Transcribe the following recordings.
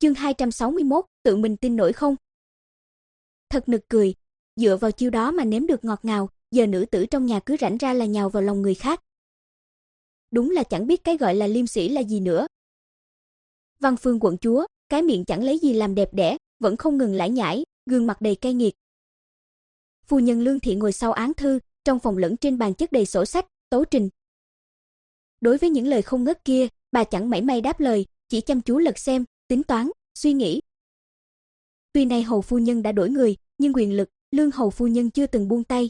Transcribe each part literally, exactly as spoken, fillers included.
Chương hai trăm sáu mươi mốt, tự mình tin nổi không? Thật nực cười, dựa vào chiêu đó mà nếm được ngọt ngào, giờ nữ tử trong nhà cứ rảnh ra là nhào vào lòng người khác. Đúng là chẳng biết cái gọi là liêm sĩ là gì nữa. Văn Phương quận chúa, cái miệng chẳng lấy gì làm đẹp đẽ, vẫn không ngừng lải nhải, gương mặt đầy cay nghiệt. Phu nhân Lương Thị ngồi sau án thư, trong phòng lẫn trên bàn chất đầy sổ sách, tấu trình. Đối với những lời không ngớt kia, bà chẳng mảy may đáp lời, chỉ chăm chú lật xem, tính toán, suy nghĩ. Tuy nay hầu phu nhân đã đổi người, nhưng quyền lực, Lương hầu phu nhân chưa từng buông tay.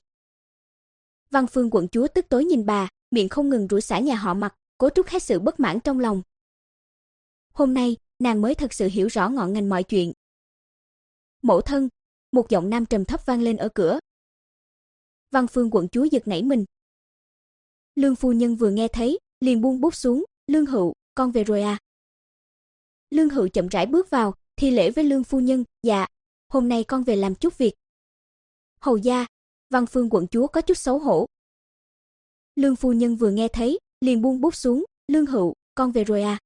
Văn Phương quận chúa tức tối nhìn bà, miệng không ngừng rủa xả nhà họ Mặc, cố trút hết sự bất mãn trong lòng. Hôm nay, nàng mới thật sự hiểu rõ ngọn ngành mọi chuyện. Mẫu thân, một giọng nam trầm thấp vang lên ở cửa. Văn Phương quận chúa giật nảy mình. Lương phu nhân vừa nghe thấy, liền buông bút xuống, Lương Hựu, con về rồi à? Lương Hựu chậm rãi bước vào, thi lễ với Lương phu nhân, dạ, hôm nay con về làm chút việc. Hầu gia, Văn Phương quận chúa có chút xấu hổ. Lương phu nhân vừa nghe thấy, liền buông bút xuống, Lương Hựu, con về rồi à?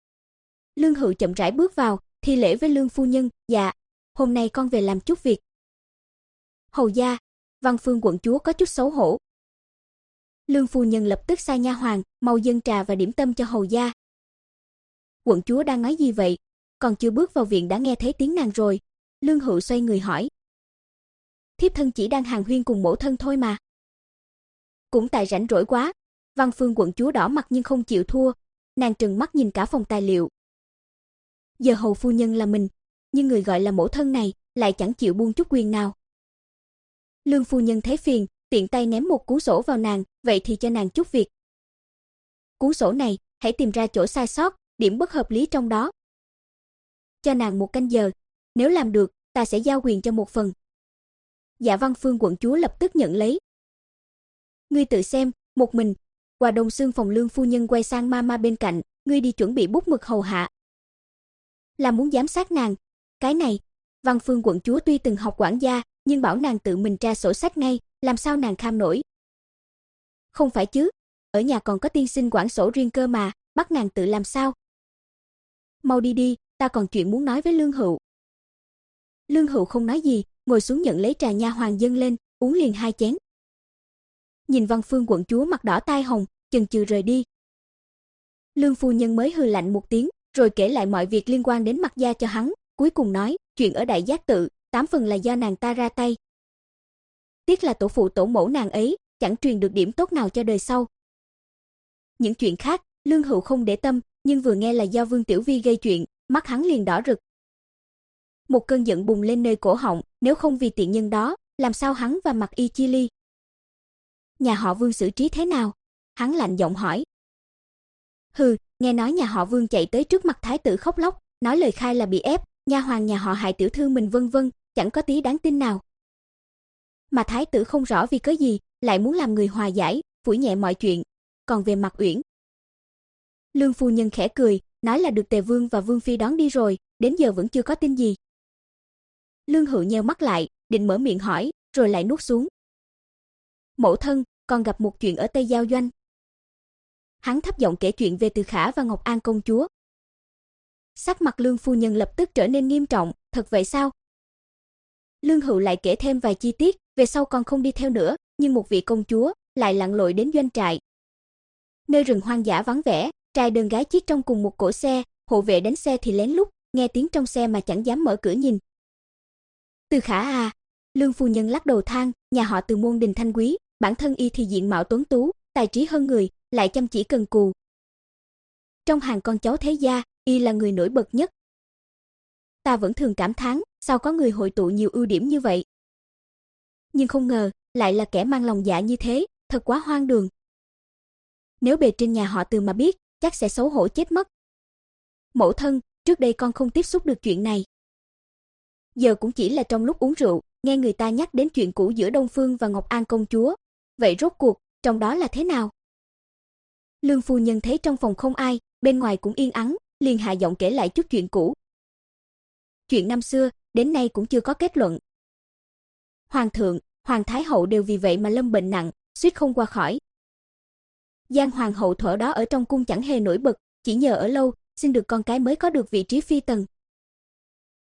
Lương Hựu chậm rãi bước vào, thi lễ với Lương phu nhân, dạ, hôm nay con về làm chút việc. Hầu gia, Văn Phương quận chúa có chút xấu hổ. Lương phu nhân lập tức sai nha hoàn, mau dâng trà và điểm tâm cho hầu gia. Quận chúa đang nói gì vậy? Còn chưa bước vào viện đã nghe thấy tiếng nàng rồi. Lương Hựu xoay người hỏi. Thiếp thân chỉ đang hàn huyên cùng mẫu thân thôi mà. Cũng tại rảnh rỗi quá. Văn Phương quận chúa đỏ mặt nhưng không chịu thua. Nàng trừng mắt nhìn cả phòng tài liệu. Giờ hầu phu nhân là mình, nhưng người gọi là mẫu thân này lại chẳng chịu buông chút quyền nào. Lương phu nhân thấy phiền, tiện tay ném một cuốn sổ vào nàng, vậy thì cho nàng chút việc. Cuốn sổ này, hãy tìm ra chỗ sai sót, điểm bất hợp lý trong đó. Cho nàng một canh giờ, nếu làm được, ta sẽ giao quyền cho một phần. Dạ Văn Phương quận chúa lập tức nhận lấy. Ngươi tự xem, một mình. Qua Đông Xương phòng Lương phu nhân quay sang Mama bên cạnh, ngươi đi chuẩn bị bút mực hầu hạ. Là muốn giám sát nàng. Cái này, Văn Phương quận chúa tuy từng học quản gia, nhưng bảo nàng tự mình tra sổ sách ngay, làm sao nàng kham nổi. Không phải chứ, ở nhà còn có tiên sinh quản sổ riêng cơ mà, bắt nàng tự làm sao. Mau đi đi, ta còn chuyện muốn nói với Lương Hựu. Lương Hựu không nói gì, ngồi xuống nhận lấy trà nha hoàn dâng lên, uống liền hai chén. Nhìn Văn Phương quận chúa mặt đỏ tai hồng, chần chừ rời đi. Lương phu nhân mới hừ lạnh một tiếng, rồi kể lại mọi việc liên quan đến Mặc gia cho hắn, cuối cùng nói, chuyện ở Đại Giác tự, tám phần là do nàng ta ra tay. Tiếc là tổ phụ tổ mẫu nàng ấy, chẳng truyền được điểm tốt nào cho đời sau. Những chuyện khác, Lương Hựu không để tâm, nhưng vừa nghe là do Vương Tiểu Vi gây chuyện, mắt hắn liền đỏ rực. Một cơn giận bùng lên nơi cổ họng, nếu không vì tiện nhân đó, làm sao hắn và Mặc Y chia ly? Nhà họ Vương xử trí thế nào? Hắn lạnh giọng hỏi. Hừ, nghe nói nhà họ Vương chạy tới trước mặt thái tử khóc lóc, nói lời khai là bị ép, nha hoàn nhà họ hại tiểu thư mình vân vân, chẳng có tí đáng tin nào. Mà thái tử không rõ vì cớ gì, lại muốn làm người hòa giải, phủi nhẹ mọi chuyện. Còn về Mặc Uyển, Lương phu nhân khẽ cười, nói là được Tề Vương và Vương phi đón đi rồi, đến giờ vẫn chưa có tin gì. Lương Hựu nheo mắt lại, định mở miệng hỏi, rồi lại nuốt xuống. Mẫu thân, còn gặp một chuyện ở Tây Giao Doanh. Hắn thấp giọng kể chuyện về Từ Khả và Ngọc An công chúa. Sắc mặt Lương phu nhân lập tức trở nên nghiêm trọng, thật vậy sao? Lương Hựu lại kể thêm vài chi tiết, về sau con không đi theo nữa, nhưng một vị công chúa lại lặn lội đến doanh trại. Nơi rừng hoang dã vắng vẻ, trai đơn gái chiết trong cùng một cỗ xe, hộ vệ đánh xe thì lén lút, nghe tiếng trong xe mà chẳng dám mở cửa nhìn. Từ Khả à, Lương phu nhân lắc đầu than, nhà họ Từ môn đình thanh quý, bản thân y thì diện mạo tuấn tú, tài trí hơn người, lại chăm chỉ cần cù. Trong hàng con cháu thế gia, y là người nổi bật nhất. Ta vẫn thường cảm thán, sao có người hội tụ nhiều ưu điểm như vậy. Nhưng không ngờ, lại là kẻ mang lòng dạ như thế, thật quá hoang đường. Nếu bề trên nhà họ Từ mà biết, chắc sẽ xấu hổ chết mất. Mẫu thân, trước đây con không tiếp xúc được chuyện này. Giờ cũng chỉ là trong lúc uống rượu, nghe người ta nhắc đến chuyện cũ giữa Đông Phương và Ngọc An công chúa. Vậy rốt cuộc, trong đó là thế nào? Lương phu nhân thấy trong phòng không ai, bên ngoài cũng yên ắng, liền hạ giọng kể lại chút chuyện cũ. Chuyện năm xưa, đến nay cũng chưa có kết luận. Hoàng thượng, Hoàng thái hậu đều vì vậy mà lâm bệnh nặng, suýt không qua khỏi. Giang hoàng hậu thuở đó ở trong cung chẳng hề nổi bật, chỉ nhờ ở lâu, xin được con cái mới có được vị trí phi tần.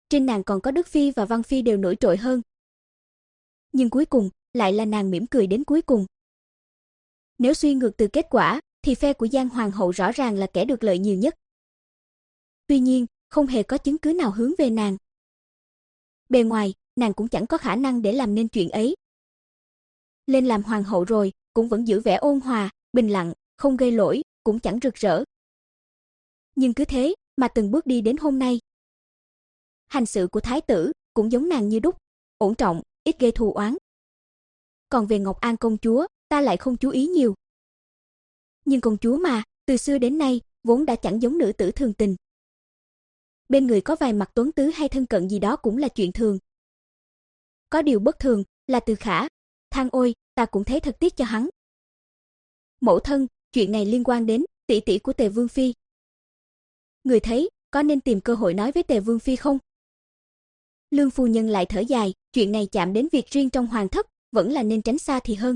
trên nàng còn có Đức Phi và Văn Phi đều nổi trội hơn. Nhưng cuối cùng, lại là nàng mỉm cười đến cuối cùng. Nếu suy ngược từ kết quả, thì phe của Giang Hoàng hậu rõ ràng là kẻ được lợi nhiều nhất. Tuy nhiên, không hề có chứng cứ nào hướng về nàng. Bề ngoài, nàng cũng chẳng có khả năng để làm nên chuyện ấy. Lên làm hoàng hậu rồi, cũng vẫn giữ vẻ ôn hòa, bình lặng, không gây lỗi, cũng chẳng rực rỡ. Nhưng cứ thế, mà từng bước đi đến hôm nay. Hành sự của thái tử, cũng giống nàng như đúc, ổn trọng, ít gây thù oán. Còn về Ngọc An công chúa, ta lại không chú ý nhiều. Nhưng công chúa mà, từ xưa đến nay, vốn đã chẳng giống nữ tử thường tình. Bên người có vài mặt tuấn tứ hay thân cận gì đó cũng là chuyện thường. Có điều bất thường, là Từ Khả. Than ôi, ta cũng thấy thật tiếc cho hắn. Mẫu thân, chuyện này liên quan đến tỷ tỷ của Tề Vương Phi. Người thấy, có nên tìm cơ hội nói với Tề Vương Phi không? Lương phu nhân lại thở dài, chuyện này chạm đến việc riêng trong hoàng thất, vẫn là nên tránh xa thì hơn.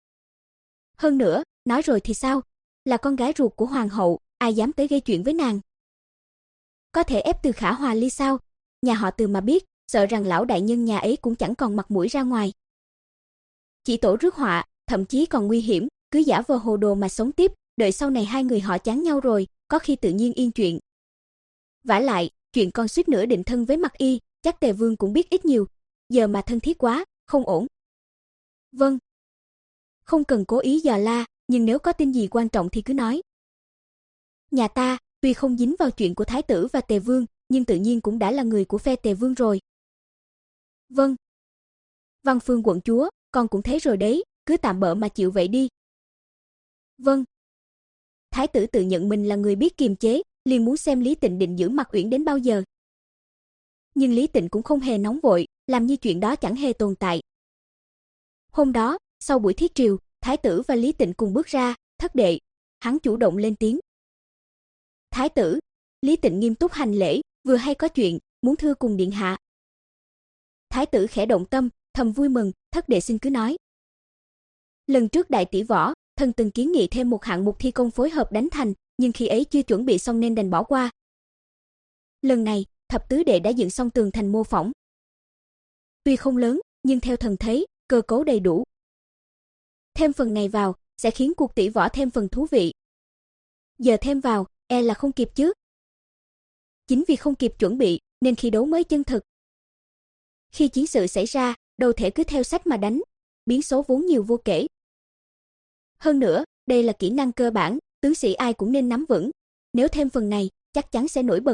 Hơn nữa, nói rồi thì sao? Là con gái ruột của hoàng hậu, ai dám tới gây chuyện với nàng? Có thể ép Từ Khả hòa ly sao? Nhà họ Từ mà biết, sợ rằng lão đại nhân nhà ấy cũng chẳng còn mặt mũi ra ngoài. Chỉ tổ rước họa, thậm chí còn nguy hiểm, cứ giả vờ hồ đồ mà sống tiếp, đợi sau này hai người họ chán nhau rồi, có khi tự nhiên yên chuyện. Vả lại, chuyện con suýt nữa định thân với Mặc Y, chắc Tề Vương cũng biết ít nhiều, giờ mà thân thiết quá, không ổn. Vâng. Không cần cố ý dò la, nhưng nếu có tin gì quan trọng thì cứ nói. Nhà ta, tuy không dính vào chuyện của thái tử và Tề Vương, nhưng tự nhiên cũng đã là người của phe Tề Vương rồi. Vâng. Văn Phương quận chúa, con cũng thấy rồi đấy, cứ tạm bợ mà chịu vậy đi. Vâng. Thái tử tự nhận mình là người biết kiềm chế, liền muốn xem Lý Tịnh định giữ Mặc Uyển đến bao giờ. Nhưng Lý Tịnh cũng không hề nóng vội, làm như chuyện đó chẳng hề tồn tại. Hôm đó, sau buổi thiết triều, thái tử và Lý Tịnh cùng bước ra, thất đệ, hắn chủ động lên tiếng. Thái tử, Lý Tịnh nghiêm túc hành lễ, vừa hay có chuyện, muốn thưa cùng điện hạ. Thái tử khẽ động tâm, thầm vui mừng, thất đệ xin cứ nói. Lần trước đại tỷ võ, thần từng kiến nghị thêm một hạng mục thi công phối hợp đánh thành, nhưng khi ấy chưa chuẩn bị xong nên đành bỏ qua. Lần này, thập tứ đệ đã dựng xong tường thành mô phỏng. Tuy không lớn, nhưng theo thần thấy, cơ cấu đầy đủ. Thêm phần này vào, sẽ khiến cuộc tỷ võ thêm phần thú vị. Giờ thêm vào, e là không kịp chứ. Chính vì không kịp chuẩn bị, nên khi đấu mới chân thực. Khi chiến sự xảy ra, đâu thể cứ theo sách mà đánh, biến số vốn nhiều vô kể. Hơn nữa, đây là kỹ năng cơ bản, tướng sĩ ai cũng nên nắm vững. Nếu thêm phần này, chắc chắn sẽ nổi bật.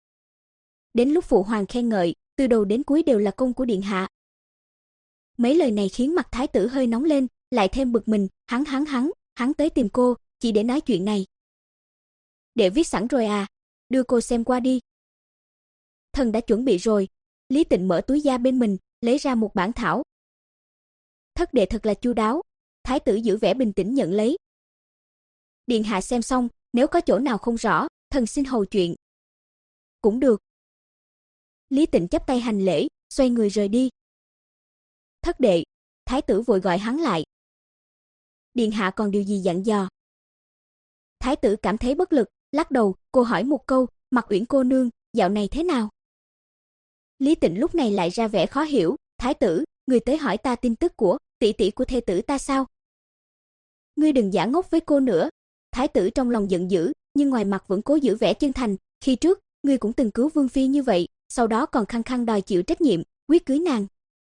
Đến lúc phụ hoàng khen ngợi, từ đầu đến cuối đều là công của điện hạ. Mấy lời này khiến mặt thái tử hơi nóng lên, lại thêm bực mình, hắn hắn hắn, hắn tới tìm cô, chỉ để nói chuyện này. Để viết sẵn rồi à, đưa cô xem qua đi. Thần đã chuẩn bị rồi. Lý Tịnh mở túi da bên mình, lấy ra một bản thảo. Thất đệ thật là chu đáo. Thái tử giữ vẻ bình tĩnh nhận lấy. Điện hạ xem xong, nếu có chỗ nào không rõ, thần xin hầu chuyện. Cũng được. Lý Tịnh chắp tay hành lễ, xoay người rời đi. Thất đệ, thái tử vội gọi hắn lại. Điện hạ còn điều gì dặn dò? Thái tử cảm thấy bất lực, lắc đầu, cô hỏi một câu, Mặc Uyển cô nương, dạo này thế nào? Lý Tịnh lúc này lại ra vẻ khó hiểu, thái tử, người tới hỏi ta tin tức của tỷ tỷ của thê tử ta sao? Ngươi đừng giả ngốc với cô nữa. Thái tử trong lòng giận dữ, nhưng ngoài mặt vẫn cố giữ vẻ chân thành, khi trước, ngươi cũng từng cứu Vương Phi như vậy, sau đó còn khăng khăng đòi chịu trách nhiệm, quyết cưới nàng.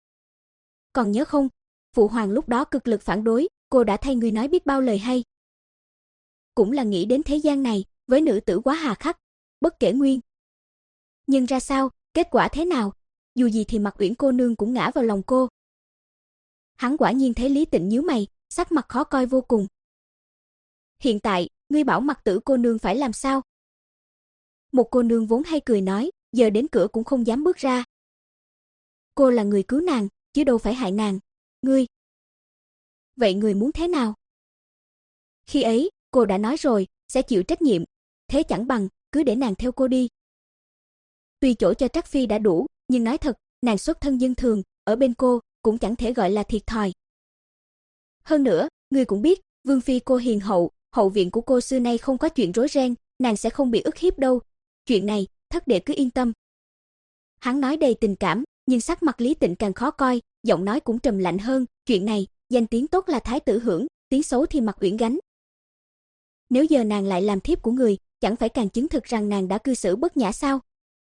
Còn nhớ không? Phụ hoàng lúc đó cực lực phản đối, cô đã thay ngươi nói biết bao lời hay. Cũng là nghĩ đến thế gian này, với nữ tử quá hà khắc, bất kể nguyên. Nhưng ra sao, kết quả thế nào? Dù gì thì Mặc Uyển cô nương cũng ngã vào lòng cô. Hắn quả nhiên thấy Lý Tịnh nhíu mày, sắc mặt khó coi vô cùng. Hiện tại, ngươi bảo Mặc Tử cô nương phải làm sao? Một cô nương vốn hay cười nói, giờ đến cửa cũng không dám bước ra. Cô là người cứu nàng, chứ đâu phải hại nàng. Ngươi. Vậy người muốn thế nào? Khi ấy, cô đã nói rồi, sẽ chịu trách nhiệm. Thế chẳng bằng, cứ để nàng theo cô đi. Tuy chỗ cho Trắc Phi đã đủ, nhưng nói thật, nàng xuất thân dân thường, ở bên cô, cũng chẳng thể gọi là thiệt thòi. Hơn nữa, ngươi cũng biết, Vương Phi cô hiền hậu, hậu viện của cô xưa nay không có chuyện rối ren, nàng sẽ không bị ức hiếp đâu. Chuyện này, thất đệ cứ yên tâm. Hắn nói đầy tình cảm, nhưng sắc mặt Lý Tịnh càng khó coi, giọng nói cũng trầm lạnh hơn, chuyện này, danh tiếng tốt là thái tử hưởng, tiếng xấu thì Mặc Uyển gánh. Nếu giờ nàng lại làm thiếp của người, chẳng phải càng chứng thực rằng nàng đã cư xử bất nhã sao?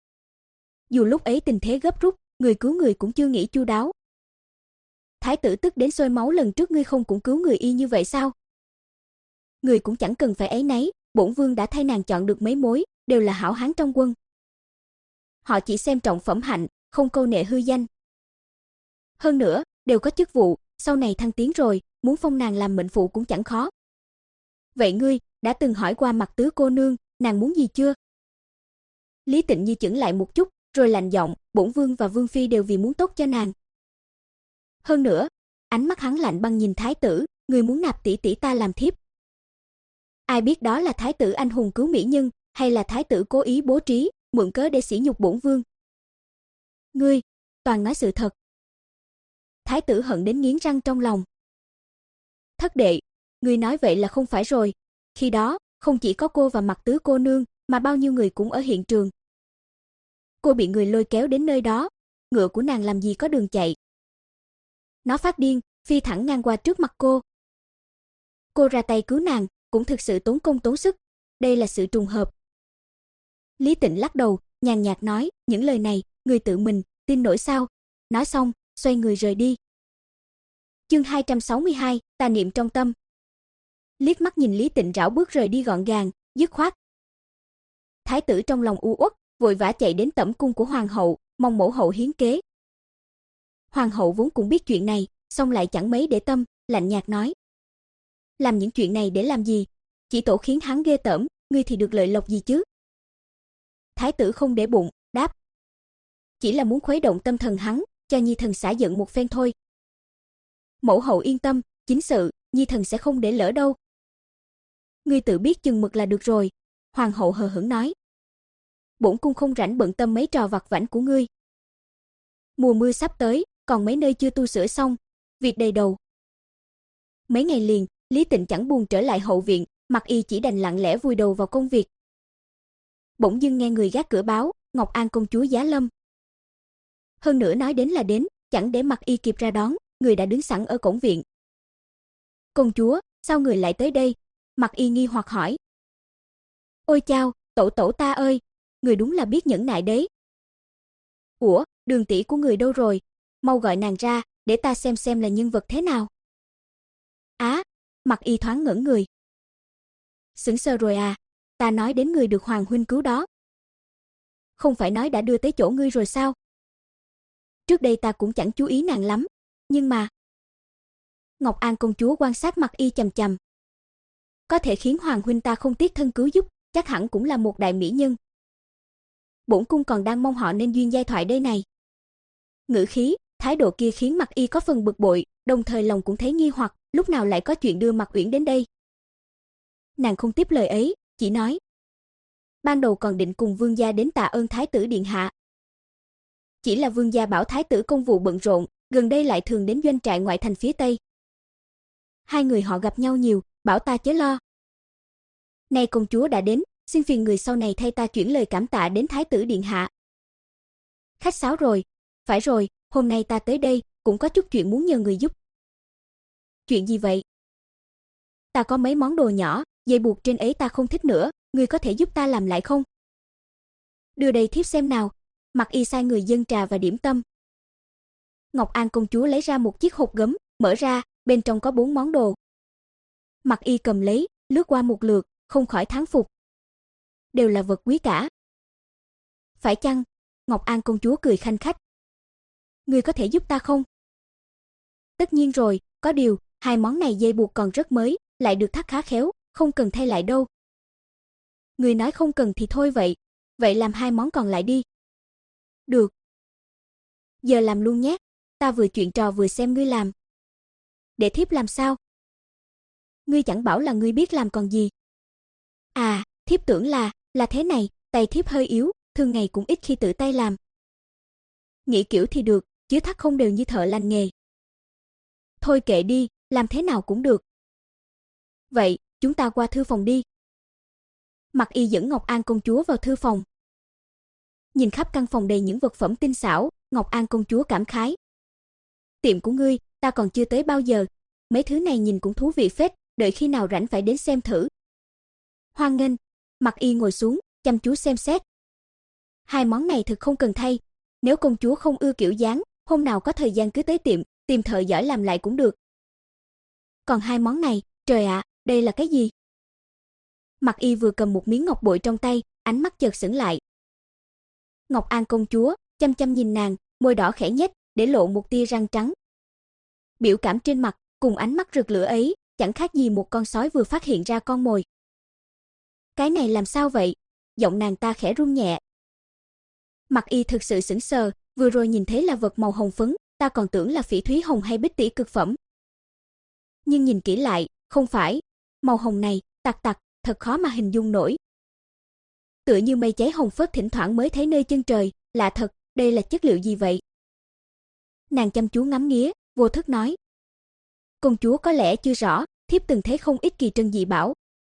Dù lúc ấy tình thế gấp rút, người cứu người cũng chưa nghĩ chu đáo. Thái tử tức đến sôi máu, lần trước ngươi không cũng cứu người y như vậy sao? Người cũng chẳng cần phải áy náy, bổn vương đã thay nàng chọn được mấy mối, đều là hảo hán trong quân. Họ chỉ xem trọng phẩm hạnh, không câu nệ hư danh. Hơn nữa, đều có chức vụ, sau này thăng tiến rồi, muốn phong nàng làm mệnh phụ cũng chẳng khó. Vậy ngươi, đã từng hỏi qua Mặc tứ cô nương, nàng muốn gì chưa? Lý Tịnh Nhi chững lại một chút, rồi lạnh giọng, bổn vương và vương phi đều vì muốn tốt cho nàng. Hơn nữa, ánh mắt hắn lạnh băng nhìn thái tử, người muốn nạp tỷ tỷ ta làm thiếp. Ai biết đó là thái tử anh hùng cứu mỹ nhân, hay là thái tử cố ý bố trí, mượn cớ để sỉ nhục bổn vương. Ngươi, toàn nói sự thật. Thái tử hận đến nghiến răng trong lòng. Thất đệ, ngươi nói vậy là không phải rồi, khi đó, không chỉ có cô và Mặc tứ cô nương, mà bao nhiêu người cũng ở hiện trường. Cô bị người lôi kéo đến nơi đó, ngựa của nàng làm gì có đường chạy. Nó phát điên, phi thẳng ngang qua trước mặt cô. Cô ra tay cứu nàng, cũng thực sự tốn công tốn sức, đây là sự trùng hợp. Lý Tịnh lắc đầu, nhàn nhạt nói, những lời này, người tự mình, tin nổi sao? Nói xong, xoay người rời đi. Chương hai trăm sáu mươi hai, tà niệm trong tâm. Liếc mắt nhìn Lý Tịnh rảo bước rời đi gọn gàng, dứt khoát. Thái tử trong lòng u uất, vội vã chạy đến tẩm cung của hoàng hậu, mong mẫu hậu hiến kế. Hoàng hậu vốn cũng biết chuyện này, song lại chẳng mấy để tâm, lạnh nhạt nói: làm những chuyện này để làm gì? Chỉ tổ khiến hắn ghê tởm, ngươi thì được lợi lộc gì chứ? Thái tử không để bụng, đáp: chỉ là muốn khuấy động tâm thần hắn, cho nhi thần xả giận một phen thôi. Mẫu hậu yên tâm, chính sự, nhi thần sẽ không để lỡ đâu. Ngươi tự biết chừng mực là được rồi. Hoàng hậu hờ hững nói: bổn cung không rảnh bận tâm mấy trò vặt vãnh của ngươi. Mùa mưa sắp tới, còn mấy nơi chưa tu sửa xong, việc đầy đầu. Mấy ngày liền, Lý Tịnh chẳng buồn trở lại hậu viện, Mặc Y chỉ đành lặng lẽ vùi đầu vào công việc. Bỗng dưng nghe người gác cửa báo, Ngọc An công chúa giá lâm. Hơn nữa nói đến là đến, chẳng để Mặc Y kịp ra đón, người đã đứng sẵn ở cổng viện. Công chúa, sao người lại tới đây? Mặc Y nghi hoặc hỏi. Ôi chao, tổ tổ ta ơi, người đúng là biết nhẫn nại đấy. Ủa, Đường tỷ của người đâu rồi? Mau gọi nàng ra, để ta xem xem là nhân vật thế nào. Á, à, Mặc Y thoáng ngẩn người. Sững sờ rồi à, ta nói đến người được Hoàng huynh cứu đó. Không phải nói đã đưa tới chỗ ngươi rồi sao? Trước đây ta cũng chẳng chú ý nàng lắm, nhưng mà... Ngọc An công chúa quan sát Mặc Y chằm chằm. Có thể khiến Hoàng huynh ta không tiếc thân cứu giúp, chắc hẳn cũng là một đại mỹ nhân. Bổn cung còn đang mong họ nên duyên giai thoại đây này. Ngữ khí, thái độ kia khiến Mặc Y có phần bực bội, đồng thời lòng cũng thấy nghi hoặc, lúc nào lại có chuyện đưa Mặc Uyển đến đây. Nàng không tiếp lời ấy, chỉ nói: ban đầu còn định cùng vương gia đến tạ ơn thái tử điện hạ. Chỉ là vương gia bảo thái tử công vụ bận rộn, gần đây lại thường đến doanh trại ngoại thành phía tây. Hai người họ gặp nhau nhiều, bảo ta chớ lo. Nay công chúa đã đến, xin phiền người sau này thay ta chuyển lời cảm tạ đến thái tử điện hạ. Khách sáo rồi, phải rồi, hôm nay ta tới đây, cũng có chút chuyện muốn nhờ người giúp. Chuyện gì vậy? Ta có mấy món đồ nhỏ, dây buộc trên ấy ta không thích nữa, người có thể giúp ta làm lại không? Đưa đây thiếp xem nào. Mặc Y sai người dâng trà và điểm tâm. Ngọc An công chúa lấy ra một chiếc hộp gấm, mở ra, bên trong có bốn món đồ. Mặc Y cầm lấy, lướt qua một lượt, không khỏi thán phục. Đều là vật quý cả. Phải chăng? Ngọc An công chúa cười khanh khách. Người có thể giúp ta không? Tất nhiên rồi, có điều, hai món này dây buộc còn rất mới, lại được thắt khá khéo, không cần thay lại đâu. Người nói không cần thì thôi vậy, vậy làm hai món còn lại đi. Được. Giờ làm luôn nhé, ta vừa chuyện trò vừa xem ngươi làm. Để thiếp làm sao? Ngươi chẳng bảo là ngươi biết làm còn gì. À, thiếp tưởng là, là thế này, tay thiếp hơi yếu, thường ngày cũng ít khi tự tay làm. Nghĩ kiểu thì được, chứ thắt không đều như thợ lành nghề. Thôi kệ đi, làm thế nào cũng được. Vậy, chúng ta qua thư phòng đi. Mặc Y dẫn Ngọc An công chúa vào thư phòng. Nhìn khắp căn phòng đầy những vật phẩm tinh xảo, Ngọc An công chúa cảm khái. Tiệm của ngươi, ta còn chưa tới bao giờ, mấy thứ này nhìn cũng thú vị phết, đợi khi nào rảnh phải đến xem thử. Hoan nghênh, Mặc Y ngồi xuống, chăm chú xem xét. Hai món này thực không cần thay, nếu công chúa không ưa kiểu dáng, hôm nào có thời gian cứ tới tiệm, tìm thợ giỏi làm lại cũng được. Còn hai món này, trời ạ, đây là cái gì? Mặc Y vừa cầm một miếng ngọc bội trong tay, ánh mắt chợt sững lại. Ngọc An công chúa chăm chăm nhìn nàng, môi đỏ khẽ nhếch, để lộ một tia răng trắng. Biểu cảm trên mặt cùng ánh mắt rực lửa ấy, chẳng khác gì một con sói vừa phát hiện ra con mồi. Cái này làm sao vậy? Giọng nàng ta khẽ run nhẹ. Mặc Y thực sự sững sờ, vừa rồi nhìn thấy là vật màu hồng phấn, ta còn tưởng là phỉ thúy hồng hay bích tỷ cực phẩm. Nhưng nhìn kỹ lại, không phải, màu hồng này, tặc tặc, thật khó mà hình dung nổi. Tựa như mây cháy hồng phớt thỉnh thoảng mới thấy nơi chân trời, lạ thật, đây là chất liệu gì vậy? Nàng chăm chú ngắm nghía, vô thức nói. Công chúa có lẽ chưa rõ, thiếp từng thấy không ít kỳ trân dị bảo.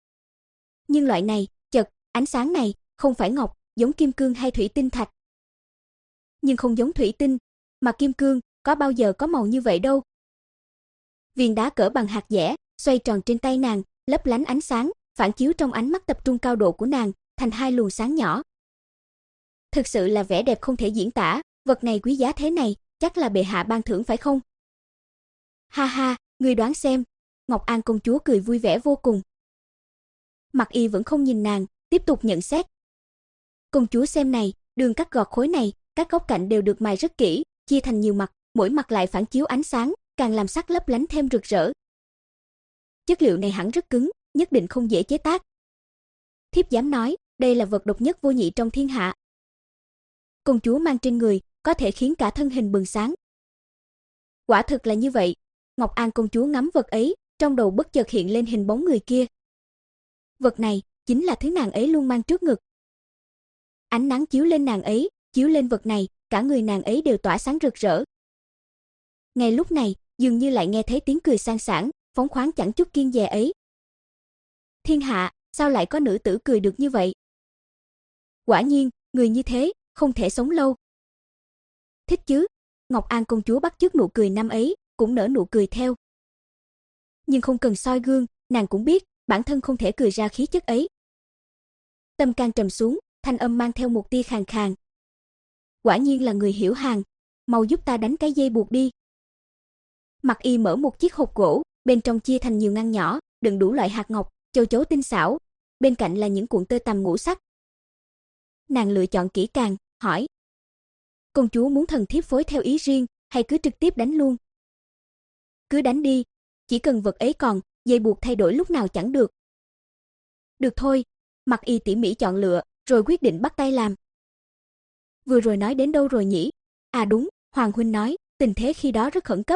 Nhưng loại này, chật, ánh sáng này, không phải ngọc, giống kim cương hay thủy tinh thạch. Nhưng không giống thủy tinh, mà kim cương, có bao giờ có màu như vậy đâu. Viên đá cỡ bằng hạt dẻ, xoay tròn trên tay nàng, lấp lánh ánh sáng, phản chiếu trong ánh mắt tập trung cao độ của nàng, thành hai luồng sáng nhỏ. Thực sự là vẻ đẹp không thể diễn tả, vật này quý giá thế này, chắc là bệ hạ ban thưởng phải không? Ha ha, ngươi đoán xem. Ngọc An công chúa cười vui vẻ vô cùng. Mặc Y vẫn không nhìn nàng, tiếp tục nhận xét. Công chúa xem này, đường cắt gọt khối này, các góc cạnh đều được mài rất kỹ, chia thành nhiều mặt, mỗi mặt lại phản chiếu ánh sáng, càng làm sắc lấp lánh thêm rực rỡ. Chất liệu này hẳn rất cứng, nhất định không dễ chế tác. Thiếp dám nói, đây là vật độc nhất vô nhị trong thiên hạ. Công chúa mang trên người, có thể khiến cả thân hình bừng sáng. Quả thực là như vậy. Ngọc An công chúa ngắm vật ấy, trong đầu bất chợt hiện lên hình bóng người kia. Vật này chính là thứ nàng ấy luôn mang trước ngực. Ánh nắng chiếu lên nàng ấy, chiếu lên vật này, cả người nàng ấy đều tỏa sáng rực rỡ. Ngay lúc này, dường như lại nghe thấy tiếng cười sang sảng, phóng khoáng chẳng chút kiêng dè ấy. Thiên hạ, sao lại có nữ tử cười được như vậy? Quả nhiên, người như thế, không thể sống lâu. Thích chứ? Ngọc An công chúa bắt chước nụ cười năm ấy, cũng nở nụ cười theo. Nhưng không cần soi gương, nàng cũng biết, bản thân không thể cười ra khí chất ấy. Tâm can trầm xuống, thanh âm mang theo một tia khàn khàn. Quả nhiên là người hiểu hàng, mau giúp ta đánh cái dây buộc đi. Mặc Y mở một chiếc hộp gỗ, bên trong chia thành nhiều ngăn nhỏ, đựng đủ loại hạt ngọc, châu chấu tinh xảo, bên cạnh là những cuộn tơ tằm ngũ sắc. Nàng lựa chọn kỹ càng, hỏi: Công chúa muốn thần thiếp phối theo ý riêng, hay cứ trực tiếp đánh luôn? Cứ đánh đi, chỉ cần vật ấy còn, dây buộc thay đổi lúc nào chẳng được. Được thôi. Mặc Y tỉ mỉ chọn lựa, rồi quyết định bắt tay làm. Vừa rồi nói đến đâu rồi nhỉ? À đúng, Hoàng huynh nói, tình thế khi đó rất khẩn cấp.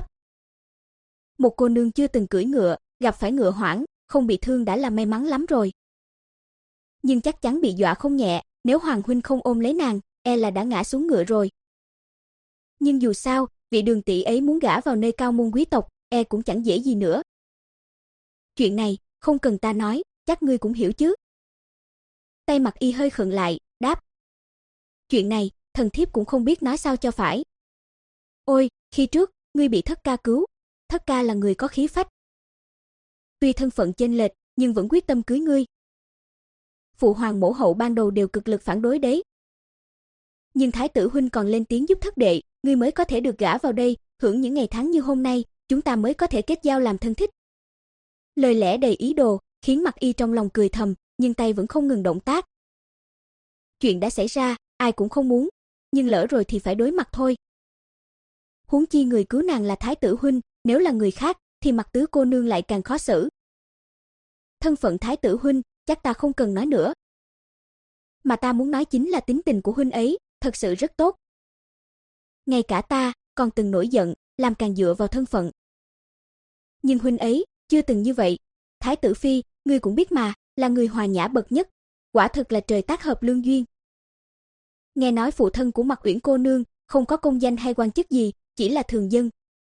Một cô nương chưa từng cưỡi ngựa, gặp phải ngựa hoảng, không bị thương đã là may mắn lắm rồi. Nhưng chắc chắn bị dọa không nhẹ, nếu Hoàng huynh không ôm lấy nàng, e là đã ngã xuống ngựa rồi. Nhưng dù sao, vị đường tỷ ấy muốn gả vào nơi cao môn quý tộc, e cũng chẳng dễ gì nữa. Chuyện này, không cần ta nói, chắc ngươi cũng hiểu chứ. Tay Mặc Y hơi khựng lại, đáp. Chuyện này, thần thiếp cũng không biết nói sao cho phải. Ôi, khi trước, ngươi bị thất ca cứu, thất ca là người có khí phách. Tuy thân phận chênh lệch, nhưng vẫn quyết tâm cưới ngươi. Phụ hoàng mẫu hậu ban đầu đều cực lực phản đối đấy. Nhưng thái tử huynh còn lên tiếng giúp thất đệ, ngươi mới có thể được gả vào đây, hưởng những ngày tháng như hôm nay, chúng ta mới có thể kết giao làm thân thích. Lời lẽ đầy ý đồ, khiến Mặc Y trong lòng cười thầm, nhưng tay vẫn không ngừng động tác. Chuyện đã xảy ra, ai cũng không muốn, nhưng lỡ rồi thì phải đối mặt thôi. Huống chi người cứu nàng là thái tử huynh, nếu là người khác, thì Mặc tứ cô nương lại càng khó xử. Thân phận thái tử huynh, chắc ta không cần nói nữa. Mà ta muốn nói chính là tính tình của huynh ấy, thật sự rất tốt. Ngay cả ta, còn từng nổi giận, làm càng dựa vào thân phận. Nhưng huynh ấy, chưa từng như vậy. Thái tử phi, ngươi cũng biết mà, là người hòa nhã bậc nhất, quả thực là trời tác hợp lương duyên. Nghe nói phụ thân của Mặc Uyển cô nương, không có công danh hay quan chức gì, chỉ là thường dân.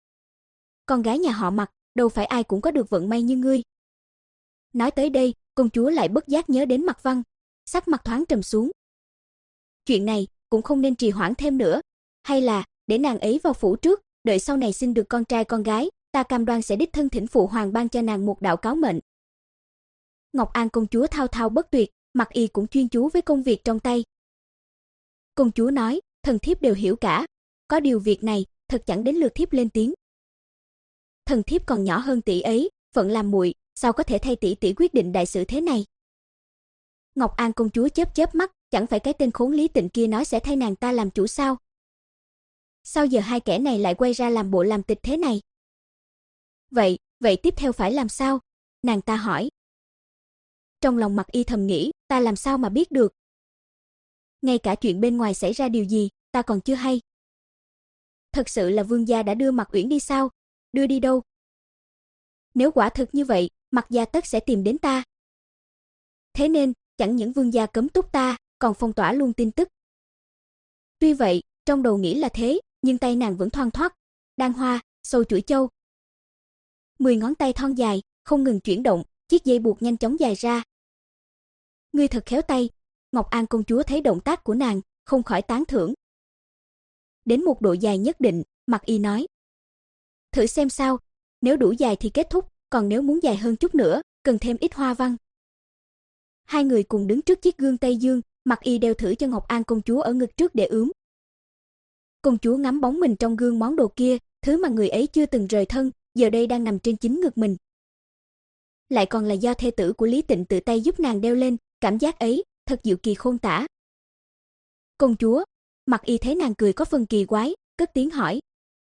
Con gái nhà họ Mặc, đâu phải ai cũng có được vận may như ngươi. Nói tới đây, công chúa lại bất giác nhớ đến Mặc Văn, sắc mặt thoáng trầm xuống. Chuyện này, cũng không nên trì hoãn thêm nữa, hay là để nàng ấy vào phủ trước, đợi sau này sinh được con trai con gái, ta cam đoan sẽ đích thân thỉnh phụ hoàng ban cho nàng một đạo cáo mệnh. Ngọc An công chúa thao thao bất tuyệt, Mặc Y cũng chuyên chú với công việc trong tay. Công chúa nói, thần thiếp đều hiểu cả, có điều việc này thật chẳng đến lượt thiếp lên tiếng. Thần thiếp còn nhỏ hơn tỷ ấy, phận làm muội, sao có thể thay tỷ tỷ quyết định đại sự thế này? Ngọc An công chúa chớp chớp mắt, chẳng phải cái tên khốn Lý Tịnh kia nói sẽ thay nàng ta làm chủ sao? Sao giờ hai kẻ này lại quay ra làm bộ làm tịch thế này? Vậy, vậy tiếp theo phải làm sao? Nàng ta hỏi. Trong lòng Mặc Y thầm nghĩ, ta làm sao mà biết được? Ngay cả chuyện bên ngoài xảy ra điều gì, ta còn chưa hay. Thật sự là vương gia đã đưa Mặc Uyển đi sao? Đưa đi đâu? Nếu quả thực như vậy, Mặc gia tất sẽ tìm đến ta. Thế nên, chẳng những vương gia cấm túc ta, còn phong tỏa luôn tin tức. Tuy vậy, trong đầu nghĩ là thế, nhưng tay nàng vẫn thoăn thoắt, đan hoa, sâu chuỗi châu. Mười ngón tay thon dài, không ngừng chuyển động, chiếc dây buộc nhanh chóng dài ra. Ngươi thật khéo tay, Ngọc An công chúa thấy động tác của nàng, không khỏi tán thưởng. Đến một độ dài nhất định, Mặc Y nói. Thử xem sao, nếu đủ dài thì kết thúc, còn nếu muốn dài hơn chút nữa, cần thêm ít hoa văn. Hai người cùng đứng trước chiếc gương Tây Dương, Mặc Y đeo thử cho Ngọc An công chúa ở ngực trước để ướm. Công chúa ngắm bóng mình trong gương món đồ kia, thứ mà người ấy chưa từng rời thân, giờ đây đang nằm trên chính ngực mình. Lại còn là do thê tử của Lý Tịnh tự tay giúp nàng đeo lên, cảm giác ấy thật diệu kỳ khôn tả. Công chúa, Mặc Y thấy nàng cười có phần kỳ quái, cất tiếng hỏi.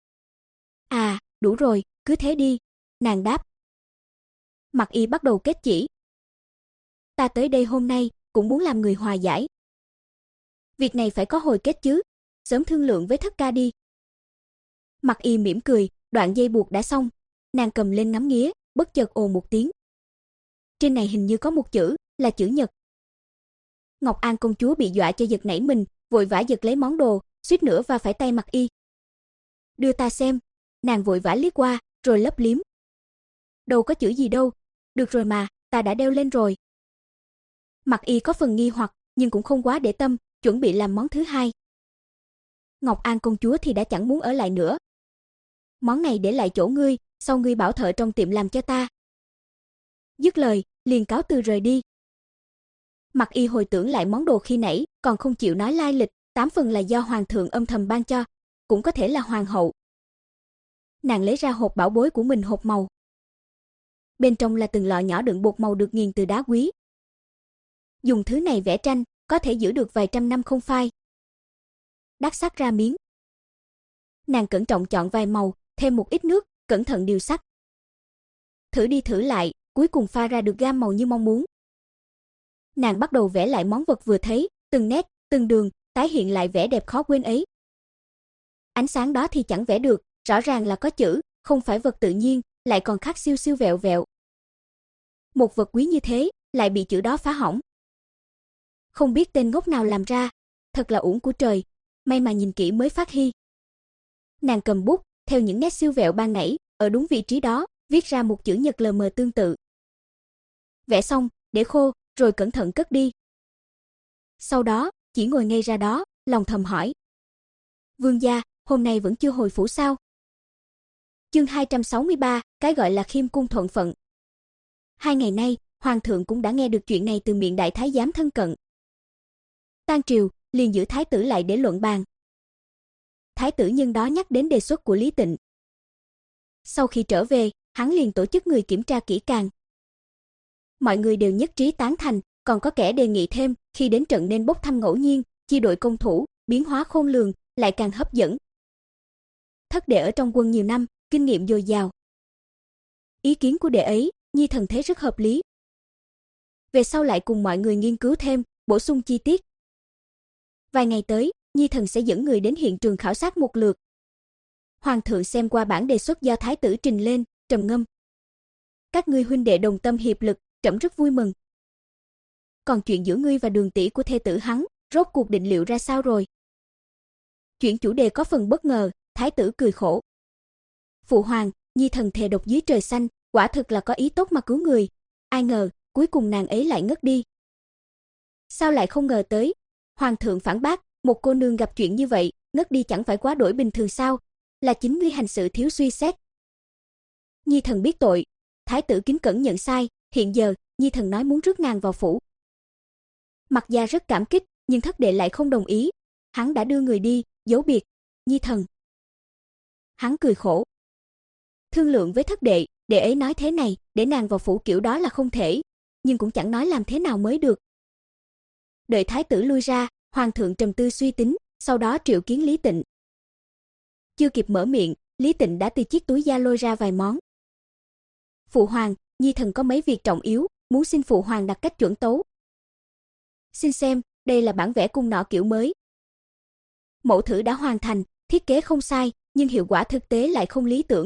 À, đủ rồi, cứ thế đi, nàng đáp. Mặc Y bắt đầu kết chỉ. Ta tới đây hôm nay cũng muốn làm người hòa giải. Việc này phải có hồi kết chứ, sớm thương lượng với thất ca đi. Mặc Y mỉm cười, đoạn dây buộc đã xong, nàng cầm lên ngắm nghía, bất chợt ồ một tiếng. Trên này hình như có một chữ, là chữ nhật. Ngọc An công chúa bị dọa cho giật nảy mình, vội vã giật lấy món đồ, suýt nữa va phải tay Mặc Y. Đưa ta xem, nàng vội vã liếc qua, rồi lấp liếm. Đâu có chữ gì đâu, được rồi mà, ta đã đeo lên rồi. Mặc Y có phần nghi hoặc, nhưng cũng không quá để tâm, chuẩn bị làm món thứ hai. Ngọc An công chúa thì đã chẳng muốn ở lại nữa. Món này để lại chỗ ngươi, sau ngươi bảo thợ trong tiệm làm cho ta. Dứt lời, liền cáo từ rời đi. Mặc Y hồi tưởng lại món đồ khi nãy, còn không chịu nói lai lịch, tám phần là do hoàng thượng âm thầm ban cho, cũng có thể là hoàng hậu. Nàng lấy ra hộp bảo bối của mình, hộp màu. Bên trong là từng lọ nhỏ đựng bột màu được nghiền từ đá quý. Dùng thứ này vẽ tranh, có thể giữ được vài trăm năm không phai. Đắc sắc ra miếng. Nàng cẩn trọng chọn vài màu, thêm một ít nước, cẩn thận điều sắc. Thử đi thử lại, cuối cùng pha ra được gam màu như mong muốn. Nàng bắt đầu vẽ lại món vật vừa thấy, từng nét, từng đường, tái hiện lại vẻ đẹp khó quên ấy. Ánh sáng đó thì chẳng vẽ được, rõ ràng là có chữ, không phải vật tự nhiên, lại còn khắc siêu siêu vẹo vẹo. Một vật quý như thế, lại bị chữ đó phá hỏng. Không biết tên ngốc nào làm ra, thật là uổng của trời, may mà nhìn kỹ mới phát hi. Nàng cầm bút, theo những nét siêu vẹo ban nãy, ở đúng vị trí đó, viết ra một chữ nhật lờ mờ tương tự. Vẽ xong, để khô, rồi cẩn thận cất đi. Sau đó, chỉ ngồi ngay ra đó, lòng thầm hỏi. Vương gia, hôm nay vẫn chưa hồi phủ sao? Chương hai trăm sáu mươi ba, cái gọi là khiêm cung thuận phận. Hai ngày nay, hoàng thượng cũng đã nghe được chuyện này từ miệng đại thái giám thân cận. Tan triều, liền giữ thái tử lại để luận bàn. Thái tử nhân đó nhắc đến đề xuất của Lý Tịnh. Sau khi trở về, hắn liền tổ chức người kiểm tra kỹ càng. Mọi người đều nhất trí tán thành, còn có kẻ đề nghị thêm, khi đến trận nên bốc thăm ngẫu nhiên, chia đội công thủ, biến hóa khôn lường, lại càng hấp dẫn. Thất đệ ở trong quân nhiều năm, kinh nghiệm dồi dào. Ý kiến của đệ ấy, Nhi thần thấy rất hợp lý. Về sau lại cùng mọi người nghiên cứu thêm, bổ sung chi tiết. Vài ngày tới, Nhi thần sẽ dẫn người đến hiện trường khảo sát một lượt. Hoàng thượng xem qua bản đề xuất do thái tử trình lên, trầm ngâm. Các ngươi huynh đệ đồng tâm hiệp lực, trẫm rất vui mừng. Còn chuyện giữa ngươi và Đường tỷ của thê tử hắn, rốt cuộc định liệu ra sao rồi? Chuyện chủ đề có phần bất ngờ, thái tử cười khổ. Phụ hoàng, Nhi thần thề độc dưới trời xanh, quả thực là có ý tốt mà cứu người, ai ngờ, cuối cùng nàng ấy lại ngất đi. Sao lại không ngờ tới? Hoàng thượng phản bác, một cô nương gặp chuyện như vậy, ngất đi chẳng phải quá đổi bình thường sao? Là chính ngươi hành sự thiếu suy xét. Nhi thần biết tội. Thái tử kính cẩn nhận sai, hiện giờ, Nhi thần nói muốn rước nàng vào phủ. Mặc gia rất cảm kích, nhưng thất đệ lại không đồng ý. Hắn đã đưa người đi, giấu biệt. Nhi thần. Hắn cười khổ. Thương lượng với thất đệ, đệ ấy nói thế này, để nàng vào phủ kiểu đó là không thể, nhưng cũng chẳng nói làm thế nào mới được. Đợi thái tử lui ra, hoàng thượng trầm tư suy tính, sau đó triệu kiến Lý Tịnh. Chưa kịp mở miệng, Lý Tịnh đã từ chiếc túi da lôi ra vài món. Phụ hoàng, Nhi thần có mấy việc trọng yếu, muốn xin phụ hoàng đặt cách chuẩn tấu. Xin xem, đây là bản vẽ cung nỏ kiểu mới. Mẫu thử đã hoàn thành, thiết kế không sai, nhưng hiệu quả thực tế lại không lý tưởng.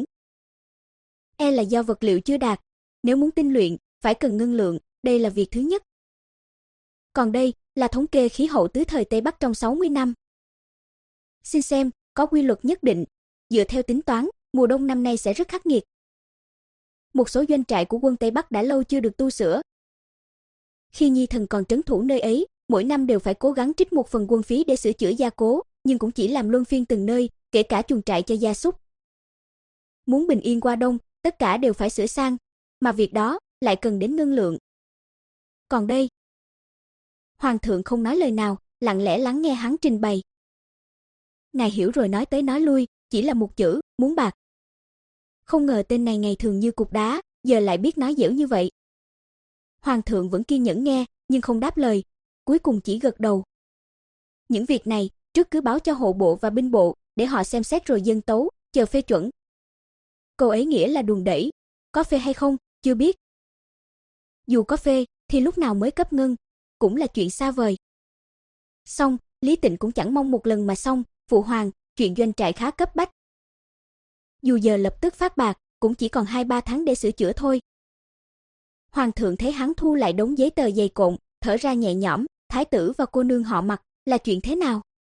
E là do vật liệu chưa đạt, nếu muốn tinh luyện, phải cần ngân lượng, đây là việc thứ nhất. Còn đây là thống kê khí hậu tứ thời Tây Bắc trong sáu mươi năm. Xin xem, có quy luật nhất định, dựa theo tính toán, mùa đông năm nay sẽ rất khắc nghiệt. Một số doanh trại của quân Tây Bắc đã lâu chưa được tu sửa. Khi Nhi thần còn trấn thủ nơi ấy, mỗi năm đều phải cố gắng trích một phần quân phí để sửa chữa gia cố, nhưng cũng chỉ làm luân phiên từng nơi, kể cả chuồng trại cho gia súc. Muốn bình yên qua đông, tất cả đều phải sửa sang, mà việc đó lại cần đến ngân lượng. Còn đây, hoàng thượng không nói lời nào, lặng lẽ lắng nghe hắn trình bày. Ngài hiểu rồi nói tới nói lui, chỉ là một chữ, muốn bạc. Không ngờ tên này ngày thường như cục đá, giờ lại biết nói dẻo như vậy. Hoàng thượng vẫn kiên nhẫn nghe, nhưng không đáp lời, cuối cùng chỉ gật đầu. Những việc này, trước cứ báo cho hộ bộ và binh bộ, để họ xem xét rồi dân tấu, chờ phê chuẩn. Câu ấy nghĩa là đùn đẩy, có phê hay không, chưa biết. Dù có phê, thì lúc nào mới cấp ngân, cũng là chuyện xa vời. Xong, Lý Tịnh cũng chẳng mong một lần mà xong, phụ hoàng, chuyện doanh trại khá cấp bách. Dù giờ lập tức phát bạc, cũng chỉ còn hai ba tháng để sửa chữa thôi. Hoàng thượng thấy hắn thu lại đống giấy tờ dày cộm, thở ra nhẹ nhõm, thái tử và cô nương họ Mặc, là chuyện thế nào?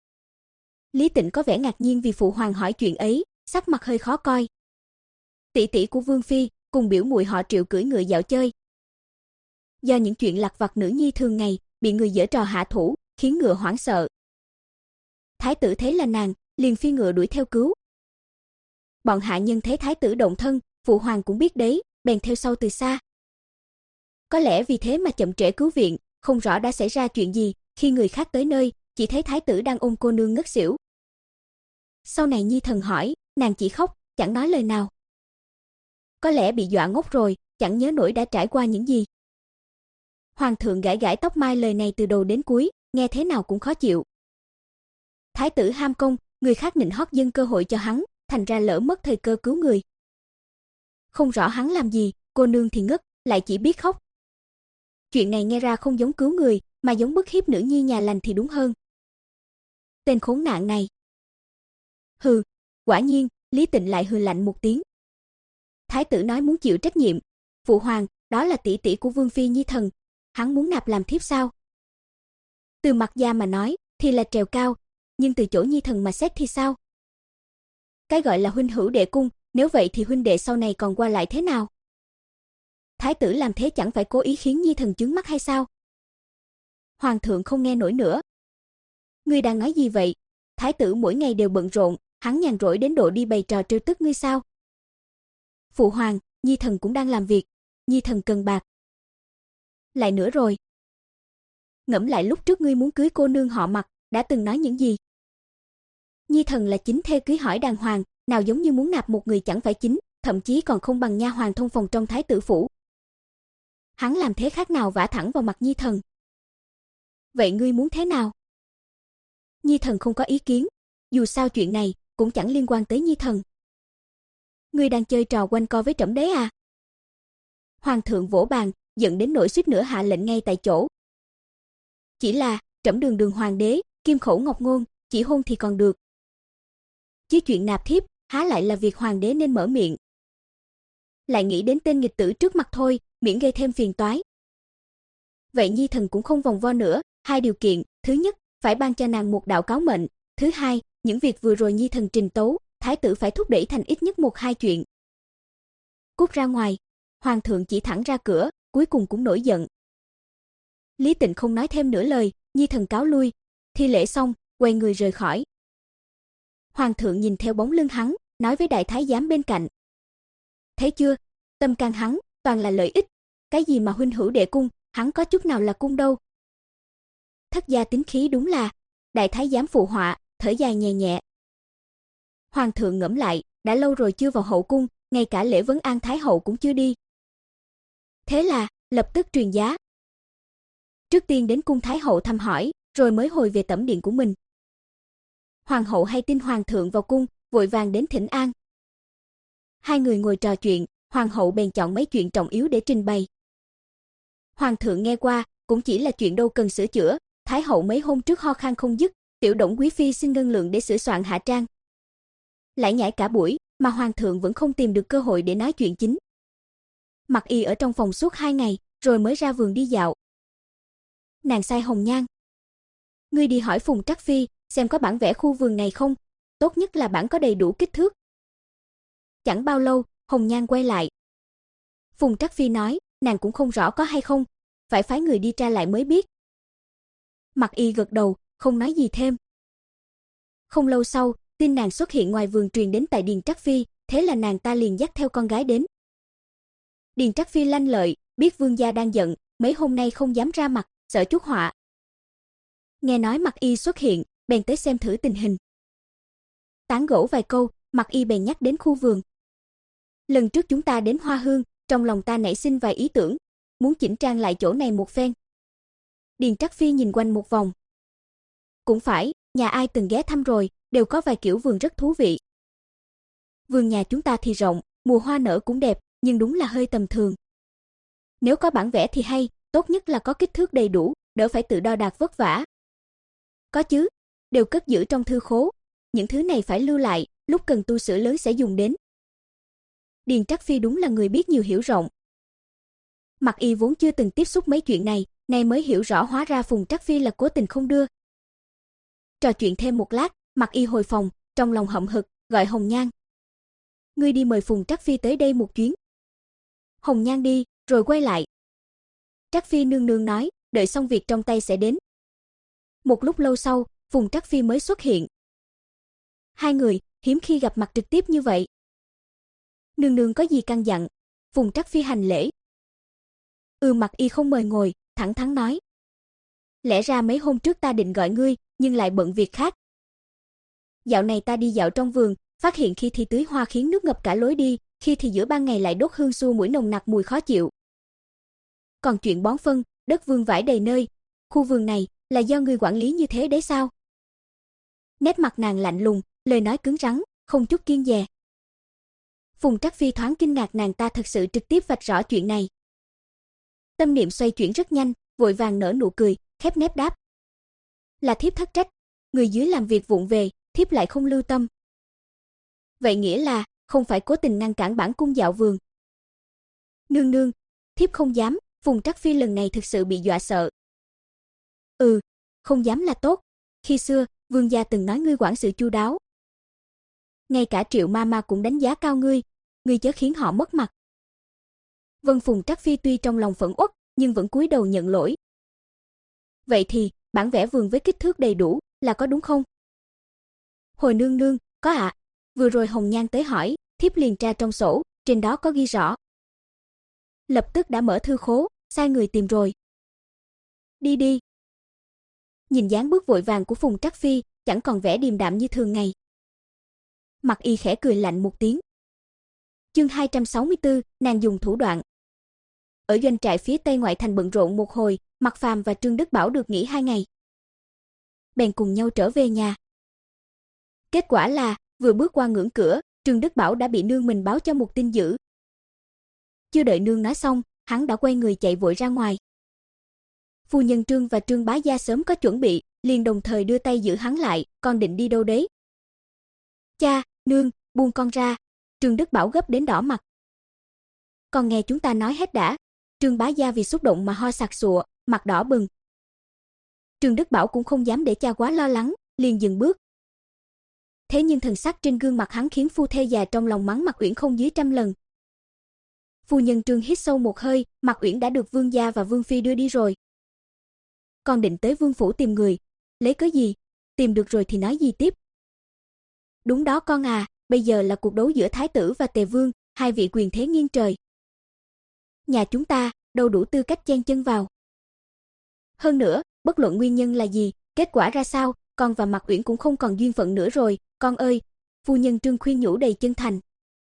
Lý Tịnh có vẻ ngạc nhiên vì phụ hoàng hỏi chuyện ấy, sắc mặt hơi khó coi. Tỷ tỷ của Vương phi cùng biểu muội họ Triệu cưỡi ngựa dạo chơi. Do những chuyện lặt vặt nữ nhi thường ngày, bị người giở trò hạ thủ, khiến ngựa hoảng sợ. Thái tử thấy là nàng, liền phi ngựa đuổi theo cứu. Bọn hạ nhân thấy thái tử động thân, phụ hoàng cũng biết đấy, bèn theo sau từ xa. Có lẽ vì thế mà chậm trễ cứu viện, không rõ đã xảy ra chuyện gì, khi người khác tới nơi, chỉ thấy thái tử đang ôm cô nương ngất xỉu. Sau này Nhi thần hỏi, nàng chỉ khóc, chẳng nói lời nào. Có lẽ bị dọa ngốc rồi, chẳng nhớ nổi đã trải qua những gì. Hoàng thượng gãi gãi tóc mai, lời này từ đầu đến cuối, nghe thế nào cũng khó chịu. Thái tử ham công, người khác nịnh hót dâng cơ hội cho hắn, thành ra lỡ mất thời cơ cứu người. Không rõ hắn làm gì, cô nương thì ngất, lại chỉ biết khóc. Chuyện này nghe ra không giống cứu người, mà giống bức hiếp nữ nhi nhà lành thì đúng hơn. Tên khốn nạn này. Hừ, quả nhiên, Lý Tịnh lại hừ lạnh một tiếng. Thái tử nói muốn chịu trách nhiệm. Phụ hoàng, đó là tỷ tỷ của Vương phi Nhi thần, hắn muốn nạp làm thiếp sao? Từ mặt gia mà nói, thì là trèo cao, nhưng từ chỗ Nhi thần mà xét thì sao? Cái gọi là huynh hữu đệ cung, nếu vậy thì huynh đệ sau này còn qua lại thế nào? Thái tử làm thế chẳng phải cố ý khiến Nhi thần chướng mắt hay sao? Hoàng thượng không nghe nổi nữa. Ngươi đang nói gì vậy? Thái tử mỗi ngày đều bận rộn, hắn nhàn rỗi đến độ đi bày trò trêu tức ngươi sao? Phụ hoàng, Nhi thần cũng đang làm việc, Nhi thần cần bạc. Lại nữa rồi. Ngẫm lại lúc trước ngươi muốn cưới cô nương họ Mặc, đã từng nói những gì? Nhi thần là chính thê cưới hỏi đàng hoàng, nào giống như muốn nạp một người chẳng phải chính, thậm chí còn không bằng nha hoàn thông phòng trong thái tử phủ. Hắn làm thế khác nào vả thẳng vào mặt Nhi thần. Vậy ngươi muốn thế nào? Nhi thần không có ý kiến, dù sao chuyện này cũng chẳng liên quan tới Nhi thần. Ngươi đang chơi trò quanh co với trẫm đấy à? Hoàng thượng vỗ bàn, giận đến nỗi suýt nữa hạ lệnh ngay tại chỗ. Chỉ là, trẫm đường đường hoàng đế, kim khẩu ngọc ngôn, chỉ hôn thì còn được. Chứ chuyện nạp thiếp, há lại là việc hoàng đế nên mở miệng. Lại nghĩ đến tên nghịch tử trước mặt thôi, miễn gây thêm phiền toái. Vậy Nhi thần cũng không vòng vo nữa, hai điều kiện, thứ nhất, phải ban cho nàng một đạo cáo mệnh, thứ hai, những việc vừa rồi Nhi thần trình tấu, thái tử phải thúc đẩy thành ít nhất một hai chuyện. Cút ra ngoài. Hoàng thượng chỉ thẳng ra cửa, cuối cùng cũng nổi giận. Lý Tịnh không nói thêm nửa lời, Nhi thần cáo lui. Thi lễ xong, quay người rời khỏi. Hoàng thượng nhìn theo bóng lưng hắn, nói với đại thái giám bên cạnh. Thấy chưa, tâm can hắn, toàn là lợi ích. Cái gì mà huynh hữu đệ cung, hắn có chút nào là cung đâu. Thất gia tính khí đúng là, đại thái giám phụ họa, thở dài nhẹ nhẹ. Hoàng thượng ngẫm lại, đã lâu rồi chưa vào hậu cung, ngay cả lễ vấn an thái hậu cũng chưa đi. Thế là, lập tức truyền giá. Trước tiên đến cung thái hậu thăm hỏi, rồi mới hồi về tẩm điện của mình. Hoàng hậu hay tin hoàng thượng vào cung, vội vàng đến thỉnh an. Hai người ngồi trò chuyện, hoàng hậu bèn chọn mấy chuyện trọng yếu để trình bày. Hoàng thượng nghe qua, cũng chỉ là chuyện đâu cần sửa chữa, thái hậu mấy hôm trước ho khan không dứt, tiểu Đổng quý phi xin ngân lượng để sửa soạn hạ trang. Lại nhảy cả buổi, mà hoàng thượng vẫn không tìm được cơ hội để nói chuyện chính. Mặc Y ở trong phòng suốt hai ngày, rồi mới ra vườn đi dạo. Nàng sai Hồng Nhan. Ngươi đi hỏi Phùng Trắc Phi, xem có bản vẽ khu vườn này không, tốt nhất là bản có đầy đủ kích thước. Chẳng bao lâu, Hồng Nhan quay lại. Phùng Trắc Phi nói, nàng cũng không rõ có hay không, phải phái người đi tra lại mới biết. Mặc Y gật đầu, không nói gì thêm. Không lâu sau, tin nàng xuất hiện ngoài vườn truyền đến tại Điền Trắc Phi, thế là nàng ta liền dắt theo con gái đến. Điền Trắc Phi lanh lợi, biết vương gia đang giận, mấy hôm nay không dám ra mặt, sợ chuốc họa. Nghe nói Mặc Y xuất hiện, bèn tới xem thử tình hình. Tán gẫu vài câu, Mặc Y bèn nhắc đến khu vườn. Lần trước chúng ta đến Hoa Hương, trong lòng ta nảy sinh vài ý tưởng, muốn chỉnh trang lại chỗ này một phen. Điền Trắc Phi nhìn quanh một vòng. Cũng phải, nhà ai từng ghé thăm rồi, đều có vài kiểu vườn rất thú vị. Vườn nhà chúng ta thì rộng, mùa hoa nở cũng đẹp, nhưng đúng là hơi tầm thường. Nếu có bản vẽ thì hay, tốt nhất là có kích thước đầy đủ, đỡ phải tự đo đạc vất vả. Có chứ, đều cất giữ trong thư khố, những thứ này phải lưu lại, lúc cần tu sửa lớn sẽ dùng đến. Điền Trắc Phi đúng là người biết nhiều hiểu rộng. Mặc Y vốn chưa từng tiếp xúc mấy chuyện này, nay mới hiểu rõ hóa ra Phùng Trắc Phi là cố tình không đưa. Trò chuyện thêm một lát, Mặc Y hồi phòng, trong lòng hậm hực, gọi Hồng Nhan. Ngươi đi mời Phùng Trắc Phi tới đây một chuyến. Hồng Nhan đi, rồi quay lại. Trắc Phi nương nương nói, đợi xong việc trong tay sẽ đến. Một lúc lâu sau, Phùng Trắc Phi mới xuất hiện. Hai người, hiếm khi gặp mặt trực tiếp như vậy. Nương nương có gì căn dặn? Phùng Trắc Phi hành lễ. Ừ, Mặc Y không mời ngồi, thẳng thắn nói. Lẽ ra mấy hôm trước ta định gọi ngươi, nhưng lại bận việc khác. Dạo này ta đi dạo trong vườn, phát hiện khi thì tưới hoa khiến nước ngập cả lối đi, khi thì giữa ban ngày lại đốt hương xua mũi nồng nặc mùi khó chịu. Còn chuyện bón phân, đất vương vãi đầy nơi, khu vườn này là do ngươi quản lý như thế đấy sao? Nét mặt nàng lạnh lùng, lời nói cứng rắn, không chút kiêng dè. Phùng Trắc Phi thoáng kinh ngạc nàng ta thật sự trực tiếp vạch rõ chuyện này. Tâm niệm xoay chuyển rất nhanh, vội vàng nở nụ cười, khép nép đáp. Là thiếp thất trách, người dưới làm việc vụng về, thiếp lại không lưu tâm. Vậy nghĩa là, không phải cố tình ngăn cản bản cung dạo vườn. Nương nương, thiếp không dám, Phùng Trắc Phi lần này thực sự bị dọa sợ. Ừ, không dám là tốt, khi xưa, vương gia từng nói ngươi quản sự chu đáo. Ngay cả Triệu ma ma cũng đánh giá cao ngươi, ngươi chớ khiến họ mất mặt. Vân Phùng Trắc Phi tuy trong lòng phẫn uất, nhưng vẫn cúi đầu nhận lỗi. Vậy thì, bản vẽ vườn với kích thước đầy đủ, là có đúng không? Hồi nương nương, có ạ. À. Vừa rồi Hồng Nhan tới hỏi, thiếp liền tra trong sổ, trên đó có ghi rõ. Lập tức đã mở thư khố, sai người tìm rồi. Đi đi. Nhìn dáng bước vội vàng của Phùng Trắc Phi, chẳng còn vẻ điềm đạm như thường ngày. Mặc Y khẽ cười lạnh một tiếng. Chương hai trăm sáu mươi tư, nàng dùng thủ đoạn. Ở doanh trại phía tây ngoại thành bận rộn một hồi, Mạc Phàm và Trương Đức Bảo được nghỉ hai ngày. Bèn cùng nhau trở về nhà. Kết quả là, vừa bước qua ngưỡng cửa, Trương Đức Bảo đã bị nương mình báo cho một tin dữ. Chưa đợi nương nói xong, hắn đã quay người chạy vội ra ngoài. Phu nhân Trương và Trương Bá Gia sớm có chuẩn bị, liền đồng thời đưa tay giữ hắn lại, con định đi đâu đấy? Cha, nương, buông con ra. Trương Đức Bảo gấp đến đỏ mặt. Con nghe chúng ta nói hết đã. Trương Bá Gia vì xúc động mà ho sặc sụa, mặt đỏ bừng. Trương Đức Bảo cũng không dám để cha quá lo lắng, liền dừng bước. Thế nhưng thần sắc trên gương mặt hắn khiến phu thê già trong lòng mắng Mạc Uyển không dưới trăm lần. Phu nhân Trương hít sâu một hơi, Mạc Uyển đã được vương gia và vương phi đưa đi rồi. Con định tới vương phủ tìm người, lấy cớ gì? tìm được rồi thì nói gì tiếp? Đúng đó con à, bây giờ là cuộc đấu giữa thái tử và tề vương, hai vị quyền thế nghiêng trời. Nhà chúng ta đâu đủ tư cách chen chân vào. Hơn nữa, bất luận nguyên nhân là gì, kết quả ra sao, con và Mạc Uyển cũng không còn duyên phận nữa rồi, con ơi, phu nhân Trương khuyên nhủ đầy chân thành.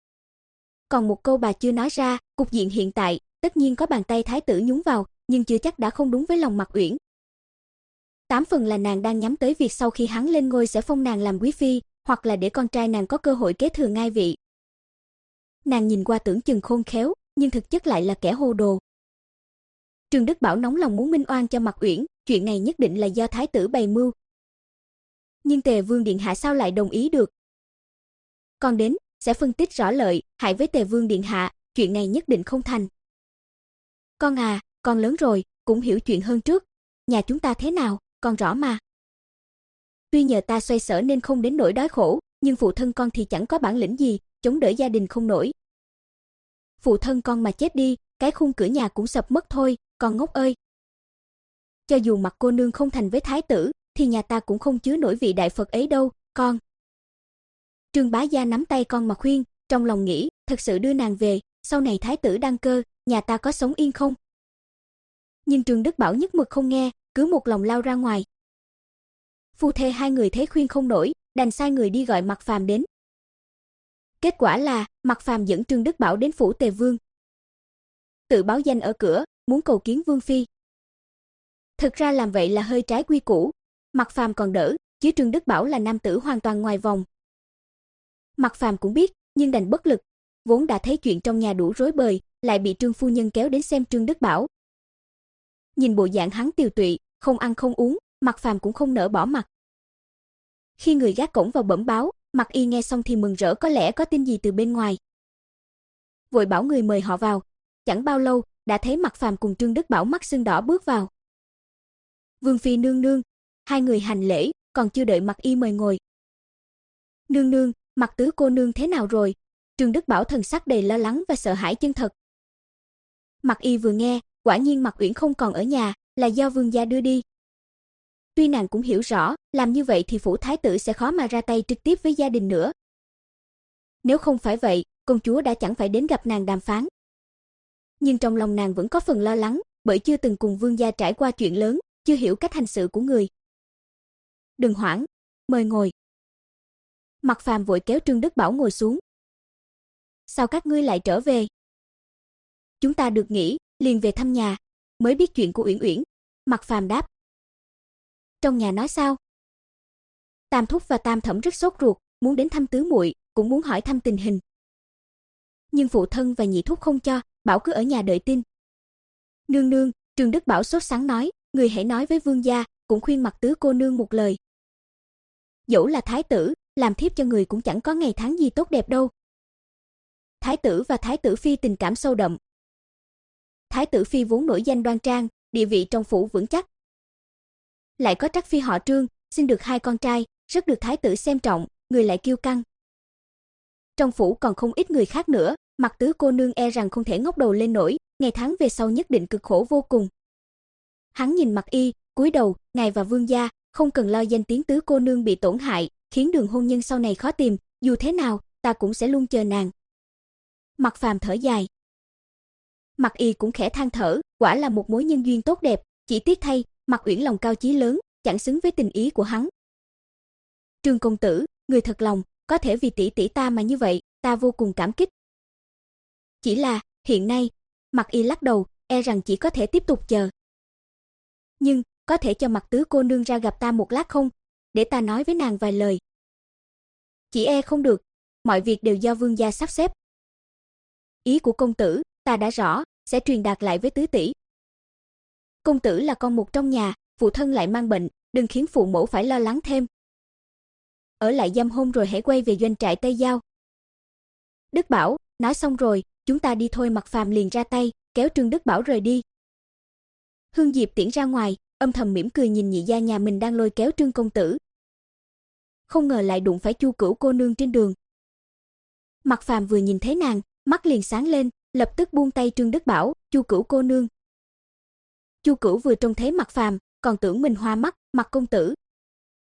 Còn một câu bà chưa nói ra, cục diện hiện tại, tất nhiên có bàn tay thái tử nhúng vào, nhưng chưa chắc đã không đúng với lòng Mạc Uyển. Tám phần là nàng đang nhắm tới việc sau khi hắn lên ngôi sẽ phong nàng làm quý phi, hoặc là để con trai nàng có cơ hội kế thừa ngai vị. Nàng nhìn qua tưởng chừng khôn khéo, nhưng thực chất lại là kẻ hồ đồ. Trương Đức Bảo nóng lòng muốn minh oan cho Mạc Uyển, chuyện này nhất định là do thái tử bày mưu. Nhưng Tề Vương điện hạ sao lại đồng ý được? Con đến, sẽ phân tích rõ lợi, hại với Tề Vương điện hạ, chuyện này nhất định không thành. Con à, con lớn rồi, cũng hiểu chuyện hơn trước. Nhà chúng ta thế nào, con rõ mà. Tuy nhờ ta xoay sở nên không đến nỗi đói khổ, nhưng phụ thân con thì chẳng có bản lĩnh gì, chống đỡ gia đình không nổi. Phụ thân con mà chết đi, cái khung cửa nhà cũng sập mất thôi, con ngốc ơi. Cho dù Mạc cô nương không thành với thái tử, thì nhà ta cũng không chứa nổi vị đại Phật ấy đâu, con. Trương bá gia nắm tay con mà khuyên, trong lòng nghĩ, thật sự đưa nàng về, sau này thái tử đăng cơ, nhà ta có sống yên không? Nhưng Trương Đức Bảo nhất mực không nghe, cứ một lòng lao ra ngoài. Phu thê hai người thấy khuyên không nổi, đành sai người đi gọi Mạc Phàm đến. Kết quả là, Mạc Phàm dẫn Trương Đức Bảo đến phủ Tề Vương. Tự báo danh ở cửa, muốn cầu kiến Vương phi. Thực ra làm vậy là hơi trái quy củ, Mạc Phàm còn đỡ, chứ Trương Đức Bảo là nam tử hoàn toàn ngoài vòng. Mạc Phàm cũng biết, nhưng đành bất lực, vốn đã thấy chuyện trong nhà đủ rối bời, lại bị Trương phu nhân kéo đến xem Trương Đức Bảo. Nhìn bộ dạng hắn tiều tụy, không ăn không uống, Mạc Phàm cũng không nỡ bỏ mặt. Khi người gác cổng vào bẩm báo, Mạc Y nghe xong thì mừng rỡ, có lẽ có tin gì từ bên ngoài. Vội bảo người mời họ vào, chẳng bao lâu, đã thấy Mạc Phàm cùng Trương Đức Bảo mắt sưng đỏ bước vào. Vương phi nương nương, hai người hành lễ, còn chưa đợi Mạc Y mời ngồi. Nương nương, Mạc tứ cô nương thế nào rồi? Trương Đức Bảo thần sắc đầy lo lắng và sợ hãi chân thật. Mạc Y vừa nghe, quả nhiên Mạc Uyển không còn ở nhà, là do vương gia đưa đi. Tuy nàng cũng hiểu rõ, làm như vậy thì phủ thái tử sẽ khó mà ra tay trực tiếp với gia đình nữa. Nếu không phải vậy, công chúa đã chẳng phải đến gặp nàng đàm phán. Nhưng trong lòng nàng vẫn có phần lo lắng, bởi chưa từng cùng vương gia trải qua chuyện lớn, chưa hiểu cách hành sự của người. Đừng hoảng, mời ngồi. Mạc Phàm vội kéo Trương Đức Bảo ngồi xuống. Sao các ngươi lại trở về? Chúng ta được nghỉ, liền về thăm nhà, mới biết chuyện của Uyển Uyển. Mạc Phàm đáp. Trong nhà nói sao? Tam thúc và Tam thẩm rất sốt ruột, muốn đến thăm tứ muội, cũng muốn hỏi thăm tình hình. Nhưng phụ thân và nhị thúc không cho, bảo cứ ở nhà đợi tin. Nương nương, Trương Đức Bảo sốt sắng nói, người hãy nói với vương gia, cũng khuyên Mạc tứ cô nương một lời. Dẫu là thái tử, làm thiếp cho người cũng chẳng có ngày tháng gì tốt đẹp đâu. Thái tử và thái tử phi tình cảm sâu đậm. Thái tử phi vốn nổi danh đoan trang, địa vị trong phủ vững chắc. Lại có trắc phi họ Trương, sinh được hai con trai, rất được thái tử xem trọng, người lại kiêu căng. Trong phủ còn không ít người khác nữa, Mạc tứ cô nương e rằng không thể ngóc đầu lên nổi, ngày tháng về sau nhất định cực khổ vô cùng. Hắn nhìn Mạc Y, cúi đầu, ngài và vương gia, không cần lo danh tiếng tứ cô nương bị tổn hại, khiến đường hôn nhân sau này khó tìm, dù thế nào, ta cũng sẽ luôn chờ nàng. Mạc Phàm thở dài. Mạc Y cũng khẽ than thở, quả là một mối nhân duyên tốt đẹp, chỉ tiếc thay, Mạc Uyển lòng cao chí lớn, chẳng xứng với tình ý của hắn. Trương công tử, người thật lòng, có thể vì tỷ tỷ ta mà như vậy, ta vô cùng cảm kích. Chỉ là, hiện nay, Mạc Y lắc đầu, e rằng chỉ có thể tiếp tục chờ. Nhưng, có thể cho Mạc tứ cô nương ra gặp ta một lát không, để ta nói với nàng vài lời. Chỉ e không được, mọi việc đều do vương gia sắp xếp. Ý của công tử, ta đã rõ, sẽ truyền đạt lại với tứ tỷ. Công tử là con một trong nhà, phụ thân lại mang bệnh, đừng khiến phụ mẫu phải lo lắng thêm. Ở lại dăm hôm rồi hãy quay về doanh trại Tây Giao. Đức Bảo, nói xong rồi, chúng ta đi thôi. Mạc Phàm liền ra tay, kéo Trương Đức Bảo rời đi. Hương Diệp tiễn ra ngoài, âm thầm mỉm cười nhìn nhị gia nhà mình đang lôi kéo Trương công tử. Không ngờ lại đụng phải Chu Cửu cô nương trên đường. Mạc Phàm vừa nhìn thấy nàng, mắt liền sáng lên, lập tức buông tay Trương Đức Bảo, Chu Cửu cô nương. Chu Cửu vừa trông thấy Mạc Phàm, còn tưởng mình hoa mắt, Mạc công tử.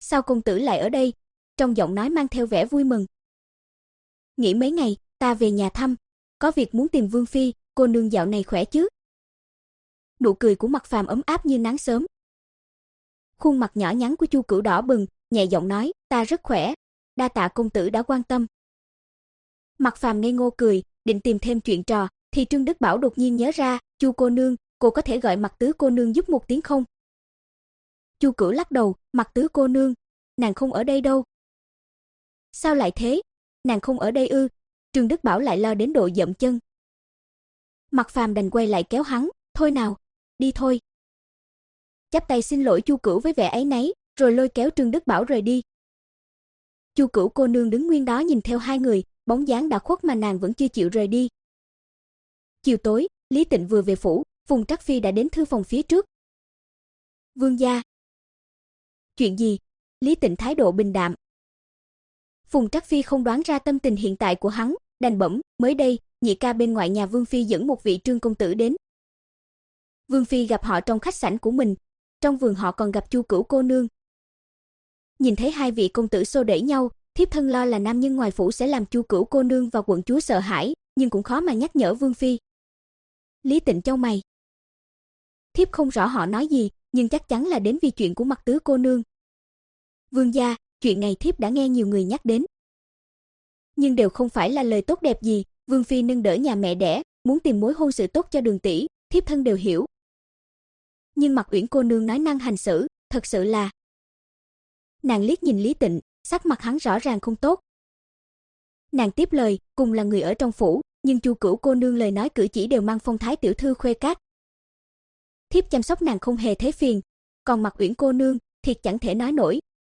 sao công tử lại ở đây? Trong giọng nói mang theo vẻ vui mừng. Nghỉ mấy ngày, ta về nhà thăm, có việc muốn tìm Vương phi, cô nương dạo này khỏe chứ? Nụ cười của Mạc Phàm ấm áp như nắng sớm. Khuôn mặt nhỏ nhắn của Chu Cửu đỏ bừng, nhẹ giọng nói, ta rất khỏe, đa tạ công tử đã quan tâm. Mạc Phàm ngây ngô cười, định tìm thêm chuyện trò, thì Trương Đức Bảo đột nhiên nhớ ra, Chu cô nương, cô có thể gọi Mạc Tứ cô nương giúp một tiếng không? Chu Cửu lắc đầu, Mạc Tứ cô nương, nàng không ở đây đâu. Sao lại thế? Nàng không ở đây ư? Trương Đức Bảo lại lo đến độ dậm chân. Mạc Phàm đành quay lại kéo hắn, thôi nào, đi thôi. Chắp tay xin lỗi Chu Cửu với vẻ áy náy, rồi lôi kéo Trương Đức Bảo rời đi. Chu Cửu cô nương đứng nguyên đó nhìn theo hai người, bóng dáng đã khuất mà nàng vẫn chưa chịu rời đi. Chiều tối, Lý Tịnh vừa về phủ, Phùng Trắc Phi đã đến thư phòng phía trước. Vương gia. Chuyện gì? Lý Tịnh thái độ bình đạm. Phùng Trắc Phi không đoán ra tâm tình hiện tại của hắn, đành bẩm, mới đây, nhị ca bên ngoại nhà Vương phi dẫn một vị Trương công tử đến. Vương phi gặp họ trong khách sảnh của mình, trong vườn họ còn gặp Chu Cửu cô nương. Nhìn thấy hai vị công tử xô đẩy nhau, thiếp thân lo là nam nhân ngoài phủ sẽ làm Chu Cửu cô nương và quận chúa sợ hãi, nhưng cũng khó mà nhắc nhở Vương phi. Lý Tịnh chau mày. Thiếp không rõ họ nói gì, nhưng chắc chắn là đến vì chuyện của Mạc Tứ cô nương. Vương gia, chuyện này thiếp đã nghe nhiều người nhắc đến, nhưng đều không phải là lời tốt đẹp gì. Vương phi nâng đỡ nhà mẹ đẻ, muốn tìm mối hôn sự tốt cho Đường tỷ, thiếp thân đều hiểu. Nhưng Mạc Uyển cô nương nói năng hành xử, thật sự là... Nàng liếc nhìn Lý Tịnh, sắc mặt hắn rõ ràng không tốt. Nàng tiếp lời, cùng là người ở trong phủ, nhưng Chu Cửu cô nương lời nói cử chỉ đều mang phong thái tiểu thư khuê các. Thiếp chăm sóc nàng không hề thấy phiền, còn Mạc Uyển cô nương, thiệt chẳng thể nói nổi.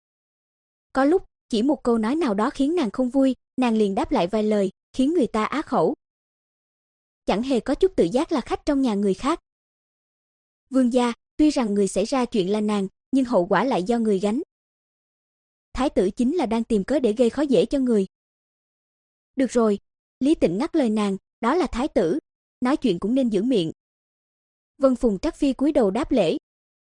Có lúc, chỉ một câu nói nào đó khiến nàng không vui, nàng liền đáp lại vài lời, khiến người ta á khẩu. Chẳng hề có chút tự giác là khách trong nhà người khác. Vương gia, tuy rằng người xảy ra chuyện là nàng, nhưng hậu quả lại do người gánh. Thái tử chính là đang tìm cớ để gây khó dễ cho người. Được rồi, Lý Tịnh ngắt lời nàng, đó là thái tử, nói chuyện cũng nên giữ miệng. Vân Phùng Trắc Phi cúi đầu đáp lễ.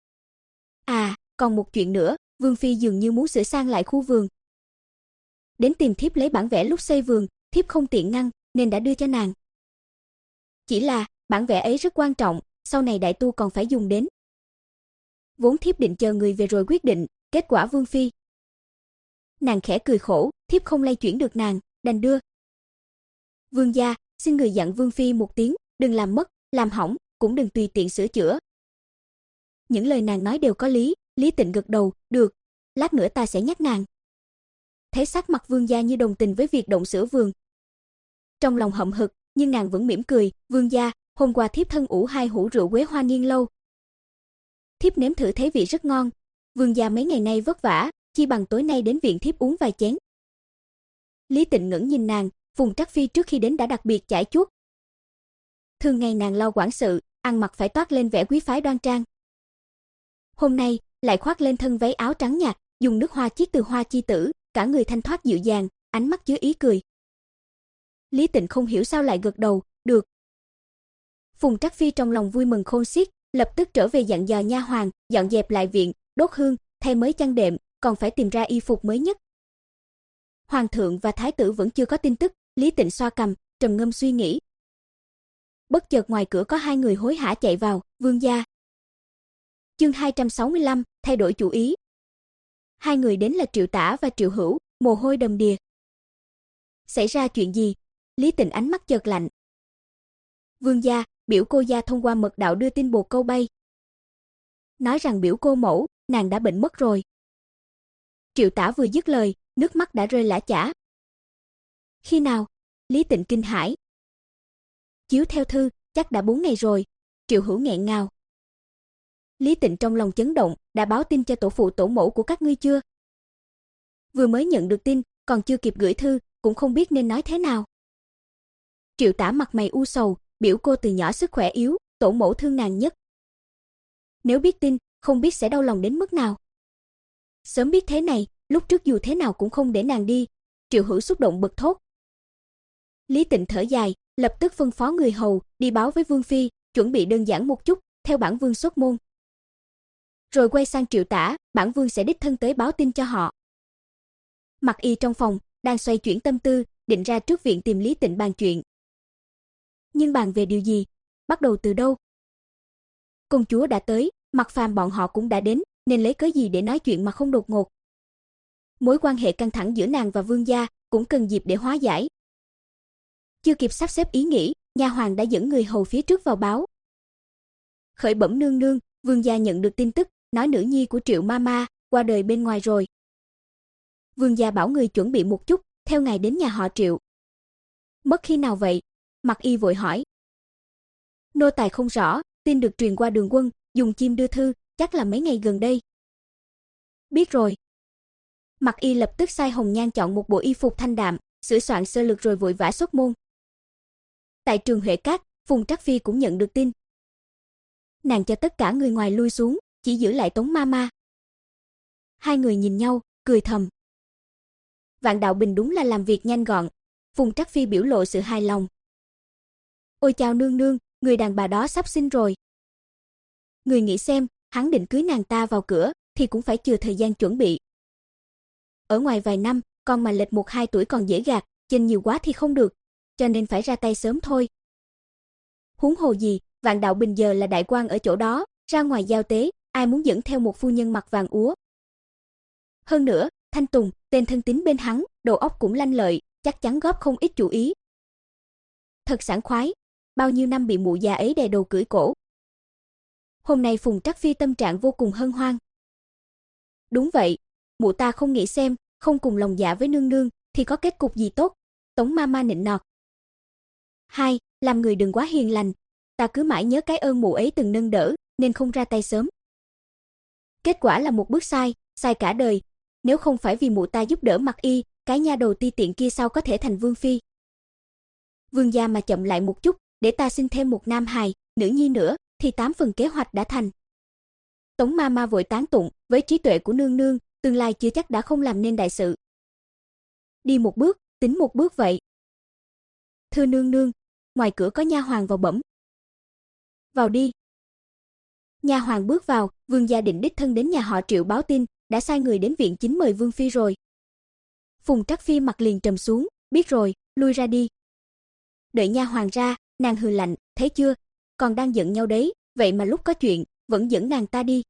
À, còn một chuyện nữa, Vương phi dường như muốn sửa sang lại khu vườn. Đến tìm thiếp lấy bản vẽ lúc xây vườn, thiếp không tiện ngăn, nên đã đưa cho nàng. Chỉ là, bản vẽ ấy rất quan trọng, sau này đại tu còn phải dùng đến. Vốn thiếp định chờ người về rồi quyết định, kết quả Vương phi. Nàng khẽ cười khổ, thiếp không lay chuyển được nàng, đành đưa. Vương gia, xin người dặn Vương phi một tiếng, đừng làm mất, làm hỏng, cũng đừng tùy tiện sửa chữa. Những lời nàng nói đều có lý, Lý Tịnh gật đầu, được, lát nữa ta sẽ nhắc nàng. Thấy sắc mặt Vương gia như đồng tình với việc động sửa vườn. Trong lòng hậm hực, nhưng nàng vẫn mỉm cười, Vương gia, hôm qua thiếp thân ủ hai hũ rượu quế hoa niên lâu. Thiếp nếm thử thấy vị rất ngon, Vương gia mấy ngày nay vất vả, chi bằng tối nay đến viện thiếp uống vài chén. Lý Tịnh ngẩng nhìn nàng, Phùng Trắc Phi trước khi đến đã đặc biệt chải chuốt. Thường ngày nàng lo quản sự, ăn mặc phải toát lên vẻ quý phái đoan trang. Hôm nay, lại khoác lên thân váy áo trắng nhạt, dùng nước hoa chiết từ hoa chi tử, cả người thanh thoát dịu dàng, ánh mắt chứa ý cười. Lý Tịnh không hiểu sao lại gật đầu, được. Phùng Trắc Phi trong lòng vui mừng khôn xiết, lập tức trở về dặn dò nha hoàn, dọn dẹp lại viện, đốt hương, thay mới chăn đệm, còn phải tìm ra y phục mới nhất. Hoàng thượng và thái tử vẫn chưa có tin tức, Lý Tịnh xoa cằm, trầm ngâm suy nghĩ. Bất chợt ngoài cửa có hai người hối hả chạy vào, Vương gia. Chương hai trăm sáu mươi lăm, thay đổi chủ ý. Hai người đến là Triệu Tả và Triệu Hữu, mồ hôi đầm đìa. Xảy ra chuyện gì? Lý Tịnh ánh mắt chợt lạnh. Vương gia, biểu cô gia thông qua mật đạo đưa tin bồ câu bay. Nói rằng biểu cô mẫu, nàng đã bệnh mất rồi. Triệu Tả vừa dứt lời, nước mắt đã rơi lã chã. Khi nào? Lý Tịnh kinh hãi. Chiếu theo thư, chắc đã bốn ngày rồi. Triệu Hữu nghẹn ngào. Lý Tịnh trong lòng chấn động, đã báo tin cho tổ phụ tổ mẫu của các ngươi chưa? Vừa mới nhận được tin, còn chưa kịp gửi thư, cũng không biết nên nói thế nào. Triệu Tả mặt mày u sầu, biểu cô từ nhỏ sức khỏe yếu, tổ mẫu thương nàng nhất. Nếu biết tin, không biết sẽ đau lòng đến mức nào. Sớm biết thế này, lúc trước dù thế nào cũng không để nàng đi. Triệu Hữu xúc động bật thốt. Lý Tịnh thở dài, lập tức phân phó người hầu đi báo với Vương phi, chuẩn bị đơn giản một chút, theo bản vương xuất môn. rồi quay sang Triệu Tả, bản vương sẽ đích thân tới báo tin cho họ. Mặc Y trong phòng, đang xoay chuyển tâm tư, định ra trước viện tìm Lý Tịnh bàn chuyện. Nhưng bàn về điều gì? Bắt đầu từ đâu? Công chúa đã tới, Mặc Phàm bọn họ cũng đã đến, nên lấy cớ gì để nói chuyện mà không đột ngột. Mối quan hệ căng thẳng giữa nàng và vương gia cũng cần dịp để hóa giải. Chưa kịp sắp xếp ý nghĩ, nha hoàn đã dẫn người hầu phía trước vào báo. Khởi bẩm nương nương, vương gia nhận được tin tức, nói nữ nhi của Triệu Mama qua đời bên ngoài rồi. Vương gia bảo người chuẩn bị một chút, theo ngài đến nhà họ Triệu. Mất khi nào vậy? Mặc Y vội hỏi. Nô tài không rõ, tin được truyền qua Đường Quân, dùng chim đưa thư, chắc là mấy ngày gần đây. Biết rồi. Mặc Y lập tức sai Hồng Nhan chọn một bộ y phục thanh đạm, sửa soạn sơ lược rồi vội vã xuất môn. Tại trường Huệ Cát, Phùng Trắc Phi cũng nhận được tin. Nàng cho tất cả người ngoài lui xuống, chỉ giữ lại Tống Mama. Hai người nhìn nhau, cười thầm. Vạn Đạo Bình đúng là làm việc nhanh gọn. Phùng Trắc Phi biểu lộ sự hài lòng. Ôi chào nương nương, người đàn bà đó sắp sinh rồi. Người nghĩ xem, hắn định cưới nàng ta vào cửa, thì cũng phải chừa thời gian chuẩn bị. Ở ngoài vài năm, con mà lệch một hai tuổi còn dễ gạt, chênh nhiều quá thì không được, cho nên phải ra tay sớm thôi. Huống hồ gì, Vạn Đạo Bình giờ là đại quan ở chỗ đó, ra ngoài giao tế, ai muốn dẫn theo một phu nhân mặt vàng úa. Hơn nữa, Thanh Tùng, tên thân tín bên hắn, đầu óc cũng lanh lợi, chắc chắn góp không ít chủ ý. Thật sảng khoái, bao nhiêu năm bị mụ già ấy đè đầu cưỡi cổ. Hôm nay Phùng Trắc Phi tâm trạng vô cùng hân hoan. Đúng vậy, mụ ta không nghĩ xem, không cùng lòng dạ với nương nương, thì có kết cục gì tốt. Tống Mama nịnh nọt. Hai, làm người đừng quá hiền lành, ta cứ mãi nhớ cái ơn mụ ấy từng nâng đỡ, nên không ra tay sớm. Kết quả là một bước sai, sai cả đời. Nếu không phải vì mụ ta giúp đỡ Mặc Y, cái nha đầu ti tiện kia sao có thể thành vương phi. Vương gia mà chậm lại một chút, để ta sinh thêm một nam hài, nữ nhi nữa, thì tám phần kế hoạch đã thành. Tống Mama vội tán tụng, với trí tuệ của nương nương, tương lai chưa chắc đã không làm nên đại sự. Đi một bước, tính một bước vậy. Thưa nương nương, ngoài cửa có nha hoàn vào bẩm. Vào đi. Nha hoàn bước vào, vương gia định đích thân đến nhà họ Triệu báo tin, đã sai người đến viện chính mời vương phi rồi. Phùng Trắc Phi mặt liền trầm xuống, biết rồi, lui ra đi. Đợi nha hoàn ra, nàng hừ lạnh, thấy chưa, còn đang giận nhau đấy, vậy mà lúc có chuyện, vẫn dẫn nàng ta đi.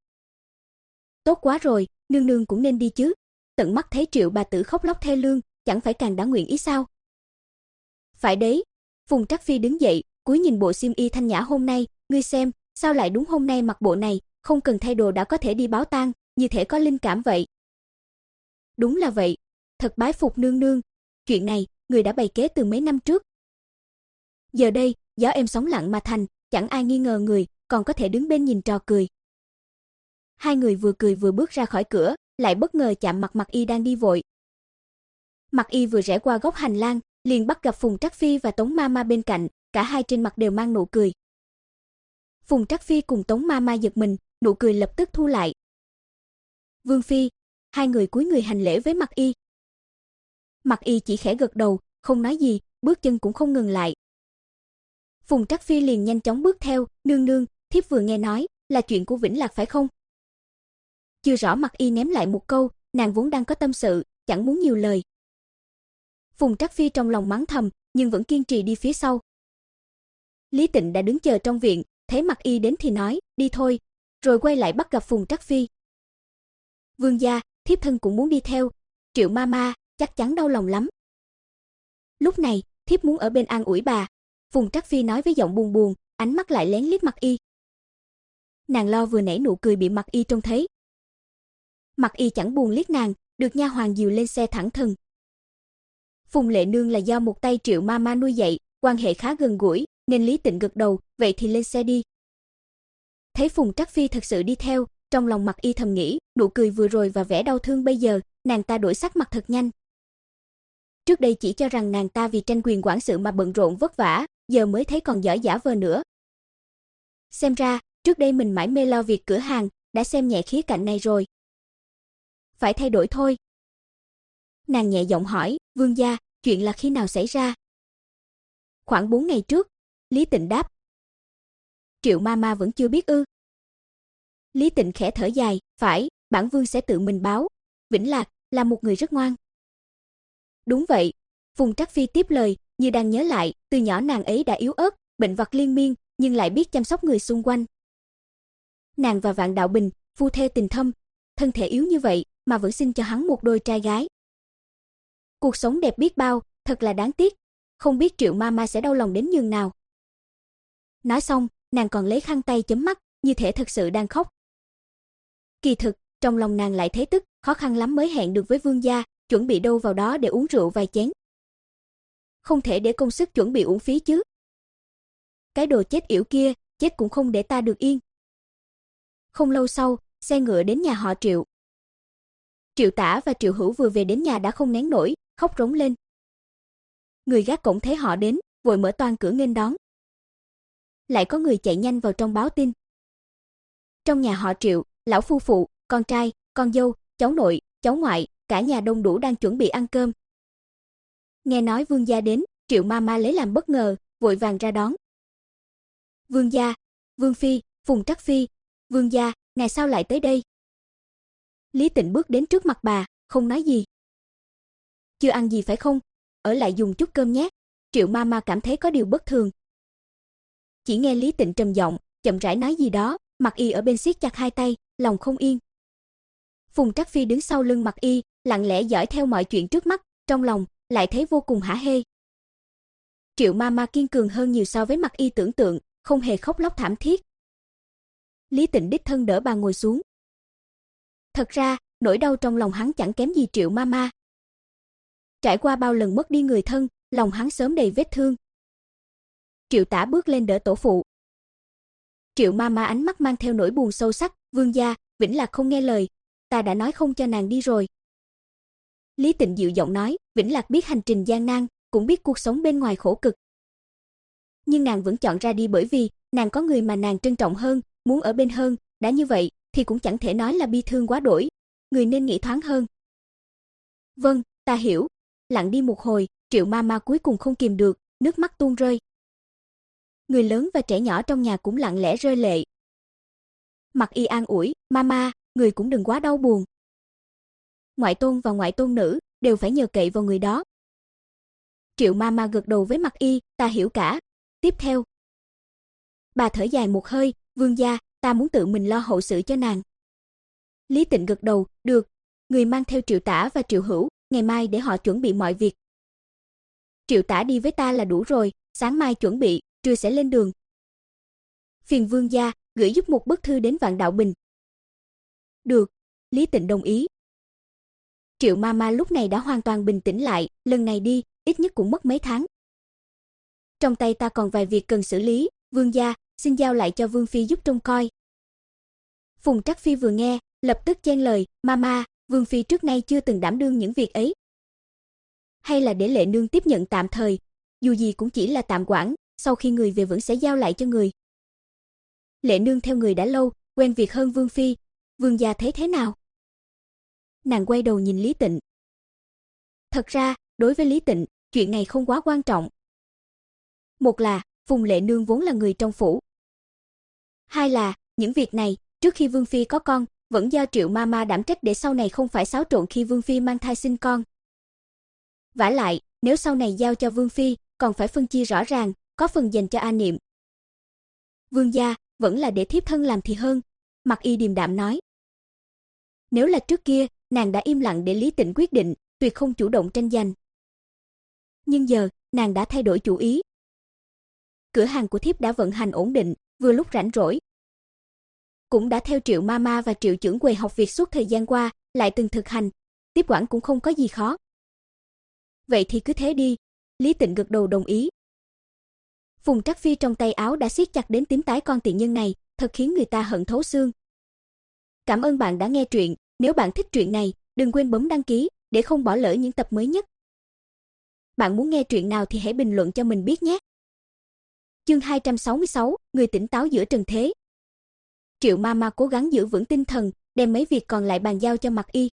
Tốt quá rồi, nương nương cũng nên đi chứ. Tận mắt thấy Triệu bà tử khóc lóc thê lương, chẳng phải càng đã nguyện ý sao? Phải đấy. Phùng Trắc Phi đứng dậy, cúi nhìn bộ xiêm y thanh nhã hôm nay, ngươi xem, sao lại đúng hôm nay mặc bộ này, không cần thay đồ đã có thể đi báo tang, như thể có linh cảm vậy. Đúng là vậy, thật bái phục nương nương. Chuyện này, người đã bày kế từ mấy năm trước. Giờ đây, gió êm sóng lặng mà thành, chẳng ai nghi ngờ người, còn có thể đứng bên nhìn trò cười. Hai người vừa cười vừa bước ra khỏi cửa, lại bất ngờ chạm mặt Mặc Y đang đi vội. Mặc Y vừa rẽ qua góc hành lang, liền bắt gặp Phùng Trắc Phi và Tống Mama bên cạnh, cả hai trên mặt đều mang nụ cười. Phùng Trắc Phi cùng Tống Mama giật mình, nụ cười lập tức thu lại. Vương phi, hai người cúi người hành lễ với Mặc Y. Mặc Y chỉ khẽ gật đầu, không nói gì, bước chân cũng không ngừng lại. Phùng Trắc Phi liền nhanh chóng bước theo, nương nương, thiếp vừa nghe nói, là chuyện của Vĩnh Lạc phải không? Chưa rõ Mặc Y ném lại một câu, nàng vốn đang có tâm sự, chẳng muốn nhiều lời. Phùng Trắc Phi trong lòng mắng thầm, nhưng vẫn kiên trì đi phía sau. Lý Tịnh đã đứng chờ trong viện, thấy Mặc Y đến thì nói, đi thôi, rồi quay lại bắt gặp Phùng Trắc Phi. Vương gia, thiếp thân cũng muốn đi theo, Triệu Mama chắc chắn đau lòng lắm. Lúc này, thiếp muốn ở bên an ủi bà. Phùng Trắc Phi nói với giọng buồn buồn, ánh mắt lại lén liếc Mặc Y. Nàng lo vừa nãy nụ cười bị Mặc Y trông thấy. Mặc Y chẳng buồn liếc nàng, được nha hoàn dìu lên xe thẳng thừng. Phùng Lệ Nương là do một tay Triệu Mama nuôi dạy, quan hệ khá gần gũi, nên Lý Tịnh gật đầu, vậy thì lên xe đi. Thấy Phùng Trắc Phi thật sự đi theo, trong lòng Mặc Y thầm nghĩ, nụ cười vừa rồi và vẻ đau thương bây giờ, nàng ta đổi sắc mặt thật nhanh. Trước đây chỉ cho rằng nàng ta vì tranh quyền quản sự mà bận rộn vất vả, giờ mới thấy còn giỏi giả vờ nữa. Xem ra, trước đây mình mãi mê lo việc cửa hàng, đã xem nhẹ khía cạnh này rồi. Phải thay đổi thôi. Nàng nhẹ giọng hỏi, vương gia, chuyện là khi nào xảy ra? Khoảng bốn ngày trước, Lý Tịnh đáp. Triệu Mama vẫn chưa biết ư? Lý Tịnh khẽ thở dài, phải, bản vương sẽ tự mình báo. Vĩnh Lạc là một người rất ngoan. Đúng vậy. Phùng Trắc Phi tiếp lời, như đang nhớ lại, từ nhỏ nàng ấy đã yếu ớt, bệnh vặt liên miên, nhưng lại biết chăm sóc người xung quanh. Nàng và Vạn Đạo Bình, phu thê tình thâm, thân thể yếu như vậy mà vẫn sinh cho hắn một đôi trai gái. Cuộc sống đẹp biết bao, thật là đáng tiếc, không biết Triệu Mama sẽ đau lòng đến nhường nào. Nói xong, nàng còn lấy khăn tay chấm mắt, như thể thật sự đang khóc. Kỳ thực, trong lòng nàng lại thấy tức, khó khăn lắm mới hẹn được với vương gia, chuẩn bị đâu vào đó để uống rượu vài chén. Không thể để công sức chuẩn bị uổng phí chứ. Cái đồ chết yểu kia, chết cũng không để ta được yên. Không lâu sau, xe ngựa đến nhà họ Triệu. Triệu Tả và Triệu Hữu vừa về đến nhà đã không nén nổi, khóc rống lên. Người gác cổng thấy họ đến, vội mở toang cửa nghênh đón. Lại có người chạy nhanh vào trong báo tin. Trong nhà họ Triệu, lão phu phụ, con trai, con dâu, cháu nội, cháu ngoại, cả nhà đông đủ đang chuẩn bị ăn cơm. Nghe nói vương gia đến, Triệu Mama lấy làm bất ngờ, vội vàng ra đón. Vương gia, Vương phi, Phùng Trắc Phi, vương gia, ngày sao lại tới đây? Lý Tịnh bước đến trước mặt bà, không nói gì. Chưa ăn gì phải không? Ở lại dùng chút cơm nhé. Triệu Mama cảm thấy có điều bất thường. Chỉ nghe Lý Tịnh trầm giọng, chậm rãi nói gì đó, Mặc Y ở bên siết chặt hai tay, lòng không yên. Phùng Trắc Phi đứng sau lưng Mặc Y, lặng lẽ dõi theo mọi chuyện trước mắt, trong lòng lại thấy vô cùng hả hê. Triệu Mama kiên cường hơn nhiều so với Mặc Y tưởng tượng, không hề khóc lóc thảm thiết. Lý Tịnh đích thân đỡ bà ngồi xuống. Thật ra, nỗi đau trong lòng hắn chẳng kém gì Triệu Mama. Trải qua bao lần mất đi người thân, lòng hắn sớm đầy vết thương. Triệu Tả bước lên đỡ tổ phụ. Triệu Mama ánh mắt mang theo nỗi buồn sâu sắc, vương gia, Vĩnh Lạc không nghe lời, ta đã nói không cho nàng đi rồi. Lý Tịnh dịu giọng nói, Vĩnh Lạc biết hành trình gian nan, cũng biết cuộc sống bên ngoài khổ cực. Nhưng nàng vẫn chọn ra đi bởi vì, nàng có người mà nàng trân trọng hơn, muốn ở bên hơn, đã như vậy, thì cũng chẳng thể nói là bi thương quá đổi, người nên nghĩ thoáng hơn. Vâng, ta hiểu. Lặng đi một hồi, Triệu Mama cuối cùng không kìm được, nước mắt tuôn rơi. Người lớn và trẻ nhỏ trong nhà cũng lặng lẽ rơi lệ. Mặc Y an ủi, Mama, người cũng đừng quá đau buồn. Ngoại tôn và ngoại tôn nữ đều phải nhờ cậy vào người đó. Triệu Mama gật đầu với Mặc Y, ta hiểu cả. Tiếp theo, bà thở dài một hơi, vương gia, ta muốn tự mình lo hậu sự cho nàng. Lý Tịnh gật đầu, được, người mang theo Triệu Tả và Triệu Hữu, ngày mai để họ chuẩn bị mọi việc. Triệu Tả đi với ta là đủ rồi, sáng mai chuẩn bị, trưa sẽ lên đường. Phiền vương gia, gửi giúp một bức thư đến Vạn Đạo Bình. Được, Lý Tịnh đồng ý. Triệu Mama lúc này đã hoàn toàn bình tĩnh lại, lần này đi, ít nhất cũng mất mấy tháng. Trong tay ta còn vài việc cần xử lý, vương gia, xin giao lại cho Vương phi giúp trông coi. Phùng Trắc Phi vừa nghe, lập tức chen lời, Mama, Vương phi trước nay chưa từng đảm đương những việc ấy. Hay là để Lệ nương tiếp nhận tạm thời, dù gì cũng chỉ là tạm quản, sau khi người về vẫn sẽ giao lại cho người. Lệ nương theo người đã lâu, quen việc hơn Vương phi, vương gia thấy thế nào? Nàng quay đầu nhìn Lý Tịnh. Thật ra, đối với Lý Tịnh, chuyện này không quá quan trọng. Một là, Phùng Lệ nương vốn là người trong phủ. Hai là, những việc này, trước khi Vương phi có con, vẫn do Triệu Mama đảm trách để sau này không phải xáo trộn khi Vương phi mang thai sinh con. Vả lại, nếu sau này giao cho Vương phi, còn phải phân chia rõ ràng, có phần dành cho A Niệm. Vương gia, vẫn là để thiếp thân làm thì hơn, Mặc Y điềm đạm nói. Nếu là trước kia, nàng đã im lặng để Lý Tịnh quyết định, tuyệt không chủ động tranh giành. Nhưng giờ, nàng đã thay đổi chủ ý. Cửa hàng của thiếp đã vận hành ổn định, vừa lúc rảnh rỗi. Cũng đã theo Triệu Mama và Triệu trưởng quầy học việc suốt thời gian qua, lại từng thực hành, tiếp quản cũng không có gì khó. Vậy thì cứ thế đi, Lý Tịnh gật đầu đồng ý. Phùng Trắc Phi trong tay áo đã siết chặt đến tím tái con tiện nhân này, thật khiến người ta hận thấu xương. Cảm ơn bạn đã nghe truyện, nếu bạn thích truyện này, đừng quên bấm đăng ký để không bỏ lỡ những tập mới nhất. Bạn muốn nghe truyện nào thì hãy bình luận cho mình biết nhé. Chương hai trăm sáu mươi sáu, người tỉnh táo giữa trần thế. Triệu Mama cố gắng giữ vững tinh thần, đem mấy việc còn lại bàn giao cho Mặc Y.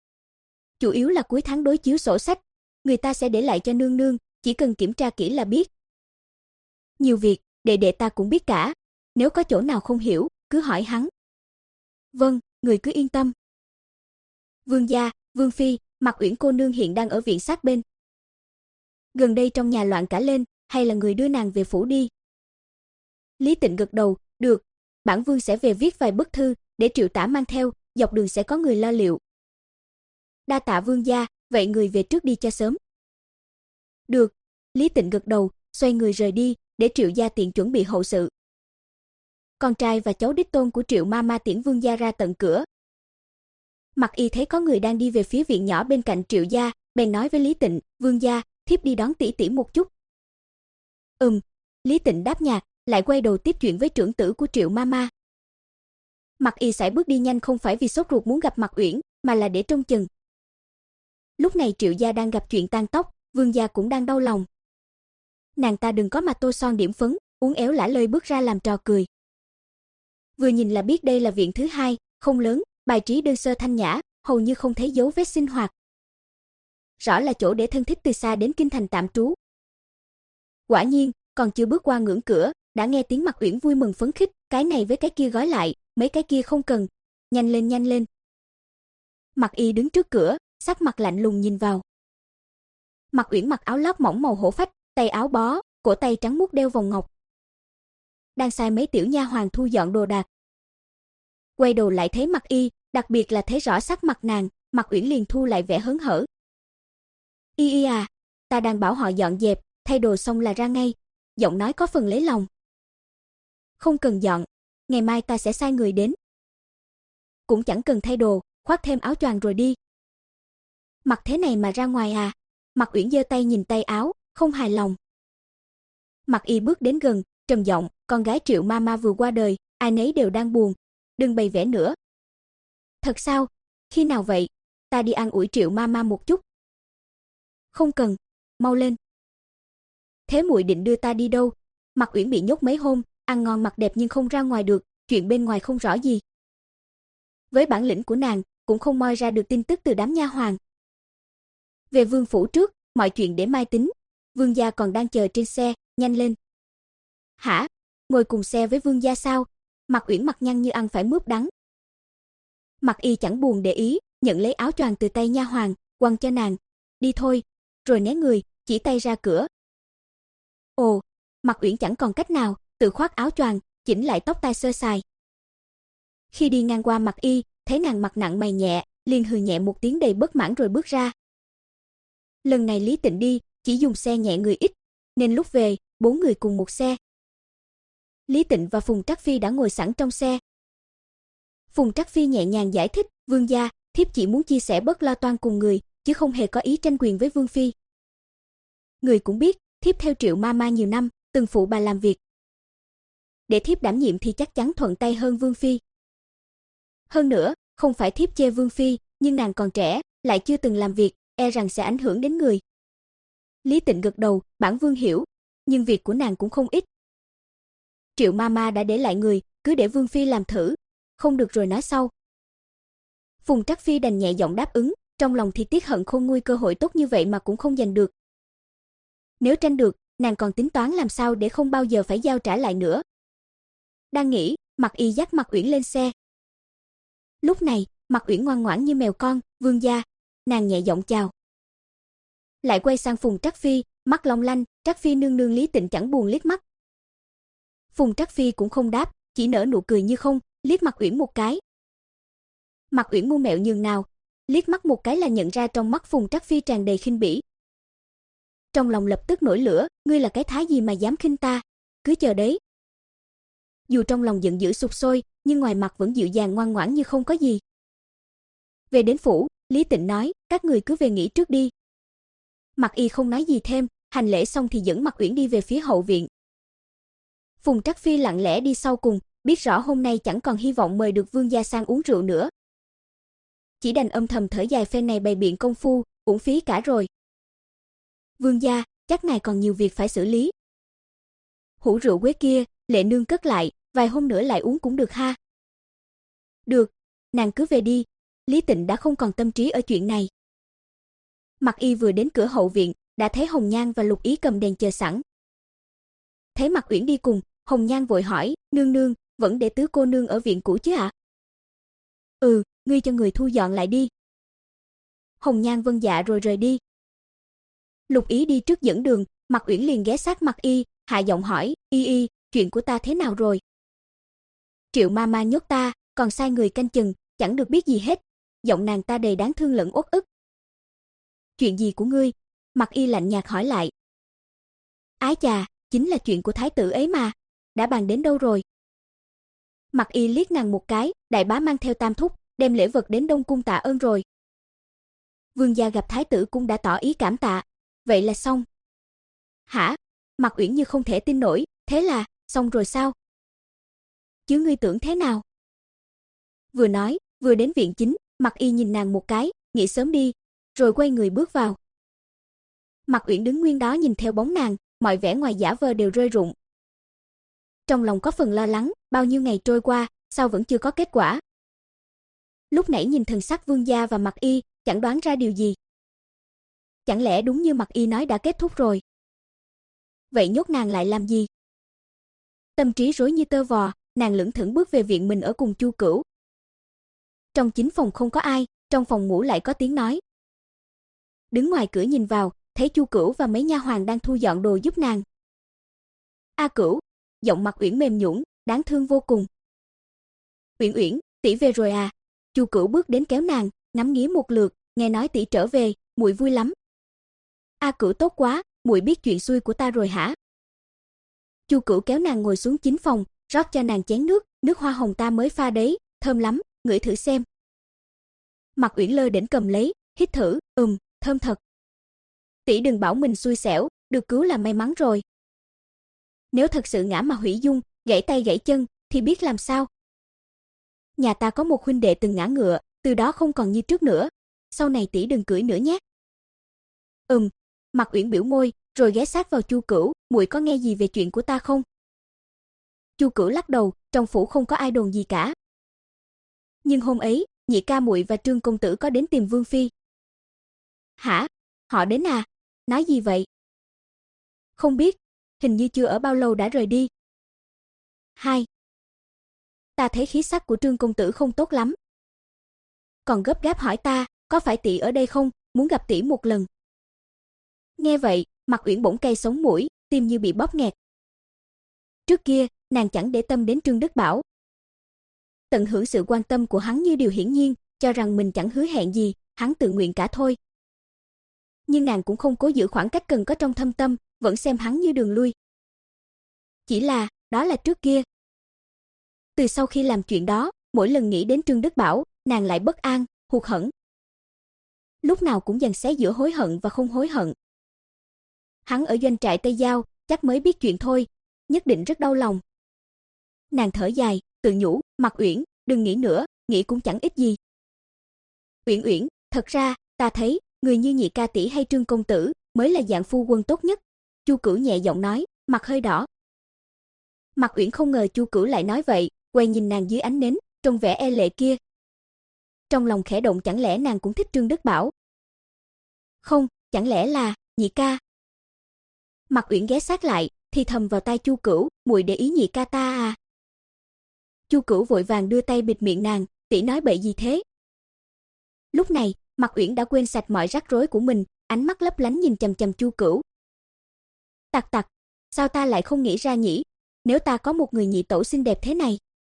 Chủ yếu là cuối tháng đối chiếu sổ sách, người ta sẽ để lại cho nương nương, chỉ cần kiểm tra kỹ là biết. Nhiều việc, đệ đệ ta cũng biết cả, nếu có chỗ nào không hiểu, cứ hỏi hắn. Vâng, người cứ yên tâm. Vương gia, Vương phi, Mạc Uyển cô nương hiện đang ở viện sát bên. Gần đây trong nhà loạn cả lên, hay là người đưa nàng về phủ đi? Lý Tịnh gật đầu, được, bản vương sẽ về viết vài bức thư để Triệu Tả mang theo, dọc đường sẽ có người lo liệu. Đa tạ vương gia, vậy người về trước đi cho sớm. Được, Lý Tịnh gật đầu, xoay người rời đi, để Triệu gia tiện chuẩn bị hậu sự. Con trai và cháu đích tôn của Triệu ma ma tiễn vương gia ra tận cửa. Mặc Y thấy có người đang đi về phía viện nhỏ bên cạnh Triệu gia, bèn nói với Lý Tịnh, vương gia, thiếp đi đón tỷ tỷ một chút. Ừm, Lý Tịnh đáp nhạt, lại quay đầu tiếp chuyện với trưởng tử của Triệu ma ma. Mặc Y sải bước đi nhanh không phải vì sốt ruột muốn gặp Mạc Uyển, mà là để trông chừng. Lúc này Triệu gia đang gặp chuyện tan tóc, vương gia cũng đang đau lòng. Nàng ta đừng có mà tô son điểm phấn, uốn éo lả lơi bước ra làm trò cười. Vừa nhìn là biết đây là viện thứ hai, không lớn, bài trí đơn sơ thanh nhã, hầu như không thấy dấu vết sinh hoạt. Rõ là chỗ để thân thích từ xa đến kinh thành tạm trú. Quả nhiên, còn chưa bước qua ngưỡng cửa, đã nghe tiếng Mạc Uyển vui mừng phấn khích, cái này với cái kia gói lại, mấy cái kia không cần, nhanh lên nhanh lên. Mạc Y đứng trước cửa, sắc mặt lạnh lùng nhìn vào. Mạc Uyển mặc áo lót mỏng màu hổ phách, tay áo bó, cổ tay trắng muốt đeo vòng ngọc. Đang sai mấy tiểu nha hoàn thu dọn đồ đạc. Quay đầu lại thấy Mạc Y, đặc biệt là thấy rõ sắc mặt nàng, Mạc Uyển liền thu lại vẻ hớn hở. Y y à, ta đang bảo họ dọn dẹp, thay đồ xong là ra ngay, giọng nói có phần lấy lòng. Không cần dọn, ngày mai ta sẽ sai người đến. Cũng chẳng cần thay đồ, khoác thêm áo choàng rồi đi. Mặc thế này mà ra ngoài à? Mạc Uyển giơ tay nhìn tay áo, không hài lòng. Mạc Y bước đến gần, trầm giọng, con gái Triệu ma ma vừa qua đời, ai nấy đều đang buồn, đừng bày vẽ nữa. Thật sao? Khi nào vậy? Ta đi an ủi Triệu ma ma một chút. Không cần, mau lên. Thế muội định đưa ta đi đâu? Mạc Uyển bị nhốt mấy hôm, ăn ngon mặc đẹp nhưng không ra ngoài được, chuyện bên ngoài không rõ gì. Với bản lĩnh của nàng, cũng không moi ra được tin tức từ đám nha hoàn. Về vương phủ trước, mọi chuyện để mai tính. Vương gia còn đang chờ trên xe, nhanh lên. Hả? Ngồi cùng xe với vương gia sao? Mạc Uyển mặt nhăn như ăn phải mướp đắng. Mạc Y chẳng buồn để ý, nhận lấy áo choàng từ tay nha hoàn, quăng cho nàng. Đi thôi, rồi né người, chỉ tay ra cửa. Ồ, Mạc Uyển chẳng còn cách nào, tự khoác áo choàng, chỉnh lại tóc tai sơ sài. Khi đi ngang qua Mạc Y, thấy nàng mặt nặng mày nhẹ, liền hừ nhẹ một tiếng đầy bất mãn rồi bước ra. Lần này Lý Tịnh đi, chỉ dùng xe nhẹ người ít, nên lúc về, bốn người cùng một xe. Lý Tịnh và Phùng Trắc Phi đã ngồi sẵn trong xe. Phùng Trắc Phi nhẹ nhàng giải thích, vương gia, thiếp chỉ muốn chia sẻ bớt lo toan cùng người, chứ không hề có ý tranh quyền với vương phi. Người cũng biết, thiếp theo Triệu ma ma nhiều năm, từng phụ bà làm việc. Để thiếp đảm nhiệm thì chắc chắn thuận tay hơn vương phi. Hơn nữa, không phải thiếp chê vương phi, nhưng nàng còn trẻ, lại chưa từng làm việc, e rằng sẽ ảnh hưởng đến người. Lý Tịnh gật đầu, bản vương hiểu, nhưng việc của nàng cũng không ít. Triệu ma ma đã để lại người, cứ để vương phi làm thử, không được rồi nói sau. Phùng Trắc Phi đành nhẹ giọng đáp ứng, trong lòng thì tiếc hận khôn nguôi cơ hội tốt như vậy mà cũng không giành được. Nếu tranh được, nàng còn tính toán làm sao để không bao giờ phải giao trả lại nữa. Đang nghĩ, Mạc Y dắt Mạc Uyển lên xe. Lúc này, Mạc Uyển ngoan ngoãn như mèo con, vương gia, nàng nhẹ giọng chào. Lại quay sang Phùng Trắc Phi, mắt long lanh, Trắc Phi nương nương. Lý Tịnh chẳng buồn liếc mắt. Phùng Trắc Phi cũng không đáp, chỉ nở nụ cười như không, liếc Mạc Uyển một cái. Mạc Uyển ngu mẹo nhường nào, liếc mắt một cái là nhận ra trong mắt Phùng Trắc Phi tràn đầy khinh bỉ. Trong lòng lập tức nổi lửa, ngươi là cái thái gì mà dám khinh ta, cứ chờ đấy. Dù trong lòng giận dữ sục sôi, nhưng ngoài mặt vẫn dịu dàng ngoan ngoãn như không có gì. Về đến phủ, Lý Tịnh nói, các người cứ về nghỉ trước đi. Mạc Y không nói gì thêm, hành lễ xong thì dẫn Mạc Uyển đi về phía hậu viện. Phùng Trắc Phi lặng lẽ đi sau cùng, biết rõ hôm nay chẳng còn hy vọng mời được vương gia sang uống rượu nữa. Chỉ đành âm thầm thở dài, phen này bày biện công phu, uổng phí cả rồi. Vương gia, chắc ngài còn nhiều việc phải xử lý. Hũ rượu quế kia, Lệ nương cất lại, vài hôm nữa lại uống cũng được ha. Được, nàng cứ về đi. Lý Tịnh đã không còn tâm trí ở chuyện này. Mạc Y vừa đến cửa hậu viện, đã thấy Hồng Nhan và Lục Ý cầm đèn chờ sẵn. Thấy Mạc Uyển đi cùng, Hồng Nhan vội hỏi, nương nương, vẫn để tứ cô nương ở viện cũ chứ ạ? Ừ, ngươi cho người thu dọn lại đi. Hồng Nhan vâng dạ rồi rời đi. Lục Ý đi trước dẫn đường, Mạc Uyển liền ghé sát Mạc Y, hạ giọng hỏi, "Y Y, chuyện của ta thế nào rồi?" Triệu Mama nhốt ta, còn sai người canh chừng, chẳng được biết gì hết. Giọng nàng ta đầy đáng thương lẫn uất ức. "Chuyện gì của ngươi?" Mạc Y lạnh nhạt hỏi lại. "Ái chà, chính là chuyện của thái tử ấy mà, đã bàn đến đâu rồi?" Mạc Y liếc nàng một cái, đại bá mang theo tam thúc, đem lễ vật đến Đông cung tạ ơn rồi. Vương gia gặp thái tử cũng đã tỏ ý cảm tạ, vậy là xong. Hả? Mạc Uyển như không thể tin nổi, thế là xong rồi sao? Chứ ngươi tưởng thế nào? Vừa nói, vừa đến viện chính, Mạc Y nhìn nàng một cái, nghĩ sớm đi, rồi quay người bước vào. Mạc Uyển đứng nguyên đó nhìn theo bóng nàng, mọi vẻ ngoài giả vờ đều rơi rụng. Trong lòng có phần lo lắng, bao nhiêu ngày trôi qua, sao vẫn chưa có kết quả. Lúc nãy nhìn thần sắc Vương gia và Mạc Y, chẳng đoán ra điều gì. Chẳng lẽ đúng như Mạc Y nói đã kết thúc rồi? Vậy nhốt nàng lại làm gì? Tâm trí rối như tơ vò, nàng lững thững bước về viện mình ở cùng Chu Cửu. Trong chính phòng không có ai, trong phòng ngủ lại có tiếng nói. Đứng ngoài cửa nhìn vào, thấy Chu Cửu và mấy nha hoàn đang thu dọn đồ giúp nàng. "A Cửu." Giọng Mạc Uyển mềm nhũn, đáng thương vô cùng. "Uyển Uyển, tỷ về rồi à?" Chu Cửu bước đến kéo nàng, ngắm nghía một lượt, nghe nói tỷ trở về, muội vui lắm. "A Cửu tốt quá, muội biết chuyện xui của ta rồi hả?" Chu Cửu kéo nàng ngồi xuống chính phòng, rót cho nàng chén nước, nước hoa hồng ta mới pha đấy, thơm lắm, ngửi thử xem. Mạc Uyển lơ đễnh cầm lấy, hít thử, ừm, thơm thật. Tỷ đừng bảo mình xui xẻo, được cứu là may mắn rồi. Nếu thật sự ngã mà hủy dung, gãy tay gãy chân, thì biết làm sao? Nhà ta có một huynh đệ từng ngã ngựa, từ đó không còn như trước nữa. Sau này tỷ đừng cưỡi nữa nhé. Ừm, Mạc Uyển biểu môi, rồi ghé sát vào Chu Cửu, muội có nghe gì về chuyện của ta không? Chu Cửu lắc đầu, trong phủ không có ai đồn gì cả. Nhưng hôm ấy, nhị ca muội và Trương công tử có đến tìm Vương phi. Hả? Họ đến à? Nói gì vậy? Không biết, hình như chưa ở bao lâu đã rời đi. Hai. Ta thấy khí sắc của Trương công tử không tốt lắm. Còn gấp gáp hỏi ta, có phải tỷ ở đây không, muốn gặp tỷ một lần. Nghe vậy, Mạc Uyển bỗng cay sống mũi, tim như bị bóp nghẹt. Trước kia, nàng chẳng để tâm đến Trương Đức Bảo. Tận hưởng sự quan tâm của hắn như điều hiển nhiên, cho rằng mình chẳng hứa hẹn gì, hắn tự nguyện cả thôi. Nhưng nàng cũng không cố giữ khoảng cách cần có trong thâm tâm, vẫn xem hắn như đường lui. Chỉ là, đó là trước kia. Từ sau khi làm chuyện đó, mỗi lần nghĩ đến Trương Đức Bảo, nàng lại bất an, hụt hẫng. Lúc nào cũng giằng xé giữa hối hận và không hối hận. Hắn ở doanh trại Tây Giao, chắc mới biết chuyện thôi, nhất định rất đau lòng. Nàng thở dài, tự nhủ, Mạc Uyển, đừng nghĩ nữa, nghĩ cũng chẳng ích gì. Uyển Uyển, thật ra, ta thấy, người như nhị ca tỷ hay Trương công tử mới là dạng phu quân tốt nhất. Chu Cửu nhẹ giọng nói, mặt hơi đỏ. Mạc Uyển không ngờ Chu Cửu lại nói vậy, quay nhìn nàng dưới ánh nến, trông vẻ e lệ kia. Trong lòng khẽ động, chẳng lẽ nàng cũng thích Trương Đức Bảo? Không, chẳng lẽ là nhị ca? Mạc Uyển ghé sát lại, thì thầm vào tai Chu Cửu, muội để ý nhị ca ta à? Chu Cửu vội vàng đưa tay bịt miệng nàng, tỷ nói bậy gì thế? Lúc này, Mạc Uyển đã quên sạch mọi rắc rối của mình, ánh mắt lấp lánh nhìn chằm chằm Chu Cửu. Tặc tặc, sao ta lại không nghĩ ra nhỉ? Nếu ta có một người nhị tẩu xinh đẹp thế này.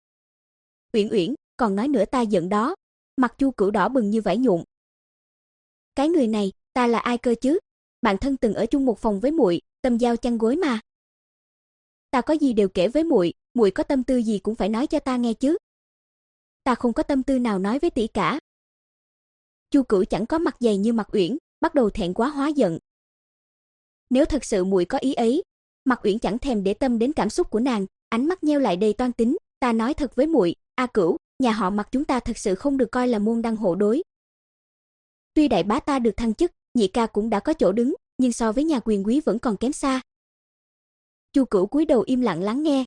Uyển Uyển, còn nói nữa ta giận đó. Mặt Chu Cửu đỏ bừng như vải nhụn. Cái người này, ta là ai cơ chứ? Bạn thân từng ở chung một phòng với muội, tâm giao chăn gối mà. Ta có gì đều kể với muội, muội có tâm tư gì cũng phải nói cho ta nghe chứ. Ta không có tâm tư nào nói với tỷ cả. Chu Cửu chẳng có mặt dày như Mạc Uyển, bắt đầu thẹn quá hóa giận. Nếu thật sự muội có ý ấy, Mạc Uyển chẳng thèm để tâm đến cảm xúc của nàng, ánh mắt nheo lại đầy toan tính, ta nói thật với muội, A Cửu, nhà họ Mạc chúng ta thật sự không được coi là môn đăng hộ đối. Tuy đại bá ta được thăng chức, nhị ca cũng đã có chỗ đứng, nhưng so với nhà quyền quý vẫn còn kém xa. Chu Cửu cúi đầu im lặng lắng nghe.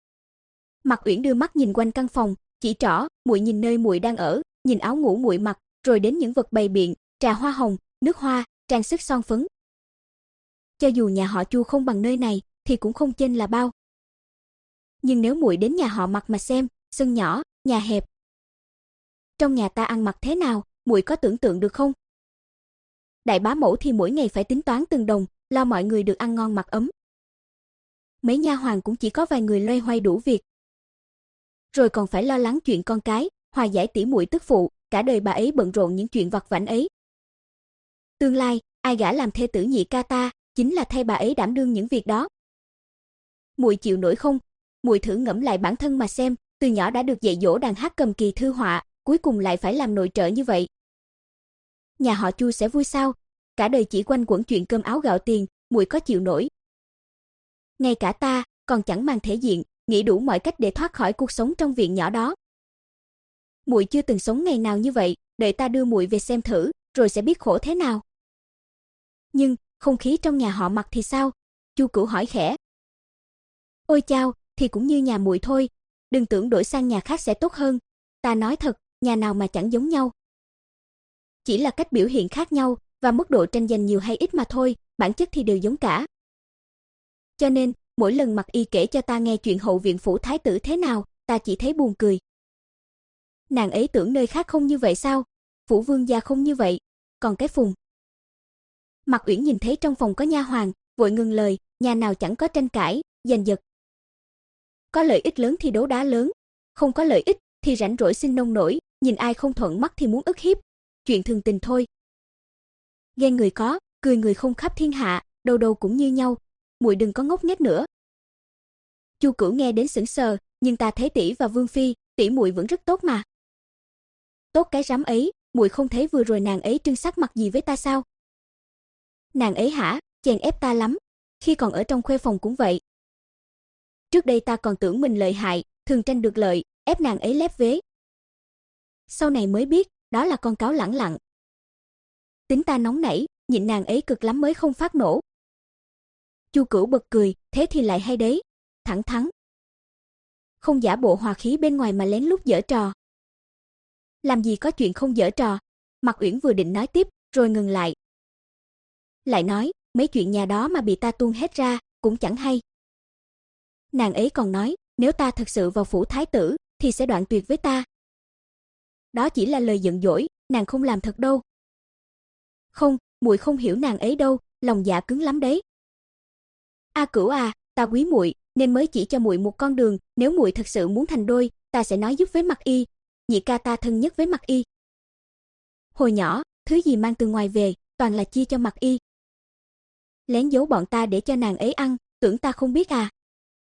Mạc Uyển đưa mắt nhìn quanh căn phòng, chỉ trỏ, muội nhìn nơi muội đang ở, nhìn áo ngủ muội mặc, rồi đến những vật bày biện, trà hoa hồng, nước hoa, trang sức son phấn. Cho dù nhà họ Chu không bằng nơi này, thì cũng không chênh là bao. Nhưng nếu muội đến nhà họ Mạc mà xem, sân nhỏ, nhà hẹp. trong nhà ta ăn mặc thế nào, muội có tưởng tượng được không? Đại bá mẫu thì mỗi ngày phải tính toán từng đồng, lo mọi người được ăn ngon mặc ấm. Mấy nha hoàn cũng chỉ có vài người loay hoay đủ việc. Rồi còn phải lo lắng chuyện con cái, hòa giải tỉ muội tức phụ, cả đời bà ấy bận rộn những chuyện vặt vãnh ấy. Tương lai, ai gả làm thê tử nhị ca ta, chính là thay bà ấy đảm đương những việc đó. Muội chịu nổi không? Muội thử ngẫm lại bản thân mà xem, từ nhỏ đã được dạy dỗ đàn hát cầm kỳ thư họa, cuối cùng lại phải làm nội trợ như vậy. Nhà họ Chu sẽ vui sao? Cả đời chỉ quanh quẩn chuyện cơm áo gạo tiền, muội có chịu nổi? Ngay cả ta, còn chẳng mang thể diện, nghĩ đủ mọi cách để thoát khỏi cuộc sống trong viện nhỏ đó. Muội chưa từng sống ngày nào như vậy, đợi ta đưa muội về xem thử, rồi sẽ biết khổ thế nào. Nhưng, không khí trong nhà họ Mặc thì sao? Chu Cửu hỏi khẽ. Ôi chao, thì cũng như nhà muội thôi, đừng tưởng đổi sang nhà khác sẽ tốt hơn. Ta nói thật, nhà nào mà chẳng giống nhau. Chỉ là cách biểu hiện khác nhau và mức độ tranh giành nhiều hay ít mà thôi, bản chất thì đều giống cả. Cho nên, mỗi lần Mặc Y kể cho ta nghe chuyện hậu viện phủ thái tử thế nào, ta chỉ thấy buồn cười. Nàng ấy tưởng nơi khác không như vậy sao? Phủ vương gia không như vậy, còn cái Phùng. Mạc Uyển nhìn thấy trong phòng có nha hoàn, vội ngừng lời, nhà nào chẳng có tranh cãi, giành giật. Có lợi ích lớn thì đấu đá lớn, không có lợi ích thì rảnh rỗi sinh nông nổi, nhìn ai không thuận mắt thì muốn ức hiếp, chuyện thường tình thôi. Ghen người có, cười người không khắp thiên hạ, đâu đâu cũng như nhau, muội đừng có ngốc nghếch nữa. Chu Cửu nghe đến sững sờ, nhưng ta thấy tỷ và Vương phi, tỷ muội vẫn rất tốt mà. Tốt cái rắm ấy, muội không thấy vừa rồi nàng ấy trưng sắc mặt gì với ta sao? Nàng ấy hả, chèn ép ta lắm, khi còn ở trong khuê phòng cũng vậy. Trước đây ta còn tưởng mình lợi hại, thường tranh được lợi, ép nàng ấy lép vế. Sau này mới biết, đó là con cáo lẳng lặng. Tính ta nóng nảy, nhịn nàng ấy cực lắm mới không phát nổ. Chu Cửu bật cười, thế thì lại hay đấy, thẳng thắn. Không giả bộ hòa khí bên ngoài mà lén lút giở trò. Làm gì có chuyện không giở trò, Mạc Uyển vừa định nói tiếp, rồi ngừng lại. Lại nói, mấy chuyện nhà đó mà bị ta tuôn hết ra, cũng chẳng hay. Nàng ấy còn nói, nếu ta thật sự vào phủ thái tử, thì sẽ đoạn tuyệt với ta. Đó chỉ là lời giận dỗi, nàng không làm thật đâu. Không, muội không hiểu nàng ấy đâu, lòng dạ cứng lắm đấy. A Cửu à, ta quý muội, nên mới chỉ cho muội một con đường, nếu muội thật sự muốn thành đôi, ta sẽ nói giúp với Mặc Y, nhị ca ta thân nhất với Mặc Y. Hồi nhỏ, thứ gì mang từ ngoài về, toàn là chia cho Mặc Y. Lén giấu bọn ta để cho nàng ấy ăn, tưởng ta không biết à?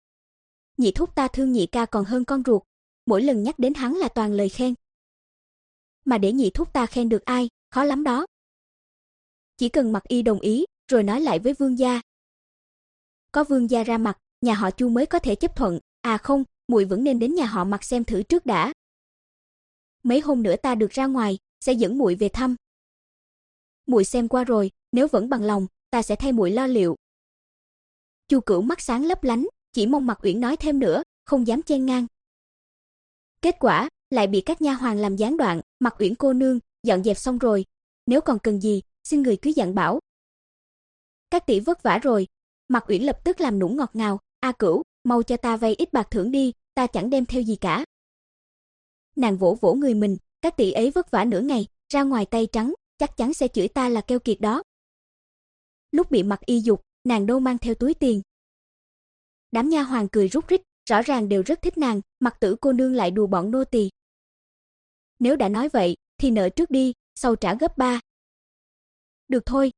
Nhị thúc ta thương nhị ca còn hơn con ruột, mỗi lần nhắc đến hắn là toàn lời khen. Mà để nhị thúc ta khen được ai, khó lắm đó. Chỉ cần Mặc Y đồng ý, rồi nói lại với vương gia. Có vương gia ra mặt, nhà họ Chu mới có thể chấp thuận, à không, muội vẫn nên đến nhà họ Mặc xem thử trước đã. Mấy hôm nữa ta được ra ngoài, sẽ dẫn muội về thăm. Muội xem qua rồi, nếu vẫn bằng lòng, ta sẽ thay muội lo liệu. Chu Cửu mắt sáng lấp lánh, chỉ mong Mạc Uyển nói thêm nữa, không dám chen ngang. Kết quả, lại bị các nha hoàn làm gián đoạn, Mạc Uyển cô nương, dọn dẹp xong rồi, nếu còn cần gì, xin người cứ dặn bảo. Các tỷ vất vả rồi, Mạc Uyển lập tức làm nũng ngọt ngào, A Cửu, mau cho ta vay ít bạc thưởng đi, ta chẳng đem theo gì cả. Nàng vỗ vỗ người mình, các tỷ ấy vất vả nửa ngày, ra ngoài tay trắng, chắc chắn sẽ chửi ta là keo kiệt đó. Lúc bị Mặc Y dục, nàng đâu mang theo túi tiền. Đám nha hoàn cười rúc rích, rõ ràng đều rất thích nàng, Mặc Tử cô nương lại đùa bọn nô tỳ. Nếu đã nói vậy, thì nợ trước đi, sau trả gấp ba. Được thôi.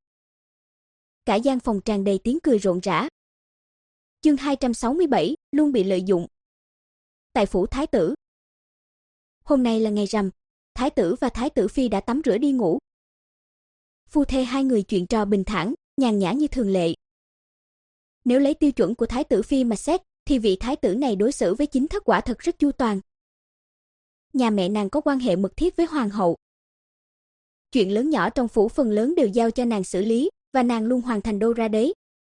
Cả gian phòng tràn đầy tiếng cười rộn rã. Chương hai trăm sáu mươi bảy, luôn bị lợi dụng. Tại phủ thái tử. Hôm nay là ngày rằm, thái tử và thái tử phi đã tắm rửa đi ngủ. Phu thê hai người chuyện trò bình thản, nhàn nhã như thường lệ. Nếu lấy tiêu chuẩn của thái tử phi mà xét, thì vị thái tử này đối xử với chính thất quả thật rất chu toàn. Nhà mẹ nàng có quan hệ mật thiết với hoàng hậu. Chuyện lớn nhỏ trong phủ phần lớn đều giao cho nàng xử lý, và nàng luôn hoàn thành đâu ra đấy.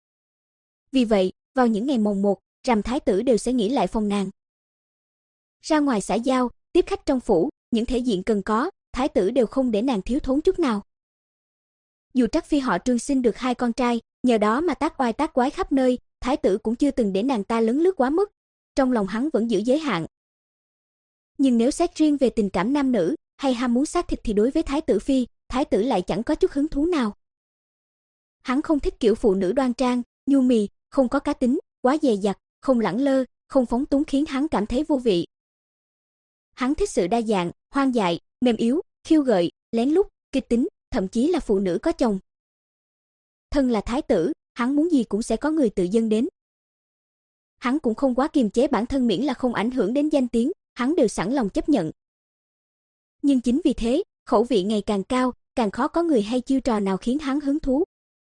Vì vậy, vào những ngày mồng một, rằm thái tử đều sẽ nghỉ lại phòng nàng. Ra ngoài xã giao, tiếp khách trong phủ, những thể diện cần có, thái tử đều không để nàng thiếu thốn chút nào. Dù Trắc phi họ Trương sinh được hai con trai, nhờ đó mà tác oai tác quái khắp nơi, thái tử cũng chưa từng để nàng ta lấn lướt quá mức, trong lòng hắn vẫn giữ giới hạn. Nhưng nếu xét riêng về tình cảm nam nữ, hay ham muốn xác thịt thì đối với Thái tử phi, Thái tử lại chẳng có chút hứng thú nào. Hắn không thích kiểu phụ nữ đoan trang, nhu mì, không có cá tính, quá dè dặt, không lẳng lơ, không phóng túng khiến hắn cảm thấy vô vị. Hắn thích sự đa dạng, hoang dại, mềm yếu, khiêu gợi, lén lút, kịch tính, thậm chí là phụ nữ có chồng. Thân là thái tử, hắn muốn gì cũng sẽ có người tự dâng đến. Hắn cũng không quá kiềm chế bản thân miễn là không ảnh hưởng đến danh tiếng, hắn đều sẵn lòng chấp nhận. Nhưng chính vì thế, khẩu vị ngày càng cao, càng khó có người hay chiêu trò nào khiến hắn hứng thú.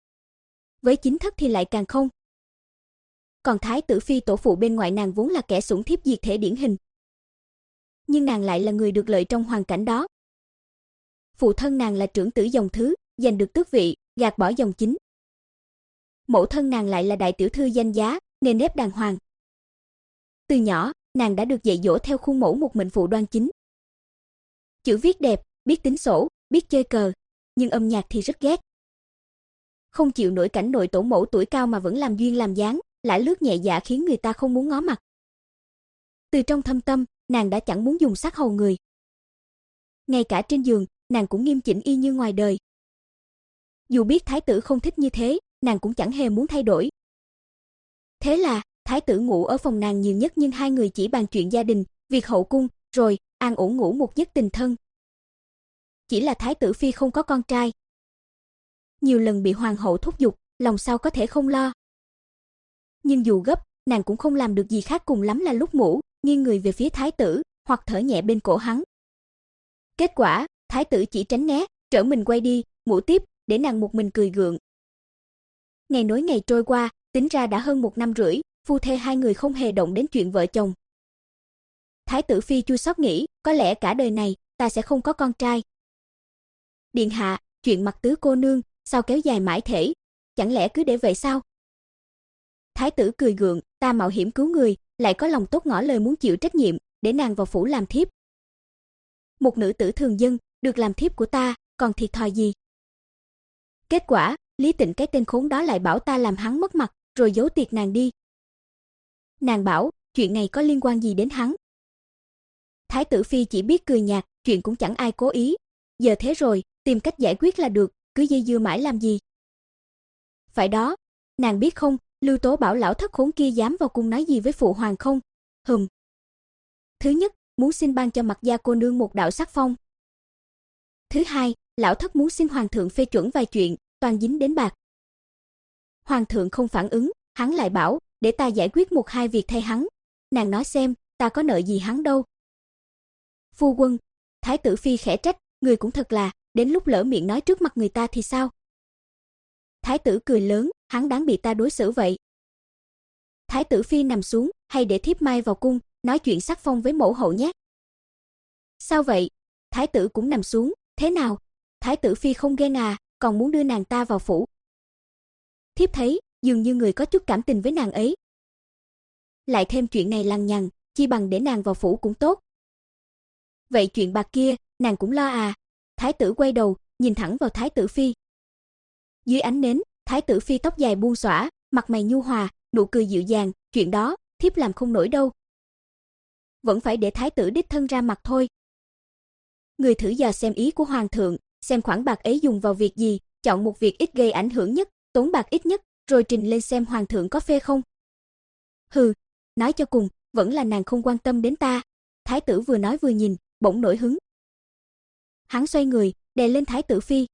Với chính thất thì lại càng không. Còn thái tử phi tổ phụ bên ngoài nàng vốn là kẻ sủng thiếp diệt thể điển hình. Nhưng nàng lại là người được lợi trong hoàn cảnh đó. Phụ thân nàng là trưởng tử dòng thứ, giành được tước vị, gạt bỏ dòng chính. Mẫu thân nàng lại là đại tiểu thư danh giá, nề nếp đàng hoàng. Từ nhỏ, nàng đã được dạy dỗ theo khuôn mẫu một mệnh phụ đoan chính. Chữ viết đẹp, biết tính sổ, biết chơi cờ, nhưng âm nhạc thì rất ghét. Không chịu nổi cảnh nội tổ mẫu tuổi cao mà vẫn làm duyên làm dáng, lả lướt nhẹ dạ khiến người ta không muốn ngó mặt. Từ trong thâm tâm, nàng đã chẳng muốn dùng sắc hầu người. Ngay cả trên giường, nàng cũng nghiêm chỉnh y như ngoài đời. Dù biết thái tử không thích như thế, nàng cũng chẳng hề muốn thay đổi. Thế là, thái tử ngủ ở phòng nàng nhiều nhất nhưng hai người chỉ bàn chuyện gia đình, việc hậu cung, rồi an ổn ngủ một giấc tình thân. Chỉ là thái tử phi không có con trai. Nhiều lần bị hoàng hậu thúc giục, lòng sao có thể không lo. Nhưng dù gấp, nàng cũng không làm được gì khác, cùng lắm là lúc ngủ, nghiêng người về phía thái tử, hoặc thở nhẹ bên cổ hắn. Kết quả, thái tử chỉ tránh né, trở mình quay đi, ngủ tiếp, để nàng một mình cười gượng. Ngày nối ngày trôi qua, tính ra đã hơn một năm rưỡi, phu thê hai người không hề động đến chuyện vợ chồng. Thái tử phi chua xót nghĩ, có lẽ cả đời này, ta sẽ không có con trai. Điện hạ, chuyện Mặc tứ cô nương, sao kéo dài mãi thế, chẳng lẽ cứ để vậy sao? Thái tử cười gượng, ta mạo hiểm cứu người, lại có lòng tốt ngỏ lời muốn chịu trách nhiệm, để nàng vào phủ làm thiếp. Một nữ tử thường dân, được làm thiếp của ta, còn thiệt thòi gì? Kết quả, Lý Tịnh cái tên khốn đó lại bảo ta làm hắn mất mặt, rồi giấu tiệc nàng đi. Nàng bảo, chuyện này có liên quan gì đến hắn? Thái tử phi chỉ biết cười nhạt, chuyện cũng chẳng ai cố ý. Giờ thế rồi, tìm cách giải quyết là được, cứ dây dưa mãi làm gì? Phải đó, nàng biết không, Lưu Tố bảo lão thất khốn kia dám vào cung nói gì với phụ hoàng không? Hừm. Thứ nhất, muốn xin ban cho Mặc gia cô nương một đạo sắc phong. Thứ hai, lão thất muốn xin hoàng thượng phê chuẩn vài chuyện, toàn dính đến bạc. Hoàng thượng không phản ứng, hắn lại bảo, để ta giải quyết một hai việc thay hắn. Nàng nói xem, ta có nợ gì hắn đâu. Phu quân, thái tử phi khẽ trách, người cũng thật là, đến lúc lỡ miệng nói trước mặt người ta thì sao? Thái tử cười lớn, hắn đáng bị ta đối xử vậy. Thái tử phi nằm xuống, hay để thiếp mai vào cung, nói chuyện sắc phong với mẫu hậu nhé. Sao vậy? Thái tử cũng nằm xuống, thế nào? Thái tử phi không ghen à, còn muốn đưa nàng ta vào phủ. Thiếp thấy, dường như người có chút cảm tình với nàng ấy. Lại thêm chuyện này lằng nhằng, chi bằng để nàng vào phủ cũng tốt. Vậy chuyện bạc kia, nàng cũng lo à? Thái tử quay đầu, nhìn thẳng vào thái tử phi. Dưới ánh nến, thái tử phi tóc dài buông xõa, mặt mày nhu hòa, nụ cười dịu dàng, chuyện đó, thiếp làm không nổi đâu. Vẫn phải để thái tử đích thân ra mặt thôi. Người thử dò xem ý của hoàng thượng, xem khoản bạc ấy dùng vào việc gì, chọn một việc ít gây ảnh hưởng nhất, tốn bạc ít nhất, rồi trình lên xem hoàng thượng có phê không. Hừ, nói cho cùng, vẫn là nàng không quan tâm đến ta. Thái tử vừa nói vừa nhìn, bỗng nổi hứng. Hắn xoay người, đè lên thái tử phi.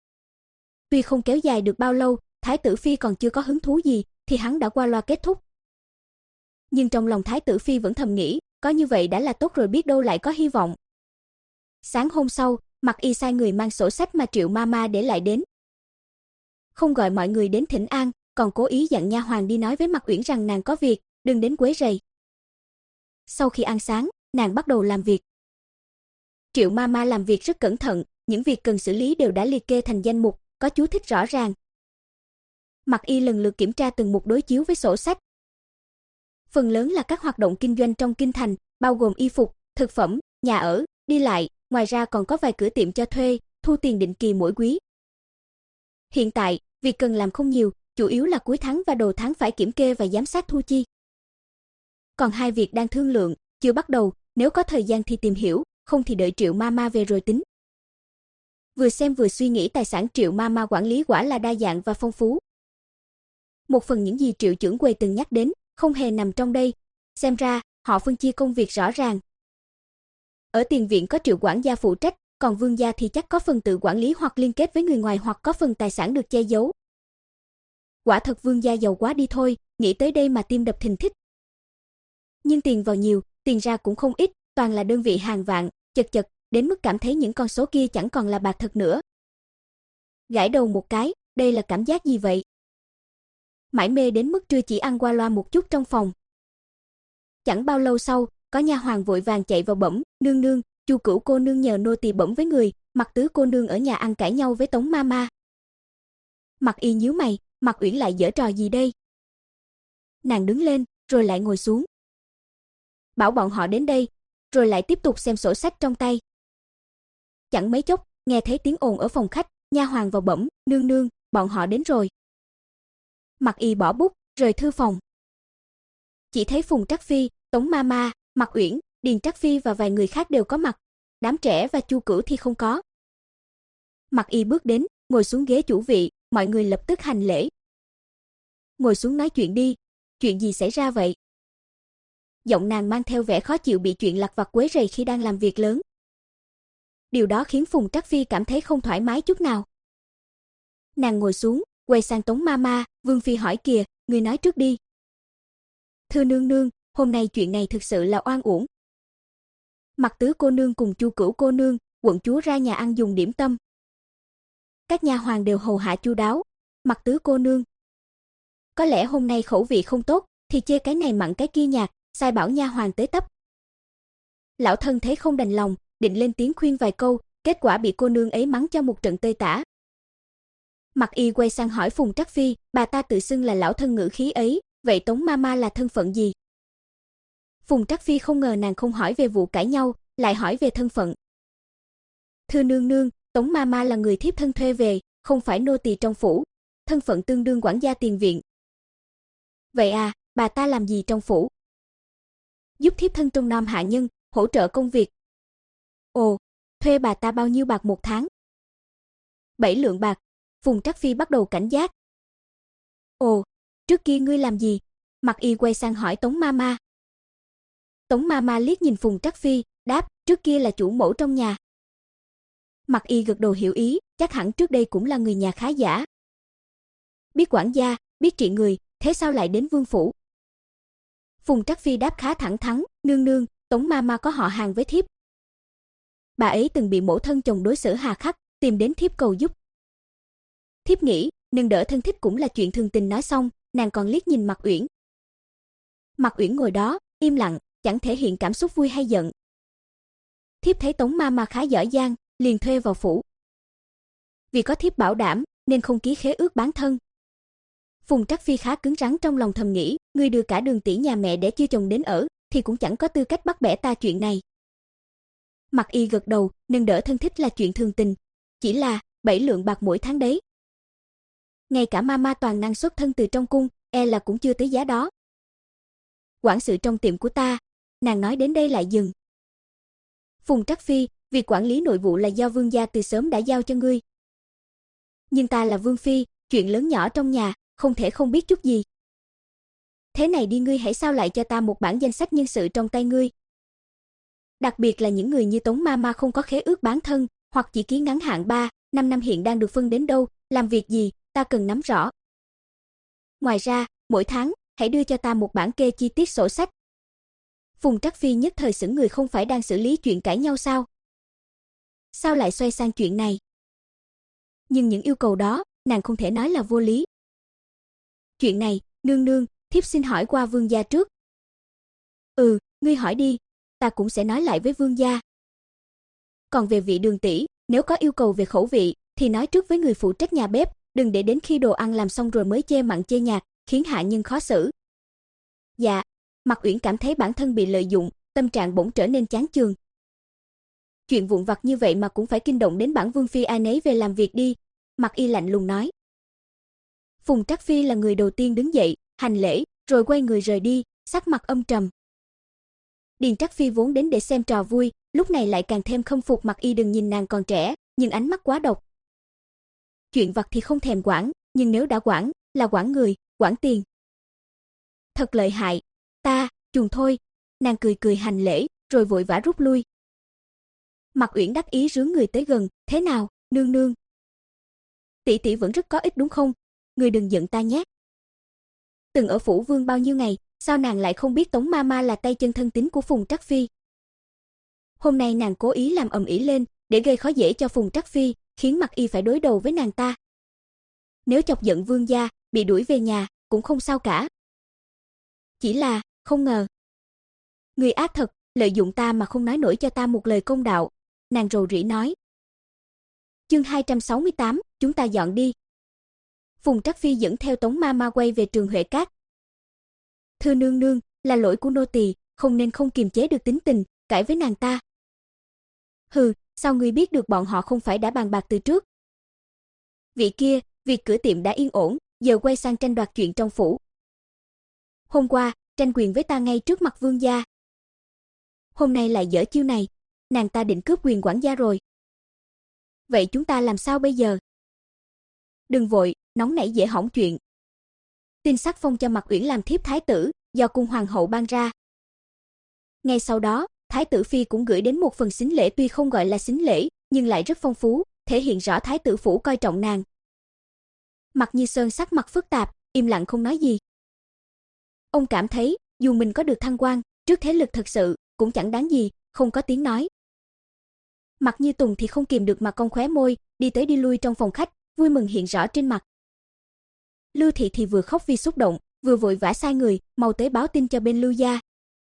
Tuy không kéo dài được bao lâu, thái tử phi còn chưa có hứng thú gì, thì hắn đã qua loa kết thúc. Nhưng trong lòng thái tử phi vẫn thầm nghĩ, có như vậy đã là tốt rồi, biết đâu lại có hy vọng. Sáng hôm sau, Mặc Y sai người mang sổ sách mà Triệu Mama để lại đến. Không gọi mọi người đến thỉnh an, còn cố ý dặn nha hoàn đi nói với Mặc Uyển rằng nàng có việc, đừng đến quấy rầy. Sau khi ăn sáng, nàng bắt đầu làm việc. Triệu Mama làm việc rất cẩn thận, những việc cần xử lý đều đã liệt kê thành danh mục, có chú thích rõ ràng. Mặc Y lần lượt kiểm tra từng mục đối chiếu với sổ sách. Phần lớn là các hoạt động kinh doanh trong kinh thành, bao gồm y phục, thực phẩm, nhà ở, đi lại, ngoài ra còn có vài cửa tiệm cho thuê, thu tiền định kỳ mỗi quý. Hiện tại, việc cần làm không nhiều, chủ yếu là cuối tháng và đầu tháng phải kiểm kê và giám sát thu chi. Còn hai việc đang thương lượng, chưa bắt đầu, nếu có thời gian thì tìm hiểu, không thì đợi Triệu Mama về rồi tính. Vừa xem vừa suy nghĩ tài sản Triệu Mama quản lý quả là đa dạng và phong phú. Một phần những gì Triệu trưởng quầy từng nhắc đến, không hề nằm trong đây, xem ra họ phân chia công việc rõ ràng. Ở tiền viện có Triệu quản gia phụ trách, còn Vương gia thì chắc có phần tự quản lý hoặc liên kết với người ngoài hoặc có phần tài sản được che giấu. Quả thật Vương gia giàu quá đi thôi, nghĩ tới đây mà tim đập thình thịch. Nhưng tiền vào nhiều, tiền ra cũng không ít, toàn là đơn vị hàng vạn, chật chật, đến mức cảm thấy những con số kia chẳng còn là bạc thật nữa. Gãi đầu một cái, đây là cảm giác gì vậy? Mải mê đến mức trưa chỉ ăn qua loa một chút trong phòng. Chẳng bao lâu sau, có nha hoàn vội vàng chạy vào bẩm, nương nương, Chu Cửu cô nương nhờ nô tỳ bẩm với người, Mặc Tứ cô nương ở nhà ăn cãi nhau với Tống Mama. Mặc Y nhíu mày, Mặc Uyển lại giở trò gì đây? Nàng đứng lên, rồi lại ngồi xuống. Bảo bọn họ đến đây, rồi lại tiếp tục xem sổ sách trong tay. Chẳng mấy chốc, nghe thấy tiếng ồn ở phòng khách, nha hoàn vào bẩm, nương nương, bọn họ đến rồi. Mặc Y bỏ bút, rời thư phòng. Chỉ thấy Phùng Trắc Phi, Tống Mama, Mặc Uyển, Điền Trắc Phi và vài người khác đều có mặt, đám trẻ và Chu Cửu thì không có. Mặc Y bước đến, ngồi xuống ghế chủ vị, mọi người lập tức hành lễ. Ngồi xuống nói chuyện đi, chuyện gì xảy ra vậy? Giọng nàng mang theo vẻ khó chịu bị chuyện lặt vặt quấy rầy khi đang làm việc lớn. Điều đó khiến Phùng Trắc Phi cảm thấy không thoải mái chút nào. Nàng ngồi xuống, quay sang Tống Mama, Vương Phi hỏi kìa, người nói trước đi. Thưa nương nương, hôm nay chuyện này thực sự là oan uổng. Mặc Tứ cô nương cùng Chu Cửu cô nương, quận chúa ra nhà ăn dùng điểm tâm. Các nha hoàn đều hầu hạ chu đáo. Mặc Tứ cô nương, có lẽ hôm nay khẩu vị không tốt, thì chê cái này mặn cái kia nhạt, sai bảo nha hoàn tới tấp. Lão thân thấy không đành lòng, định lên tiếng khuyên vài câu, kết quả bị cô nương ấy mắng cho một trận tơi tả. Mặc Y quay sang hỏi Phùng Trắc Phi, bà ta tự xưng là lão thân ngữ khí ấy, vậy Tống Mama là thân phận gì? Phùng Trắc Phi không ngờ nàng không hỏi về vụ cãi nhau, lại hỏi về thân phận. Thưa nương nương, Tống Mama là người thiếp thân thuê về, không phải nô tỳ trong phủ, thân phận tương đương quản gia tiền viện. Vậy à, bà ta làm gì trong phủ? Giúp thiếp thân trông nom hạ nhân, hỗ trợ công việc. Ồ, thuê bà ta bao nhiêu bạc một tháng? Bảy lượng bạc. Phùng Trắc Phi bắt đầu cảnh giác. Ồ, trước kia ngươi làm gì? Mặc Y quay sang hỏi Tống Mama. Tống Mama liếc nhìn Phùng Trắc Phi, đáp, trước kia là chủ mẫu trong nhà. Mặc Y gật đầu hiểu ý, chắc hẳn trước đây cũng là người nhà khá giả. Biết quản gia, biết trị người, thế sao lại đến vương phủ? Phùng Trắc Phi đáp khá thẳng thắn, nương nương, Tống Mama có họ hàng với thiếp. Bà ấy từng bị mẫu thân chồng đối xử hà khắc, tìm đến thiếp cầu giúp. Thiếp nghĩ, nâng đỡ thân thích cũng là chuyện thường tình. Nói xong, nàng còn liếc nhìn Mặc Uyển. Mặc Uyển ngồi đó, im lặng, chẳng thể hiện cảm xúc vui hay giận. Thiếp thấy Tống Mama khá giỏi giang, liền thuê vào phủ. Vì có thiếp bảo đảm, nên không ký khế ước bán thân. Phùng Trắc Phi khá cứng rắn trong lòng thầm nghĩ, người đưa cả Đường tỷ nhà mẹ để chưa chồng đến ở, thì cũng chẳng có tư cách bắt bẻ ta chuyện này. Mặc Y gật đầu, nâng đỡ thân thích là chuyện thường tình, chỉ là bảy lượng bạc mỗi tháng đấy. Ngay cả Mama toàn năng xuất thân từ trong cung, e là cũng chưa tới giá đó. Quản sự trong tiệm của ta, nàng nói đến đây lại dừng. Phùng Trắc Phi, việc quản lý nội vụ là do vương gia từ sớm đã giao cho ngươi. Nhưng ta là vương phi, chuyện lớn nhỏ trong nhà, không thể không biết chút gì. Thế này đi, ngươi hãy sao lại cho ta một bản danh sách nhân sự trong tay ngươi. Đặc biệt là những người như Tống Mama không có khế ước bán thân, hoặc chỉ ký ngắn hạn ba, năm năm hiện đang được phân đến đâu, làm việc gì, ta cần nắm rõ. Ngoài ra, mỗi tháng, hãy đưa cho ta một bản kê chi tiết sổ sách. Phùng Trắc Phi nhất thời sững người, không phải đang xử lý chuyện cãi nhau sao? Sao lại xoay sang chuyện này? Nhưng những yêu cầu đó, nàng không thể nói là vô lý. Chuyện này, nương nương, thiếp xin hỏi qua vương gia trước. Ừ, ngươi hỏi đi, ta cũng sẽ nói lại với vương gia. Còn về vị Đường tỷ, nếu có yêu cầu về khẩu vị, thì nói trước với người phụ trách nhà bếp, đừng để đến khi đồ ăn làm xong rồi mới chê mặn chê nhạt, khiến hạ nhân khó xử. Dạ. Mặc Uyển cảm thấy bản thân bị lợi dụng, tâm trạng bỗng trở nên chán chường. Chuyện vụn vặt như vậy mà cũng phải kinh động đến bản vương phi, ai nấy về làm việc đi. Mặc Y lạnh lùng nói. Phùng Trắc Phi là người đầu tiên đứng dậy, hành lễ, rồi quay người rời đi, sắc mặt âm trầm. Điền Trắc Phi vốn đến để xem trò vui, lúc này lại càng thêm khâm phục Mặc Y. Đừng nhìn nàng còn trẻ, nhưng ánh mắt quá độc. Chuyện vặt thì không thèm quản, nhưng nếu đã quản, là quản người, quản tiền. Thật lợi hại, ta, chuồn thôi, nàng cười cười hành lễ, rồi vội vã rút lui. Mặc Uyển đắc ý rướn người tới gần, thế nào, nương nương? Tỷ tỷ vẫn rất có ích đúng không? Người đừng giận ta nhé. Từng ở phủ vương bao nhiêu ngày, sao nàng lại không biết Tống Mama là tay chân thân tín của Phùng Trắc Phi? Hôm nay nàng cố ý làm ầm ĩ lên, để gây khó dễ cho Phùng Trắc Phi, khiến Mặc Y phải đối đầu với nàng ta. Nếu chọc giận vương gia, bị đuổi về nhà, cũng không sao cả. Chỉ là, không ngờ. Người ác thật, lợi dụng ta mà không nói nổi cho ta một lời công đạo, nàng rầu rĩ nói. Chương hai trăm sáu mươi tám, chúng ta dọn đi. Phùng Trắc Phi dẫn theo Tống Mama quay về Trường Huệ Cát. Thưa nương nương, là lỗi của nô tỳ, không nên không kiềm chế được tính tình, cãi với nàng ta. Hừ, sao ngươi biết được bọn họ không phải đã bàn bạc từ trước? Vị kia, việc cửa tiệm đã yên ổn, giờ quay sang tranh đoạt chuyện trong phủ. Hôm qua, tranh quyền với ta ngay trước mặt vương gia. Hôm nay lại dở chiêu này, nàng ta định cướp quyền quản gia rồi. Vậy chúng ta làm sao bây giờ? Đừng vội, nóng nảy dễ hỏng chuyện. Tin sắc phong cho Mặc Uyển làm thiếp thái tử, do cung hoàng hậu ban ra. Ngay sau đó, thái tử phi cũng gửi đến một phần sính lễ, tuy không gọi là sính lễ, nhưng lại rất phong phú, thể hiện rõ thái tử phủ coi trọng nàng. Mặc Như Sơn sắc mặt phức tạp, im lặng không nói gì. Ông cảm thấy, dù mình có được thăng quan, trước thế lực thật sự, cũng chẳng đáng gì, không có tiếng nói. Mặc Như Tùng thì không kìm được mà cong khóe môi, đi tới đi lui trong phòng khách, vui mừng hiện rõ trên mặt. Lưu Thị thì vừa khóc vì xúc động, vừa vội vã sai người, mau tới báo tin cho bên Lưu gia.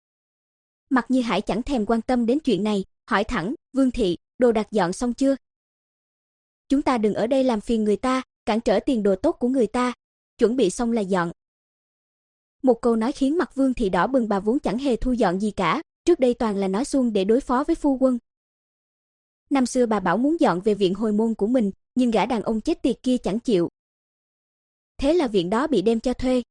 Mặc Như Hải chẳng thèm quan tâm đến chuyện này, hỏi thẳng, Vương Thị, đồ đạc dọn xong chưa? Chúng ta đừng ở đây làm phiền người ta, cản trở tiền đồ tốt của người ta, chuẩn bị xong là dọn. Một câu nói khiến mặt Vương Thị đỏ bừng, bà vốn chẳng hề thu dọn gì cả, trước đây toàn là nói suông để đối phó với phu quân. Năm xưa bà bảo muốn dọn về viện hồi môn của mình, nhưng gã đàn ông chết tiệt kia chẳng chịu. Thế là viện đó bị đem cho thuê.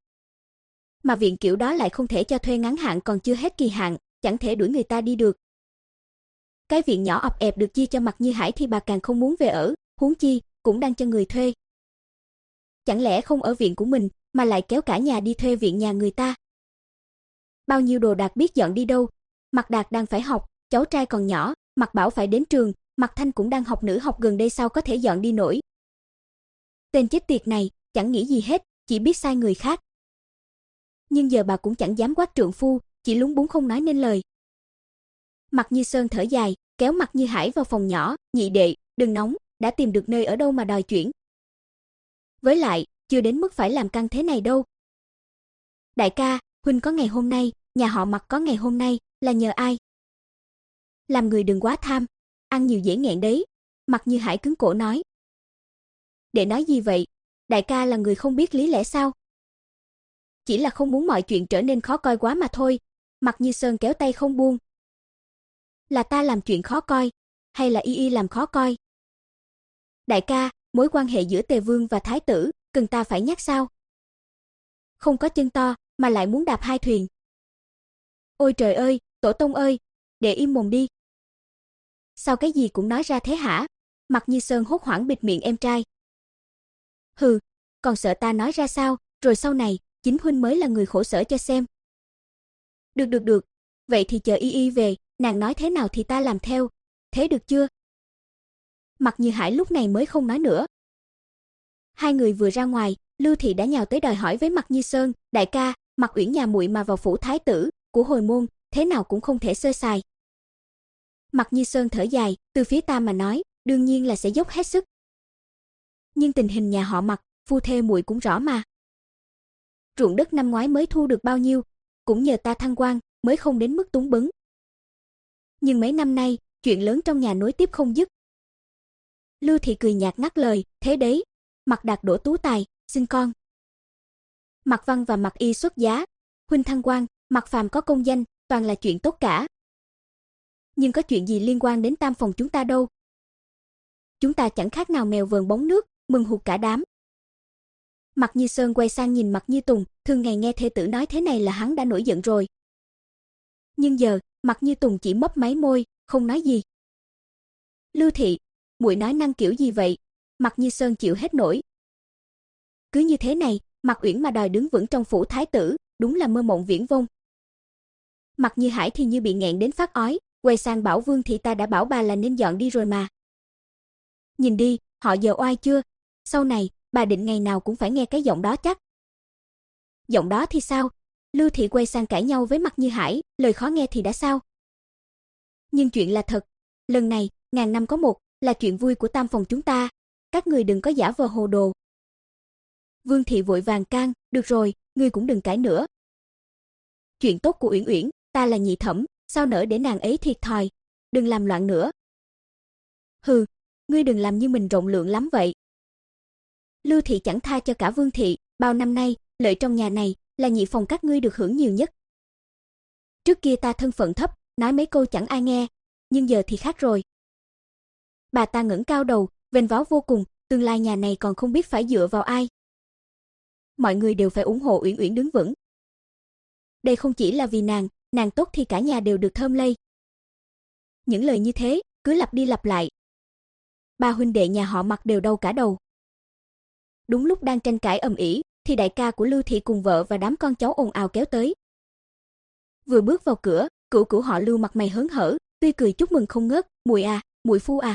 Mà viện kiểu đó lại không thể cho thuê ngắn hạn, còn chưa hết kỳ hạn, chẳng thể đuổi người ta đi được. Cái viện nhỏ ọp ẹp được chia cho Mặc Như Hải thì bà càng không muốn về ở, huống chi cũng đang cho người thuê. Chẳng lẽ không ở viện của mình mà lại kéo cả nhà đi thuê viện nhà người ta? Bao nhiêu đồ đạc biết dọn đi đâu? Mặc Đạt đang phải học, cháu trai còn nhỏ, Mặc Bảo phải đến trường, Mặc Thanh cũng đang học nữ học gần đây, sao có thể dọn đi nổi. Tên chết tiệt này chẳng nghĩ gì hết, chỉ biết sai người khác. Nhưng giờ bà cũng chẳng dám quát trượng phu, chỉ lúng búng không nói nên lời. Mặc Như Sơn thở dài, kéo Mặc Như Hải vào phòng nhỏ, nhị đệ, đừng nóng, đã tìm được nơi ở đâu mà đòi chuyển. Với lại, chưa đến mức phải làm căng thế này đâu. Đại ca, huynh có ngày hôm nay, nhà họ Mặc có ngày hôm nay, là nhờ ai? Làm người đừng quá tham, ăn nhiều dễ nghẹn đấy. Mặc Như Hải cứng cổ nói. Để nói gì vậy? Đại ca là người không biết lý lẽ sao? Chỉ là không muốn mọi chuyện trở nên khó coi quá mà thôi. Mặc Như Sơn kéo tay không buông. Là ta làm chuyện khó coi, hay là y y làm khó coi? Đại ca, mối quan hệ giữa Tề Vương và Thái tử, cần ta phải nhắc sao? Không có chân to, mà lại muốn đạp hai thuyền. Ôi trời ơi, tổ tông ơi, để im mồm đi. Sao cái gì cũng nói ra thế hả? Mặc Như Sơn hốt hoảng bịt miệng em trai. Hừ, còn sợ ta nói ra sao, rồi sau này, chính huynh mới là người khổ sở cho xem. Được được được, vậy thì chờ y y về, nàng nói thế nào thì ta làm theo, thế được chưa? Mặc Như Hải lúc này mới không nói nữa. Hai người vừa ra ngoài, Lưu Thị đã nhào tới đòi hỏi với Mặc Như Sơn, đại ca, Mặc Uyển nhà muội mà vào phủ thái tử của hồi môn, thế nào cũng không thể sơ sài. Mặc Như Sơn thở dài, từ phía ta mà nói, đương nhiên là sẽ dốc hết sức. Nhưng tình hình nhà họ Mặc, phu thê muội cũng rõ mà. Ruộng đất năm ngoái mới thu được bao nhiêu, cũng nhờ ta thăng quan, mới không đến mức túng bấn. Nhưng mấy năm nay, chuyện lớn trong nhà nối tiếp không dứt. Lưu Thị cười nhạt ngắt lời, thế đấy, Mặc Đạt đỗ tú tài, xin con. Mặc Văn và Mặc Y xuất giá, huynh thăng quan, Mặc Phàm có công danh, toàn là chuyện tốt cả. Nhưng có chuyện gì liên quan đến tam phòng chúng ta đâu? Chúng ta chẳng khác nào mèo vờn bóng nước, mừng hụt cả đám. Mặc Như Sơn quay sang nhìn Mặc Như Tùng, thường ngày nghe thê tử nói thế này là hắn đã nổi giận rồi. Nhưng giờ, Mặc Như Tùng chỉ mấp máy môi, không nói gì. Lưu Thị, muội nói năng kiểu gì vậy? Mạc Như Sơn chịu hết nổi. Cứ như thế này, Mạc Uyển mà đòi đứng vững trong phủ thái tử, đúng là mơ mộng viển vông. Mạc Như Hải thì như bị nghẹn đến phát ói, quay sang bảo Vương Thị ta đã bảo bà là nên dọn đi rồi mà. Nhìn đi, họ giờ oai chưa? Sau này, bà định ngày nào cũng phải nghe cái giọng đó chắc. Giọng đó thì sao? Lưu Thị quay sang cãi nhau với Mạc Như Hải, lời khó nghe thì đã sao? Nhưng chuyện là thật, lần này, ngàn năm có một, là chuyện vui của tam phòng chúng ta, các người đừng có giả vờ hồ đồ. Vương Thị vội vàng can, được rồi, ngươi cũng đừng cãi nữa. Chuyện tốt của Uyển Uyển, ta là nhị thẩm, sao nỡ để nàng ấy thiệt thòi, đừng làm loạn nữa. Hừ, ngươi đừng làm như mình rộng lượng lắm vậy. Lưu Thị chẳng tha cho cả Vương Thị, bao năm nay, lợi trong nhà này là nhị phòng các ngươi được hưởng nhiều nhất. Trước kia ta thân phận thấp, nói mấy câu chẳng ai nghe, nhưng giờ thì khác rồi. Bà ta ngẩng cao đầu, vênh váo vô cùng, tương lai nhà này còn không biết phải dựa vào ai. Mọi người đều phải ủng hộ Uyển Uyển đứng vững. Đây không chỉ là vì nàng, nàng tốt thì cả nhà đều được thơm lây. Những lời như thế, cứ lặp đi lặp lại. Ba huynh đệ nhà họ Mạc đều đau cả đầu. Đúng lúc đang tranh cãi ầm ĩ, thì đại ca của Lưu Thị cùng vợ và đám con cháu ồn ào kéo tới. Vừa bước vào cửa, cửu cửu họ Lưu mặt mày hớn hở, tươi cười chúc mừng không ngớt, "Muội à, muội phu à.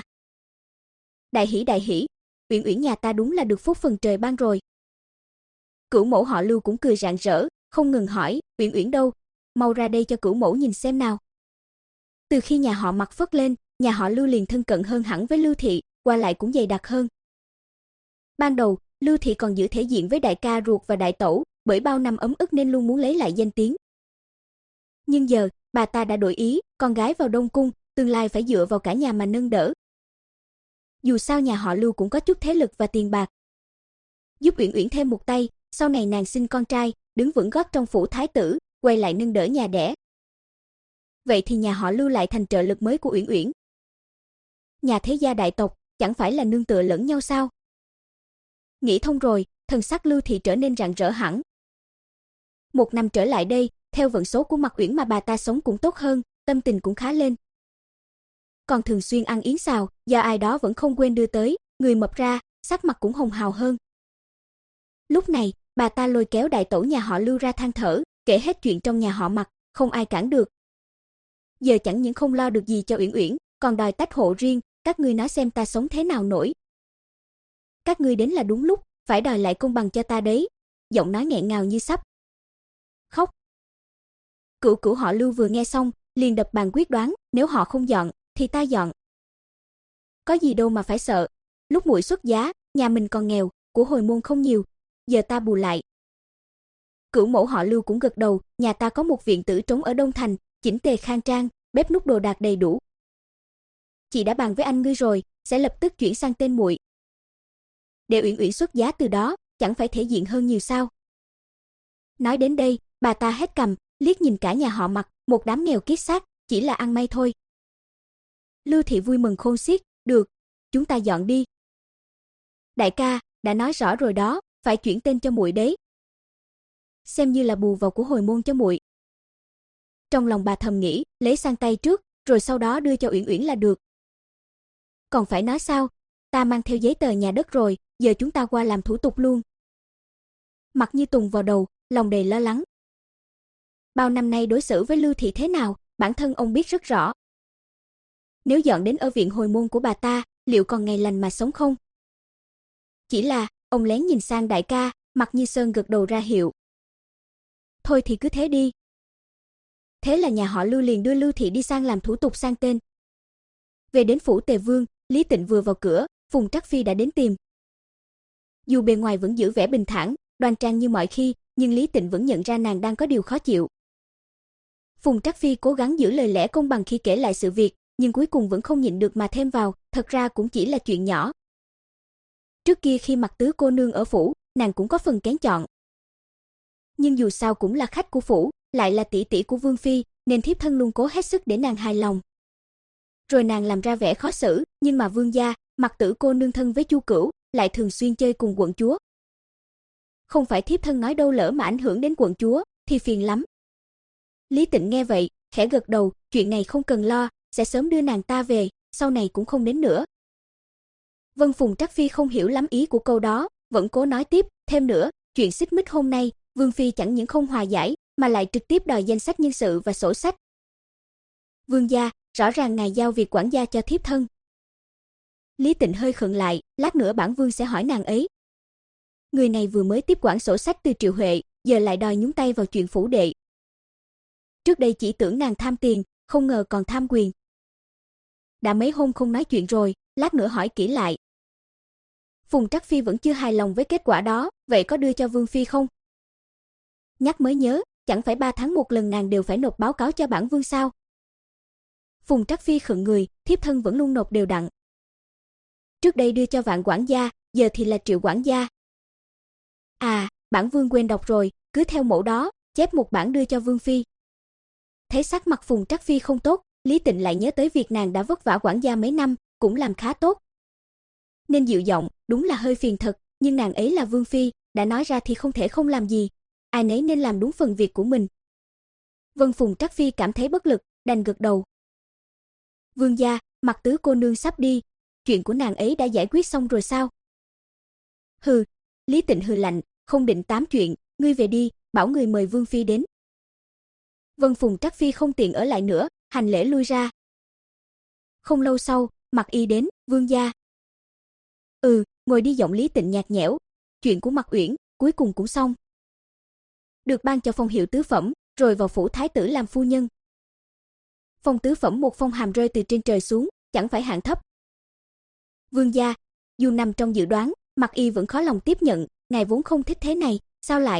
Đại hỉ đại hỉ, Uyển Uyển nhà ta đúng là được phúc phần trời ban rồi." Cửu mẫu họ Lưu cũng cười rạng rỡ, không ngừng hỏi, "Uyển Uyển đâu? Mau ra đây cho cửu mẫu nhìn xem nào." Từ khi nhà họ Mạc phất lên, nhà họ Lưu liền thân cận hơn hẳn với Lưu Thị, qua lại cũng dày đặc hơn. Ban đầu, Lưu Thị còn giữ thể diện với đại ca ruột và đại tẩu, bởi bao năm ấm ức nên luôn muốn lấy lại danh tiếng. Nhưng giờ, bà ta đã đổi ý, con gái vào Đông cung, tương lai phải dựa vào cả nhà mà nâng đỡ. Dù sao nhà họ Lưu cũng có chút thế lực và tiền bạc. Giúp Uyển Uyển thêm một tay, sau này nàng sinh con trai, đứng vững gót trong phủ thái tử, quay lại nâng đỡ nhà đẻ. Vậy thì nhà họ Lưu lại thành trợ lực mới của Uyển Uyển. Nhà thế gia đại tộc, chẳng phải là nương tựa lẫn nhau sao? Nghĩ thông rồi, thần sắc Lưu Thị trở nên rạng rỡ hẳn. Một năm trở lại đây, theo vận số của Mạc Uyển mà bà ta sống cũng tốt hơn, tâm tình cũng khá lên. Còn thường xuyên ăn yến xào, do ai đó vẫn không quên đưa tới, người mập ra, sắc mặt cũng hồng hào hơn. Lúc này, bà ta lôi kéo đại tẩu nhà họ Lưu ra than thở, kể hết chuyện trong nhà họ Mạc, không ai cản được. Giờ chẳng những không lo được gì cho Uyển Uyển, còn đòi tách hộ riêng, các ngươi nói xem ta sống thế nào nổi. Các ngươi đến là đúng lúc, phải đòi lại công bằng cho ta đấy. Giọng nói nghẹn ngào như sắp khóc. Cửu cửu họ Lưu vừa nghe xong, liền đập bàn quyết đoán, nếu họ không dọn, thì ta dọn. Có gì đâu mà phải sợ, lúc muội xuất giá, nhà mình còn nghèo, của hồi môn không nhiều, giờ ta bù lại. Cửu mẫu họ Lưu cũng gật đầu, nhà ta có một viện tử trống ở Đông Thành, chỉnh tề khang trang, bếp núc đồ đạc đầy đủ. Chị đã bàn với anh ngươi rồi, sẽ lập tức chuyển sang tên muội. Để Uyển Uyển xuất giá từ đó, chẳng phải thể diện hơn nhiều sao? Nói đến đây, bà ta hét cằm, liếc nhìn cả nhà họ Mạc, một đám nghèo kiết xác, chỉ là ăn may thôi. Lưu Thị vui mừng khôn xiết, "Được, chúng ta dọn đi." "Đại ca, đã nói rõ rồi đó, phải chuyển tên cho muội đấy." Xem như là bù vào của hồi môn cho muội. Trong lòng bà thầm nghĩ, lấy sang tay trước, rồi sau đó đưa cho Uyển Uyển là được. Còn phải nói sao? Ta mang theo giấy tờ nhà đất rồi, giờ chúng ta qua làm thủ tục luôn. Mạc Như Tùng vào đầu, lòng đầy lo lắng. Bao năm nay đối xử với Lưu Thị thế nào, bản thân ông biết rất rõ. Nếu dọn đến ở viện hồi môn của bà ta, liệu còn ngày lành mà sống không? Chỉ là, ông lén nhìn sang đại ca, Mạc Như Sơn gật đầu ra hiệu. Thôi thì cứ thế đi. Thế là nhà họ Lưu liền đưa Lưu Thị đi sang làm thủ tục sang tên. Về đến phủ Tề Vương, Lý Tịnh vừa vào cửa, Phùng Trắc Phi đã đến tìm. Dù bề ngoài vẫn giữ vẻ bình thản, đoan trang như mọi khi, nhưng Lý Tịnh vẫn nhận ra nàng đang có điều khó chịu. Phùng Trắc Phi cố gắng giữ lời lẽ công bằng khi kể lại sự việc, nhưng cuối cùng vẫn không nhịn được mà thêm vào, thật ra cũng chỉ là chuyện nhỏ. Trước kia khi Mạc tứ cô nương ở phủ, nàng cũng có phần kén chọn. Nhưng dù sao cũng là khách của phủ, lại là tỷ tỷ của Vương phi, nên thiếp thân luôn cố hết sức để nàng hài lòng. Rồi nàng làm ra vẻ khó xử, nhưng mà Vương gia, Mạc tử cô nương thân với Chu Cửu, lại thường xuyên chơi cùng quận chúa. Không phải thiếp thân nói đâu lỡ mà ảnh hưởng đến quận chúa, thì phiền lắm. Lý Tịnh nghe vậy, khẽ gật đầu, chuyện này không cần lo, sẽ sớm đưa nàng ta về, sau này cũng không đến nữa. Vân Phùng Trắc Phi không hiểu lắm ý của câu đó, vẫn cố nói tiếp, thêm nữa, chuyện xích mích hôm nay, Vương Phi chẳng những không hòa giải, mà lại trực tiếp đòi danh sách nhân sự và sổ sách. Vương gia, rõ ràng ngài giao việc quản gia cho thiếp thân. Lý Tịnh hơi khựng lại, lát nữa bản vương sẽ hỏi nàng ấy. Người này vừa mới tiếp quản sổ sách từ Triệu Huệ, giờ lại đòi nhúng tay vào chuyện phủ đệ. Trước đây chỉ tưởng nàng tham tiền, không ngờ còn tham quyền. Đã mấy hôm không nói chuyện rồi, lát nữa hỏi kỹ lại. Phùng Trắc Phi vẫn chưa hài lòng với kết quả đó, vậy có đưa cho Vương Phi không? Nhắc mới nhớ, chẳng phải ba tháng một lần nàng đều phải nộp báo cáo cho bản vương sao? Phùng Trắc Phi khựng người, thiếp thân vẫn luôn nộp đều đặn. Trước đây đưa cho Vạn quản gia, giờ thì là Triệu quản gia. À, bản vương quên đọc rồi, cứ theo mẫu đó, chép một bản đưa cho Vương Phi. Thấy sắc mặt Phùng Trắc Phi không tốt, Lý Tịnh lại nhớ tới việc nàng đã vất vả quản gia mấy năm, cũng làm khá tốt. Nên dịu giọng, đúng là hơi phiền thật, nhưng nàng ấy là Vương Phi, đã nói ra thì không thể không làm gì, ai nấy nên làm đúng phần việc của mình. Vân Phùng Trắc Phi cảm thấy bất lực, đành gật đầu. Vương gia, Mặc tứ cô nương sắp đi, chuyện của nàng ấy đã giải quyết xong rồi sao? Hừ, Lý Tịnh hừ lạnh, không định tám chuyện, ngươi về đi, bảo người mời Vương Phi đến. Vân Phùng Trắc Phi không tiện ở lại nữa, hành lễ lui ra. Không lâu sau, Mặc Y đến, vương gia. Ừ, ngồi đi, giọng Lý Tịnh nhạt nhẽo, chuyện của Mặc Uyển cuối cùng cũng xong. Được ban cho phong hiệu tứ phẩm, rồi vào phủ thái tử làm phu nhân. Phong tứ phẩm một phong hàm rơi từ trên trời xuống, chẳng phải hạng thấp. Vương gia, dù nằm trong dự đoán, Mặc Y vẫn khó lòng tiếp nhận, ngài vốn không thích thế này, sao lại?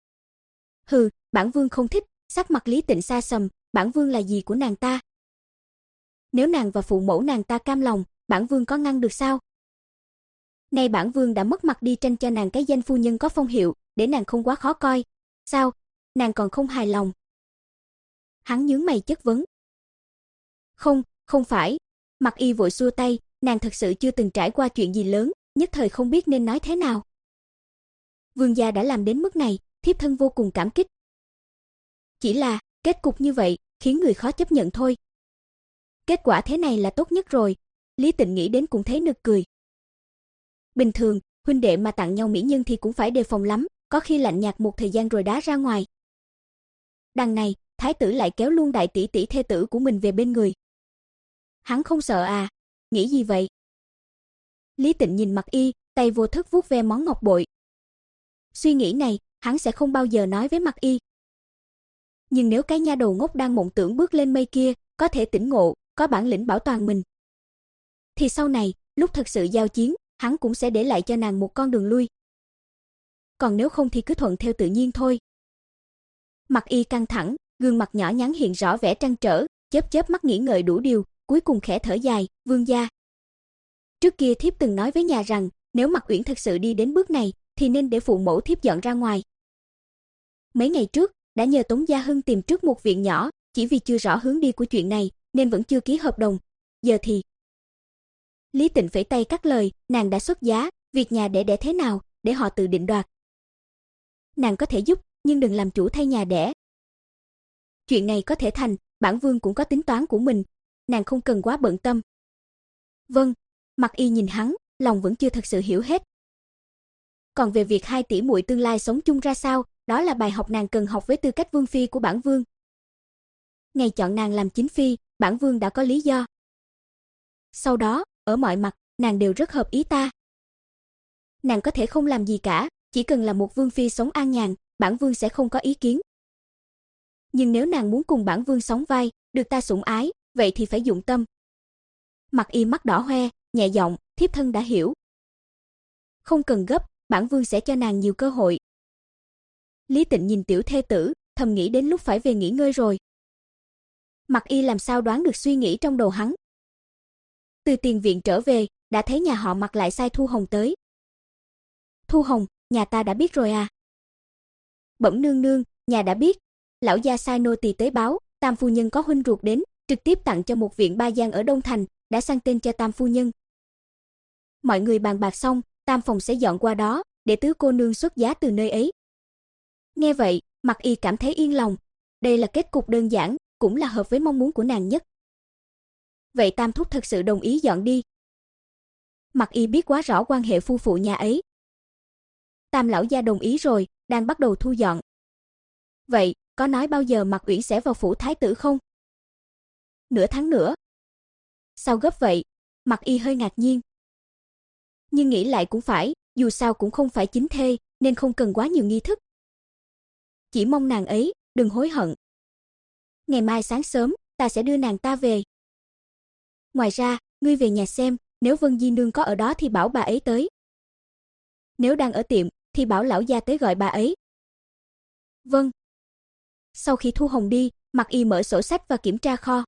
Hừ, bản vương không thích, sắc mặt Lý Tịnh xa sầm, bản vương là gì của nàng ta? Nếu nàng và phụ mẫu nàng ta cam lòng, bản vương có ngăn được sao? Nay bản vương đã mất mặt đi tranh cho nàng cái danh phu nhân có phong hiệu, để nàng không quá khó coi. Sao? Nàng còn không hài lòng? Hắn nhướng mày chất vấn. Không, không phải. Mặc Y vội xua tay, nàng thật sự chưa từng trải qua chuyện gì lớn, nhất thời không biết nên nói thế nào. Vương gia đã làm đến mức này, thiếp thân vô cùng cảm kích. Chỉ là, kết cục như vậy, khiến người khó chấp nhận thôi. Kết quả thế này là tốt nhất rồi, Lý Tịnh nghĩ đến cũng thấy nực cười. Bình thường, huynh đệ mà tặng nhau mỹ nhân thì cũng phải đề phòng lắm, có khi lạnh nhạt một thời gian rồi đá ra ngoài. Đằng này, thái tử lại kéo luôn đại tỷ tỷ thê tử của mình về bên người. Hắn không sợ à? Nghĩ gì vậy? Lý Tịnh nhìn Mặc Y, tay vô thức vuốt ve món ngọc bội. Suy nghĩ này, hắn sẽ không bao giờ nói với Mặc Y. Nhưng nếu cái nha đầu ngốc đang mộng tưởng bước lên mây kia, có thể tỉnh ngộ, có bản lĩnh bảo toàn mình, thì sau này, lúc thật sự giao chiến, hắn cũng sẽ để lại cho nàng một con đường lui. Còn nếu không thì cứ thuận theo tự nhiên thôi. Mặc Y căng thẳng, gương mặt nhỏ nhắn hiện rõ vẻ trăn trở, chớp chớp mắt nghĩ ngợi đủ điều, cuối cùng khẽ thở dài, vương gia. Trước kia thiếp từng nói với nhà rằng, nếu Mặc Uyển thật sự đi đến bước này, thì nên để phụ mẫu thiếp dọn ra ngoài. Mấy ngày trước, đã nhờ Tống Gia Hưng tìm trước một viện nhỏ, chỉ vì chưa rõ hướng đi của chuyện này, nên vẫn chưa ký hợp đồng. Giờ thì... Lý Tịnh phẩy tay cắt lời, nàng đã xuất giá, việc nhà đẻ đẻ thế nào, để họ tự định đoạt. Nàng có thể giúp, nhưng đừng làm chủ thay nhà đẻ. Chuyện này có thể thành, bản vương cũng có tính toán của mình, nàng không cần quá bận tâm. Vâng, Mặc Y nhìn hắn, lòng vẫn chưa thật sự hiểu hết. Còn về việc hai tỷ muội tương lai sống chung ra sao, đó là bài học nàng cần học với tư cách vương phi của bản vương. Ngày chọn nàng làm chính phi, bản vương đã có lý do. Sau đó, ở mọi mặt, nàng đều rất hợp ý ta. Nàng có thể không làm gì cả, chỉ cần là một vương phi sống an nhàn, bản vương sẽ không có ý kiến. Nhưng nếu nàng muốn cùng bản vương sóng vai, được ta sủng ái, vậy thì phải dụng tâm. Mặc Y mắt đỏ hoe, nhẹ giọng, thiếp thân đã hiểu. Không cần gấp, bản vương sẽ cho nàng nhiều cơ hội. Lý Tịnh nhìn tiểu thê tử, thầm nghĩ đến lúc phải về nghỉ ngơi rồi. Mặc Y làm sao đoán được suy nghĩ trong đầu hắn. Từ tiền viện trở về, đã thấy nhà họ Mặc lại sai Thu Hồng tới. Thu Hồng, nhà ta đã biết rồi à? Bẩm nương nương, nhà đã biết. Lão gia sai nô tỳ tới báo, tam phu nhân có huynh ruột đến, trực tiếp tặng cho một viện ba gian ở Đông Thành, đã sang tên cho tam phu nhân. Mọi người bàn bạc xong, tam phòng sẽ dọn qua đó, để tứ cô nương xuất giá từ nơi ấy. Nghe vậy, Mặc Y cảm thấy yên lòng. Đây là kết cục đơn giản, cũng là hợp với mong muốn của nàng nhất. Vậy Tam thúc thật sự đồng ý dọn đi. Mặc Y biết quá rõ quan hệ phu phụ nhà ấy. Tam lão gia đồng ý rồi, đang bắt đầu thu dọn. Vậy, có nói bao giờ Mặc Uyển sẽ vào phủ thái tử không? Nửa tháng nữa. Sao gấp vậy? Mặc Y hơi ngạc nhiên. Nhưng nghĩ lại cũng phải, dù sao cũng không phải chính thê, nên không cần quá nhiều nghi thức. Chỉ mong nàng ấy đừng hối hận. Ngày mai sáng sớm, ta sẽ đưa nàng ta về. Ngoài ra, ngươi về nhà xem, nếu Vân Di nương có ở đó thì bảo bà ấy tới. Nếu đang ở tiệm, thì bảo lão gia tới gọi bà ấy. Vâng. Sau khi Thu Hồng đi, Mặc Y mở sổ sách và kiểm tra kho.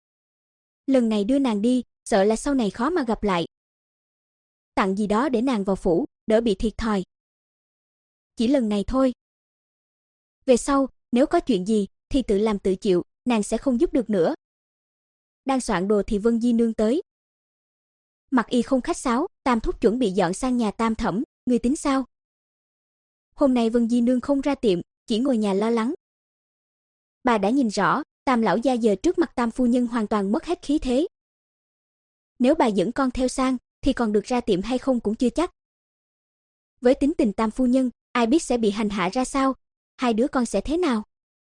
Lần này đưa nàng đi, sợ là sau này khó mà gặp lại. Tặng gì đó để nàng vào phủ, đỡ bị thiệt thòi. Chỉ lần này thôi. Về sau, nếu có chuyện gì, thì tự làm tự chịu, nàng sẽ không giúp được nữa. Đang soạn đồ thì Vân Di nương tới. Mặc Y không khách sáo, Tam thúc chuẩn bị dọn sang nhà Tam thẩm, ngươi tính sao? Hôm nay Vân Di nương không ra tiệm, chỉ ngồi nhà lo lắng. Bà đã nhìn rõ, Tam lão gia giờ trước mặt Tam phu nhân hoàn toàn mất hết khí thế. Nếu bà dẫn con theo sang, thì còn được ra tiệm hay không cũng chưa chắc. Với tính tình Tam phu nhân, ai biết sẽ bị hành hạ ra sao, hai đứa con sẽ thế nào?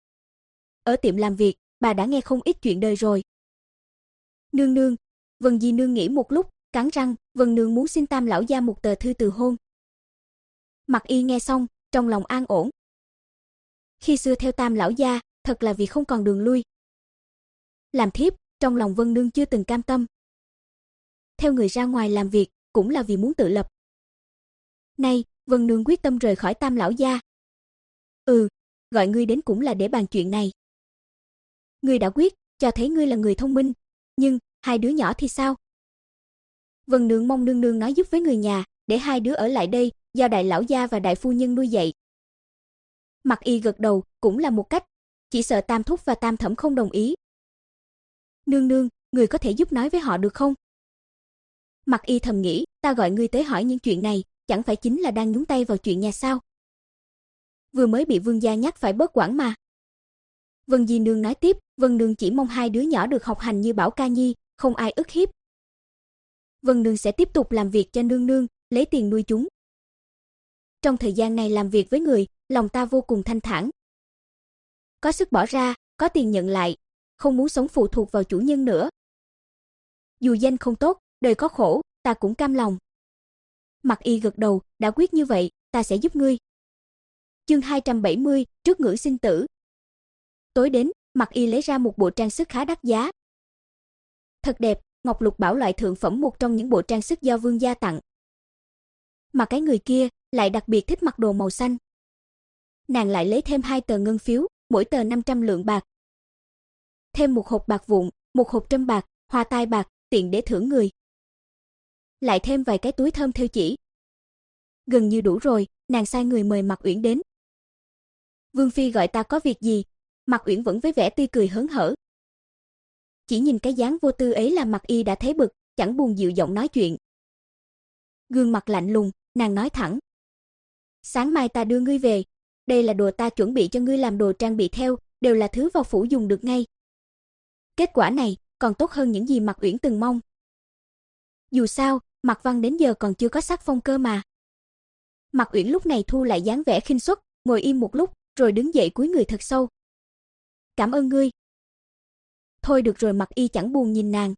Ở tiệm làm việc, bà đã nghe không ít chuyện đời rồi. Nương nương, Vân Di nương nghĩ một lúc, cắn răng, Vân nương muốn xin Tam lão gia một tờ thư từ hôn. Mặc Y nghe xong, trong lòng an ổn. Khi xưa theo Tam lão gia, thật là vì không còn đường lui. Làm thiếp, trong lòng Vân nương chưa từng cam tâm. Theo người ra ngoài làm việc, cũng là vì muốn tự lập. Nay, Vân nương quyết tâm rời khỏi Tam lão gia. Ừ, gọi ngươi đến cũng là để bàn chuyện này. Ngươi đã quyết, cho thấy ngươi là người thông minh, nhưng hai đứa nhỏ thì sao? Vân nương mong nương nương nói giúp với người nhà, để hai đứa ở lại đây, do đại lão gia và đại phu nhân nuôi dạy. Mặc Y gật đầu, cũng là một cách, chỉ sợ Tam thúc và Tam thẩm không đồng ý. Nương nương, người có thể giúp nói với họ được không? Mặc Y thầm nghĩ, ta gọi ngươi tới hỏi những chuyện này, chẳng phải chính là đang nhúng tay vào chuyện nhà sao? Vừa mới bị vương gia nhắc phải bớt quản mà. Vân Di nương nói tiếp, Vân nương chỉ mong hai đứa nhỏ được học hành như Bảo Ca Nhi, không ai ức hiếp. Vân nương sẽ tiếp tục làm việc cho nương nương, lấy tiền nuôi chúng. Trong thời gian này làm việc với người, lòng ta vô cùng thanh thản. Có sức bỏ ra, có tiền nhận lại, không muốn sống phụ thuộc vào chủ nhân nữa. Dù danh không tốt, đời có khổ, ta cũng cam lòng. Mặc Y gật đầu, đã quyết như vậy, ta sẽ giúp ngươi. Chương hai trăm bảy mươi, trước ngưỡng sinh tử. Tối đến, Mặc Y lấy ra một bộ trang sức khá đắt giá. Thật đẹp, ngọc lục bảo loại thượng phẩm, một trong những bộ trang sức do vương gia tặng. Mà cái người kia lại đặc biệt thích mặc đồ màu xanh. Nàng lại lấy thêm hai tờ ngân phiếu, mỗi tờ năm trăm lượng bạc. Thêm một hộp bạc vụn, một hộp trâm bạc, hoa tai bạc, tiện để thưởng người. Lại thêm vài cái túi thơm thêu chỉ. Gần như đủ rồi, nàng sai người mời Mặc Uyển đến. Vương phi gọi ta có việc gì? Mặc Uyển vẫn với vẻ tươi cười hớn hở. Chỉ nhìn cái dáng vô tư ấy là Mặc Y đã thấy bực, chẳng buồn dịu giọng nói chuyện. Gương mặt lạnh lùng, nàng nói thẳng. Sáng mai ta đưa ngươi về, đây là đồ ta chuẩn bị cho ngươi làm đồ trang bị theo, đều là thứ vào phủ dùng được ngay. Kết quả này còn tốt hơn những gì Mặc Uyển từng mong. Dù sao, Mặc Văn đến giờ còn chưa có sắc phong cơ mà. Mặc Uyển lúc này thu lại dáng vẻ khinh suất, ngồi im một lúc, rồi đứng dậy cúi người thật sâu. Cảm ơn ngươi. Thôi được rồi, Mặc Y chẳng buồn nhìn nàng.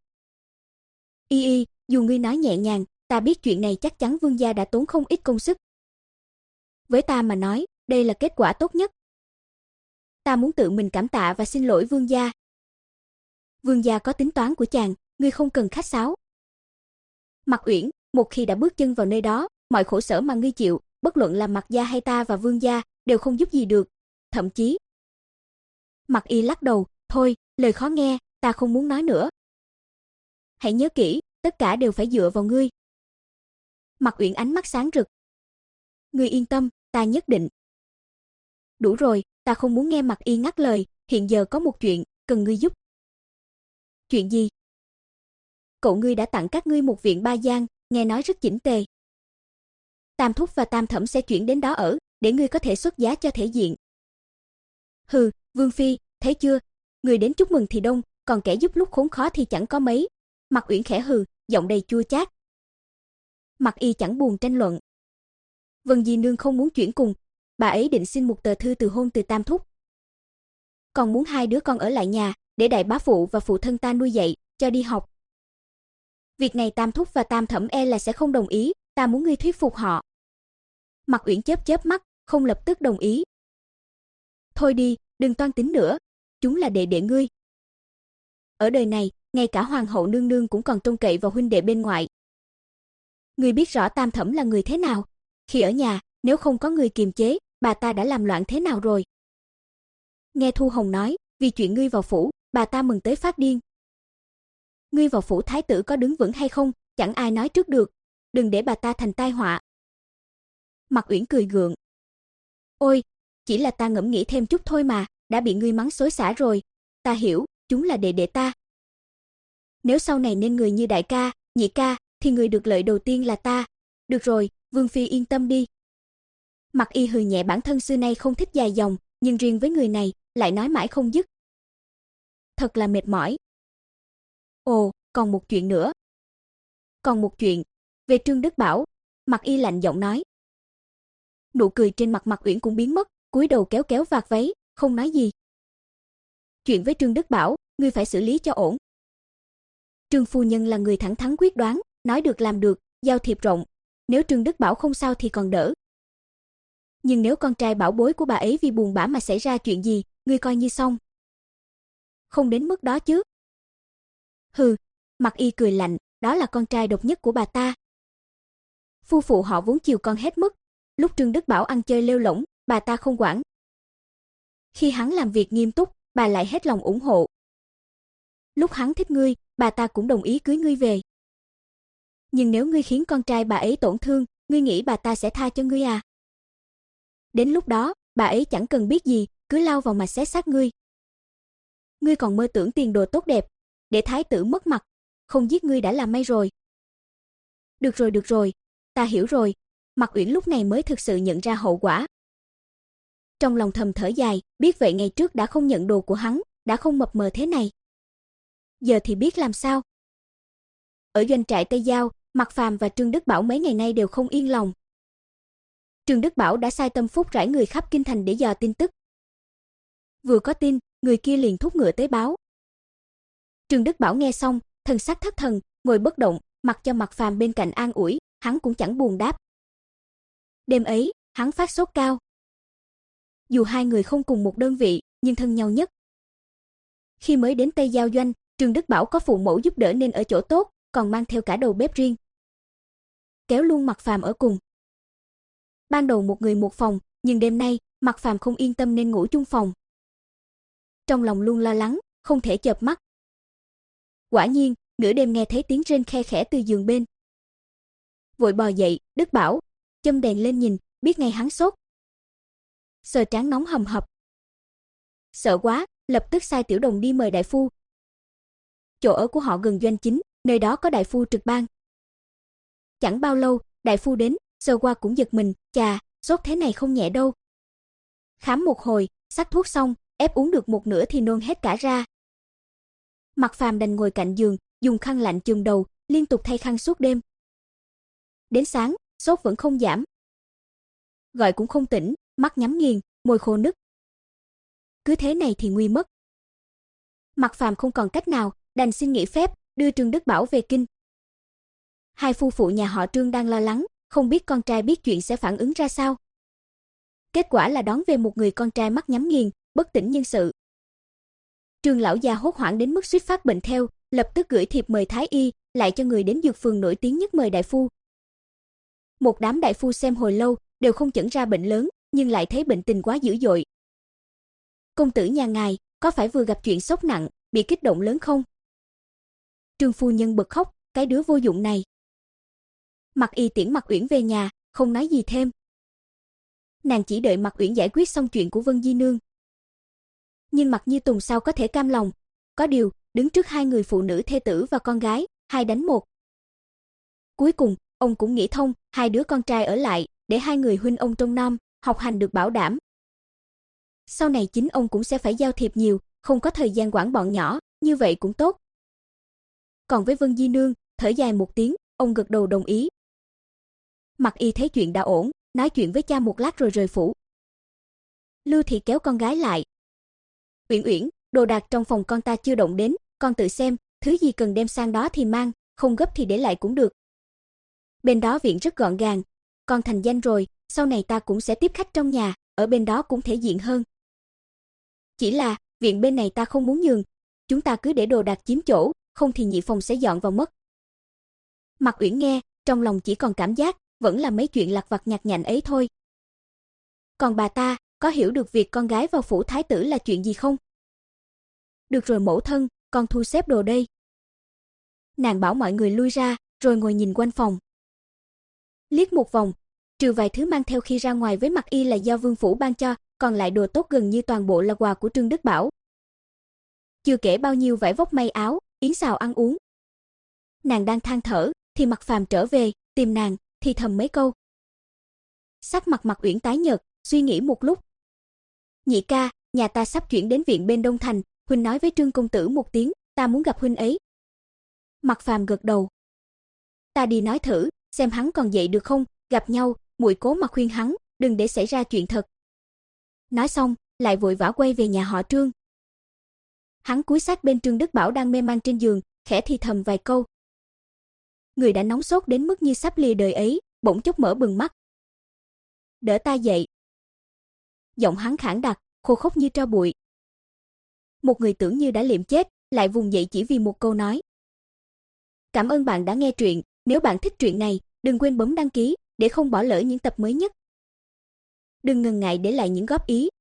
Y y, dù ngươi nói nhẹ nhàng, ta biết chuyện này chắc chắn vương gia đã tốn không ít công sức. Với ta mà nói, đây là kết quả tốt nhất. Ta muốn tự mình cảm tạ và xin lỗi vương gia. Vương gia có tính toán của chàng, ngươi không cần khách sáo. Mặc Uyển, một khi đã bước chân vào nơi đó, mọi khổ sở mà ngươi chịu, bất luận là Mặc gia hay ta và vương gia, đều không giúp gì được, thậm chí. Mặc Y lắc đầu, thôi, lời khó nghe, ta không muốn nói nữa. Hãy nhớ kỹ, tất cả đều phải dựa vào ngươi. Mặc Uyển ánh mắt sáng rực. Ngươi yên tâm, ta nhất định. Đủ rồi, ta không muốn nghe Mặc Y ngắt lời, hiện giờ có một chuyện, cần ngươi giúp. Chuyện gì? Cậu ngươi đã tặng các ngươi một viện ba gian, nghe nói rất chỉnh tề. Tam thúc và Tam thẩm sẽ chuyển đến đó ở, để ngươi có thể xuất giá cho thể diện. Hừ, Vương phi, thấy chưa, người đến chúc mừng thì đông, còn kẻ giúp lúc khốn khó thì chẳng có mấy, Mạc Uyển khẽ hừ, giọng đầy chua chát. Mạc Y chẳng buồn tranh luận. Vân Di Nương không muốn chuyển cùng, bà ấy định xin một tờ thư từ hôn từ Tam thúc. Còn muốn hai đứa con ở lại nhà, để đại bá phụ và phụ thân ta nuôi dạy, cho đi học. Việc này Tam thúc và Tam thẩm e là sẽ không đồng ý, ta muốn ngươi thuyết phục họ. Mạc Uyển chớp chớp mắt, không lập tức đồng ý. Thôi đi, đừng toan tính nữa, chúng là đệ đệ ngươi. Ở đời này, ngay cả hoàng hậu nương nương cũng còn trông cậy vào huynh đệ bên ngoại. Ngươi biết rõ Tam thẩm là người thế nào, khi ở nhà, nếu không có người kiềm chế, bà ta đã làm loạn thế nào rồi. Nghe Thu Hồng nói, vì chuyện ngươi vào phủ, bà ta mừng tới phát điên. Ngươi vào phủ thái tử có đứng vững hay không, chẳng ai nói trước được, đừng để bà ta thành tai họa. Mạc Uyển cười gượng. Ôi, chỉ là ta ngẫm nghĩ thêm chút thôi mà, đã bị ngươi mắng xối xả rồi, ta hiểu, chúng là đệ đệ ta. Nếu sau này nên người như đại ca, nhị ca, thì người được lợi đầu tiên là ta. Được rồi, Vương phi yên tâm đi. Mạc Y hừ nhẹ, bản thân xưa nay không thích dài dòng, nhưng riêng với người này, lại nói mãi không dứt. Thật là mệt mỏi. Ồ, còn một chuyện nữa. Còn một chuyện, về Trương Đức Bảo, Mạc Y lạnh giọng nói. Nụ cười trên mặt Mạc Uyển cũng biến mất, cúi đầu kéo kéo vạt váy, không nói gì. Chuyện với Trương Đức Bảo, ngươi phải xử lý cho ổn. Trương phu nhân là người thẳng thắn quyết đoán, nói được làm được, giao thiệp rộng, nếu Trương Đức Bảo không sao thì còn đỡ. Nhưng nếu con trai bảo bối của bà ấy vì buồn bã mà xảy ra chuyện gì, ngươi coi như xong. Không đến mức đó chứ. Hừ, Mạc Y cười lạnh, đó là con trai độc nhất của bà ta. Phu phụ họ vốn chiều con hết mức, lúc Trương Đức Bảo ăn chơi lêu lổng, bà ta không quản. Khi hắn làm việc nghiêm túc, bà lại hết lòng ủng hộ. Lúc hắn thích ngươi, bà ta cũng đồng ý cưới ngươi về. Nhưng nếu ngươi khiến con trai bà ấy tổn thương, ngươi nghĩ bà ta sẽ tha cho ngươi à? Đến lúc đó, bà ấy chẳng cần biết gì, cứ lao vào mà xé xác ngươi. Ngươi còn mơ tưởng tiền đồ tốt đẹp, để thái tử mất mặt, không giết ngươi đã là may rồi. Được rồi, được rồi, ta hiểu rồi. Mạc Uyển lúc này mới thực sự nhận ra hậu quả. Trong lòng thầm thở dài, biết vậy ngày trước đã không nhận đồ của hắn, đã không mập mờ thế này. Giờ thì biết làm sao. Ở doanh trại Tây Giao, Mạc Phàm và Trương Đức Bảo mấy ngày nay đều không yên lòng. Trương Đức Bảo đã sai tâm phúc rải người khắp kinh thành để dò tin tức. Vừa có tin, người kia liền thúc ngựa tới báo. Trương Đức Bảo nghe xong, thần sắc thất thần, ngồi bất động, mặc cho Mạc Phàm bên cạnh an ủi, hắn cũng chẳng buồn đáp. Đêm ấy, hắn phát sốt cao. Dù hai người không cùng một đơn vị, nhưng thân nhau nhất. Khi mới đến Tây Giao doanh, Trương Đức Bảo có phụ mẫu giúp đỡ nên ở chỗ tốt, còn mang theo cả đầu bếp riêng. Kéo luôn Mạc Phàm ở cùng. Ban đầu một người một phòng, nhưng đêm nay, Mạc Phàm không yên tâm nên ngủ chung phòng. Trong lòng luôn lo lắng, không thể chợp mắt. Quả nhiên, nửa đêm nghe thấy tiếng rên khe khẽ từ giường bên. Vội bò dậy, Đức Bảo, châm đèn lên nhìn, biết ngay hắn sốt. Sờ trán nóng hầm hập. Sợ quá, lập tức sai Tiểu Đồng đi mời đại phu. Chỗ ở của họ gần doanh chính, nơi đó có đại phu trực ban. Chẳng bao lâu, đại phu đến, sờ qua cũng giật mình, chà, sốt thế này không nhẹ đâu. Khám một hồi, sắc thuốc xong, ép uống được một nửa thì nôn hết cả ra. Mạc Phàm đành ngồi cạnh giường, dùng khăn lạnh chùm đầu, liên tục thay khăn suốt đêm. Đến sáng, sốt vẫn không giảm. Gọi cũng không tỉnh, mắt nhắm nghiền, môi khô nức. Cứ thế này thì nguy mất. Mạc Phàm không còn cách nào, đành xin nghỉ phép, đưa Trương Đức Bảo về kinh. Hai phu phụ nhà họ Trương đang lo lắng, không biết con trai biết chuyện sẽ phản ứng ra sao. Kết quả là đón về một người con trai mắt nhắm nghiền, bất tỉnh nhân sự. Trương lão già hốt hoảng đến mức suýt phát bệnh theo, lập tức gửi thiệp mời thái y, lại cho người đến dược phường nổi tiếng nhất mời đại phu. Một đám đại phu xem hồi lâu, đều không chẩn ra bệnh lớn, nhưng lại thấy bệnh tình quá dữ dội. Công tử nhà ngài, có phải vừa gặp chuyện sốc nặng, bị kích động lớn không? Trương phu nhân bật khóc, cái đứa vô dụng này. Mạc Y tiễn Mạc Uyển về nhà, không nói gì thêm. Nàng chỉ đợi Mạc Uyển giải quyết xong chuyện của Vân Di Nương. Nhưng Mạc Như Tùng sao có thể cam lòng, có điều, đứng trước hai người phụ nữ thê tử và con gái, hai đánh một. Cuối cùng, ông cũng nghĩ thông, hai đứa con trai ở lại, để hai người huynh ông trông nom, học hành được bảo đảm. Sau này chính ông cũng sẽ phải giao thiệp nhiều, không có thời gian quản bọn nhỏ, như vậy cũng tốt. còn với Vân Di Nương, thở dài một tiếng, ông gật đầu đồng ý. Mặc Y thấy chuyện đã ổn, nói chuyện với cha một lát rồi rời phủ. Lưu Thị kéo con gái lại. Uyển Uyển, đồ đạc trong phòng con ta chưa động đến, con tự xem, thứ gì cần đem sang đó thì mang, không gấp thì để lại cũng được. Bên đó viện rất gọn gàng, con thành danh rồi, sau này ta cũng sẽ tiếp khách trong nhà, ở bên đó cũng thể diện hơn. Chỉ là, viện bên này ta không muốn nhường, chúng ta cứ để đồ đạc chiếm chỗ, không thì nhị phòng sẽ dọn vào mất. Mặc Uyển nghe, trong lòng chỉ còn cảm giác, vẫn là mấy chuyện lặt vặt nhặt nhạnh ấy thôi. Còn bà ta, có hiểu được việc con gái vào phủ thái tử là chuyện gì không? Được rồi mẫu thân, con thu xếp đồ đây. Nàng bảo mọi người lui ra, rồi ngồi nhìn quanh phòng. Liếc một vòng, trừ vài thứ mang theo khi ra ngoài với Mặc Y là do vương phủ ban cho, còn lại đồ tốt gần như toàn bộ là quà của Trương Đức Bảo. Chưa kể bao nhiêu vải vóc may áo, yến xào ăn uống. Nàng đang than thở, thì Mặc Phàm trở về, tìm nàng, thì thầm mấy câu. Sắc mặt Mặc Uyển tái nhợt, suy nghĩ một lúc. Nhị ca, nhà ta sắp chuyển đến viện bên Đông Thành, huynh nói với Trương công tử một tiếng, ta muốn gặp huynh ấy. Mặc Phàm gật đầu. Ta đi nói thử, xem hắn còn dậy được không, gặp nhau, muội cố mà khuyên hắn, đừng để xảy ra chuyện thật. Nói xong, lại vội vã quay về nhà họ Trương. Hắn cúi sát bên Trương Đức Bảo đang mê man trên giường, khẽ thì thầm vài câu. Người đã nóng sốt đến mức như sắp lìa đời ấy, bỗng chốc mở bừng mắt. Đỡ ta dậy. Giọng hắn khản đặc, khô khốc như tro bụi. Một người tưởng như đã liệm chết, lại vùng dậy chỉ vì một câu nói. Cảm ơn bạn đã nghe truyện, nếu bạn thích truyện này, đừng quên bấm đăng ký để không bỏ lỡ những tập mới nhất. Đừng ngần ngại để lại những góp ý,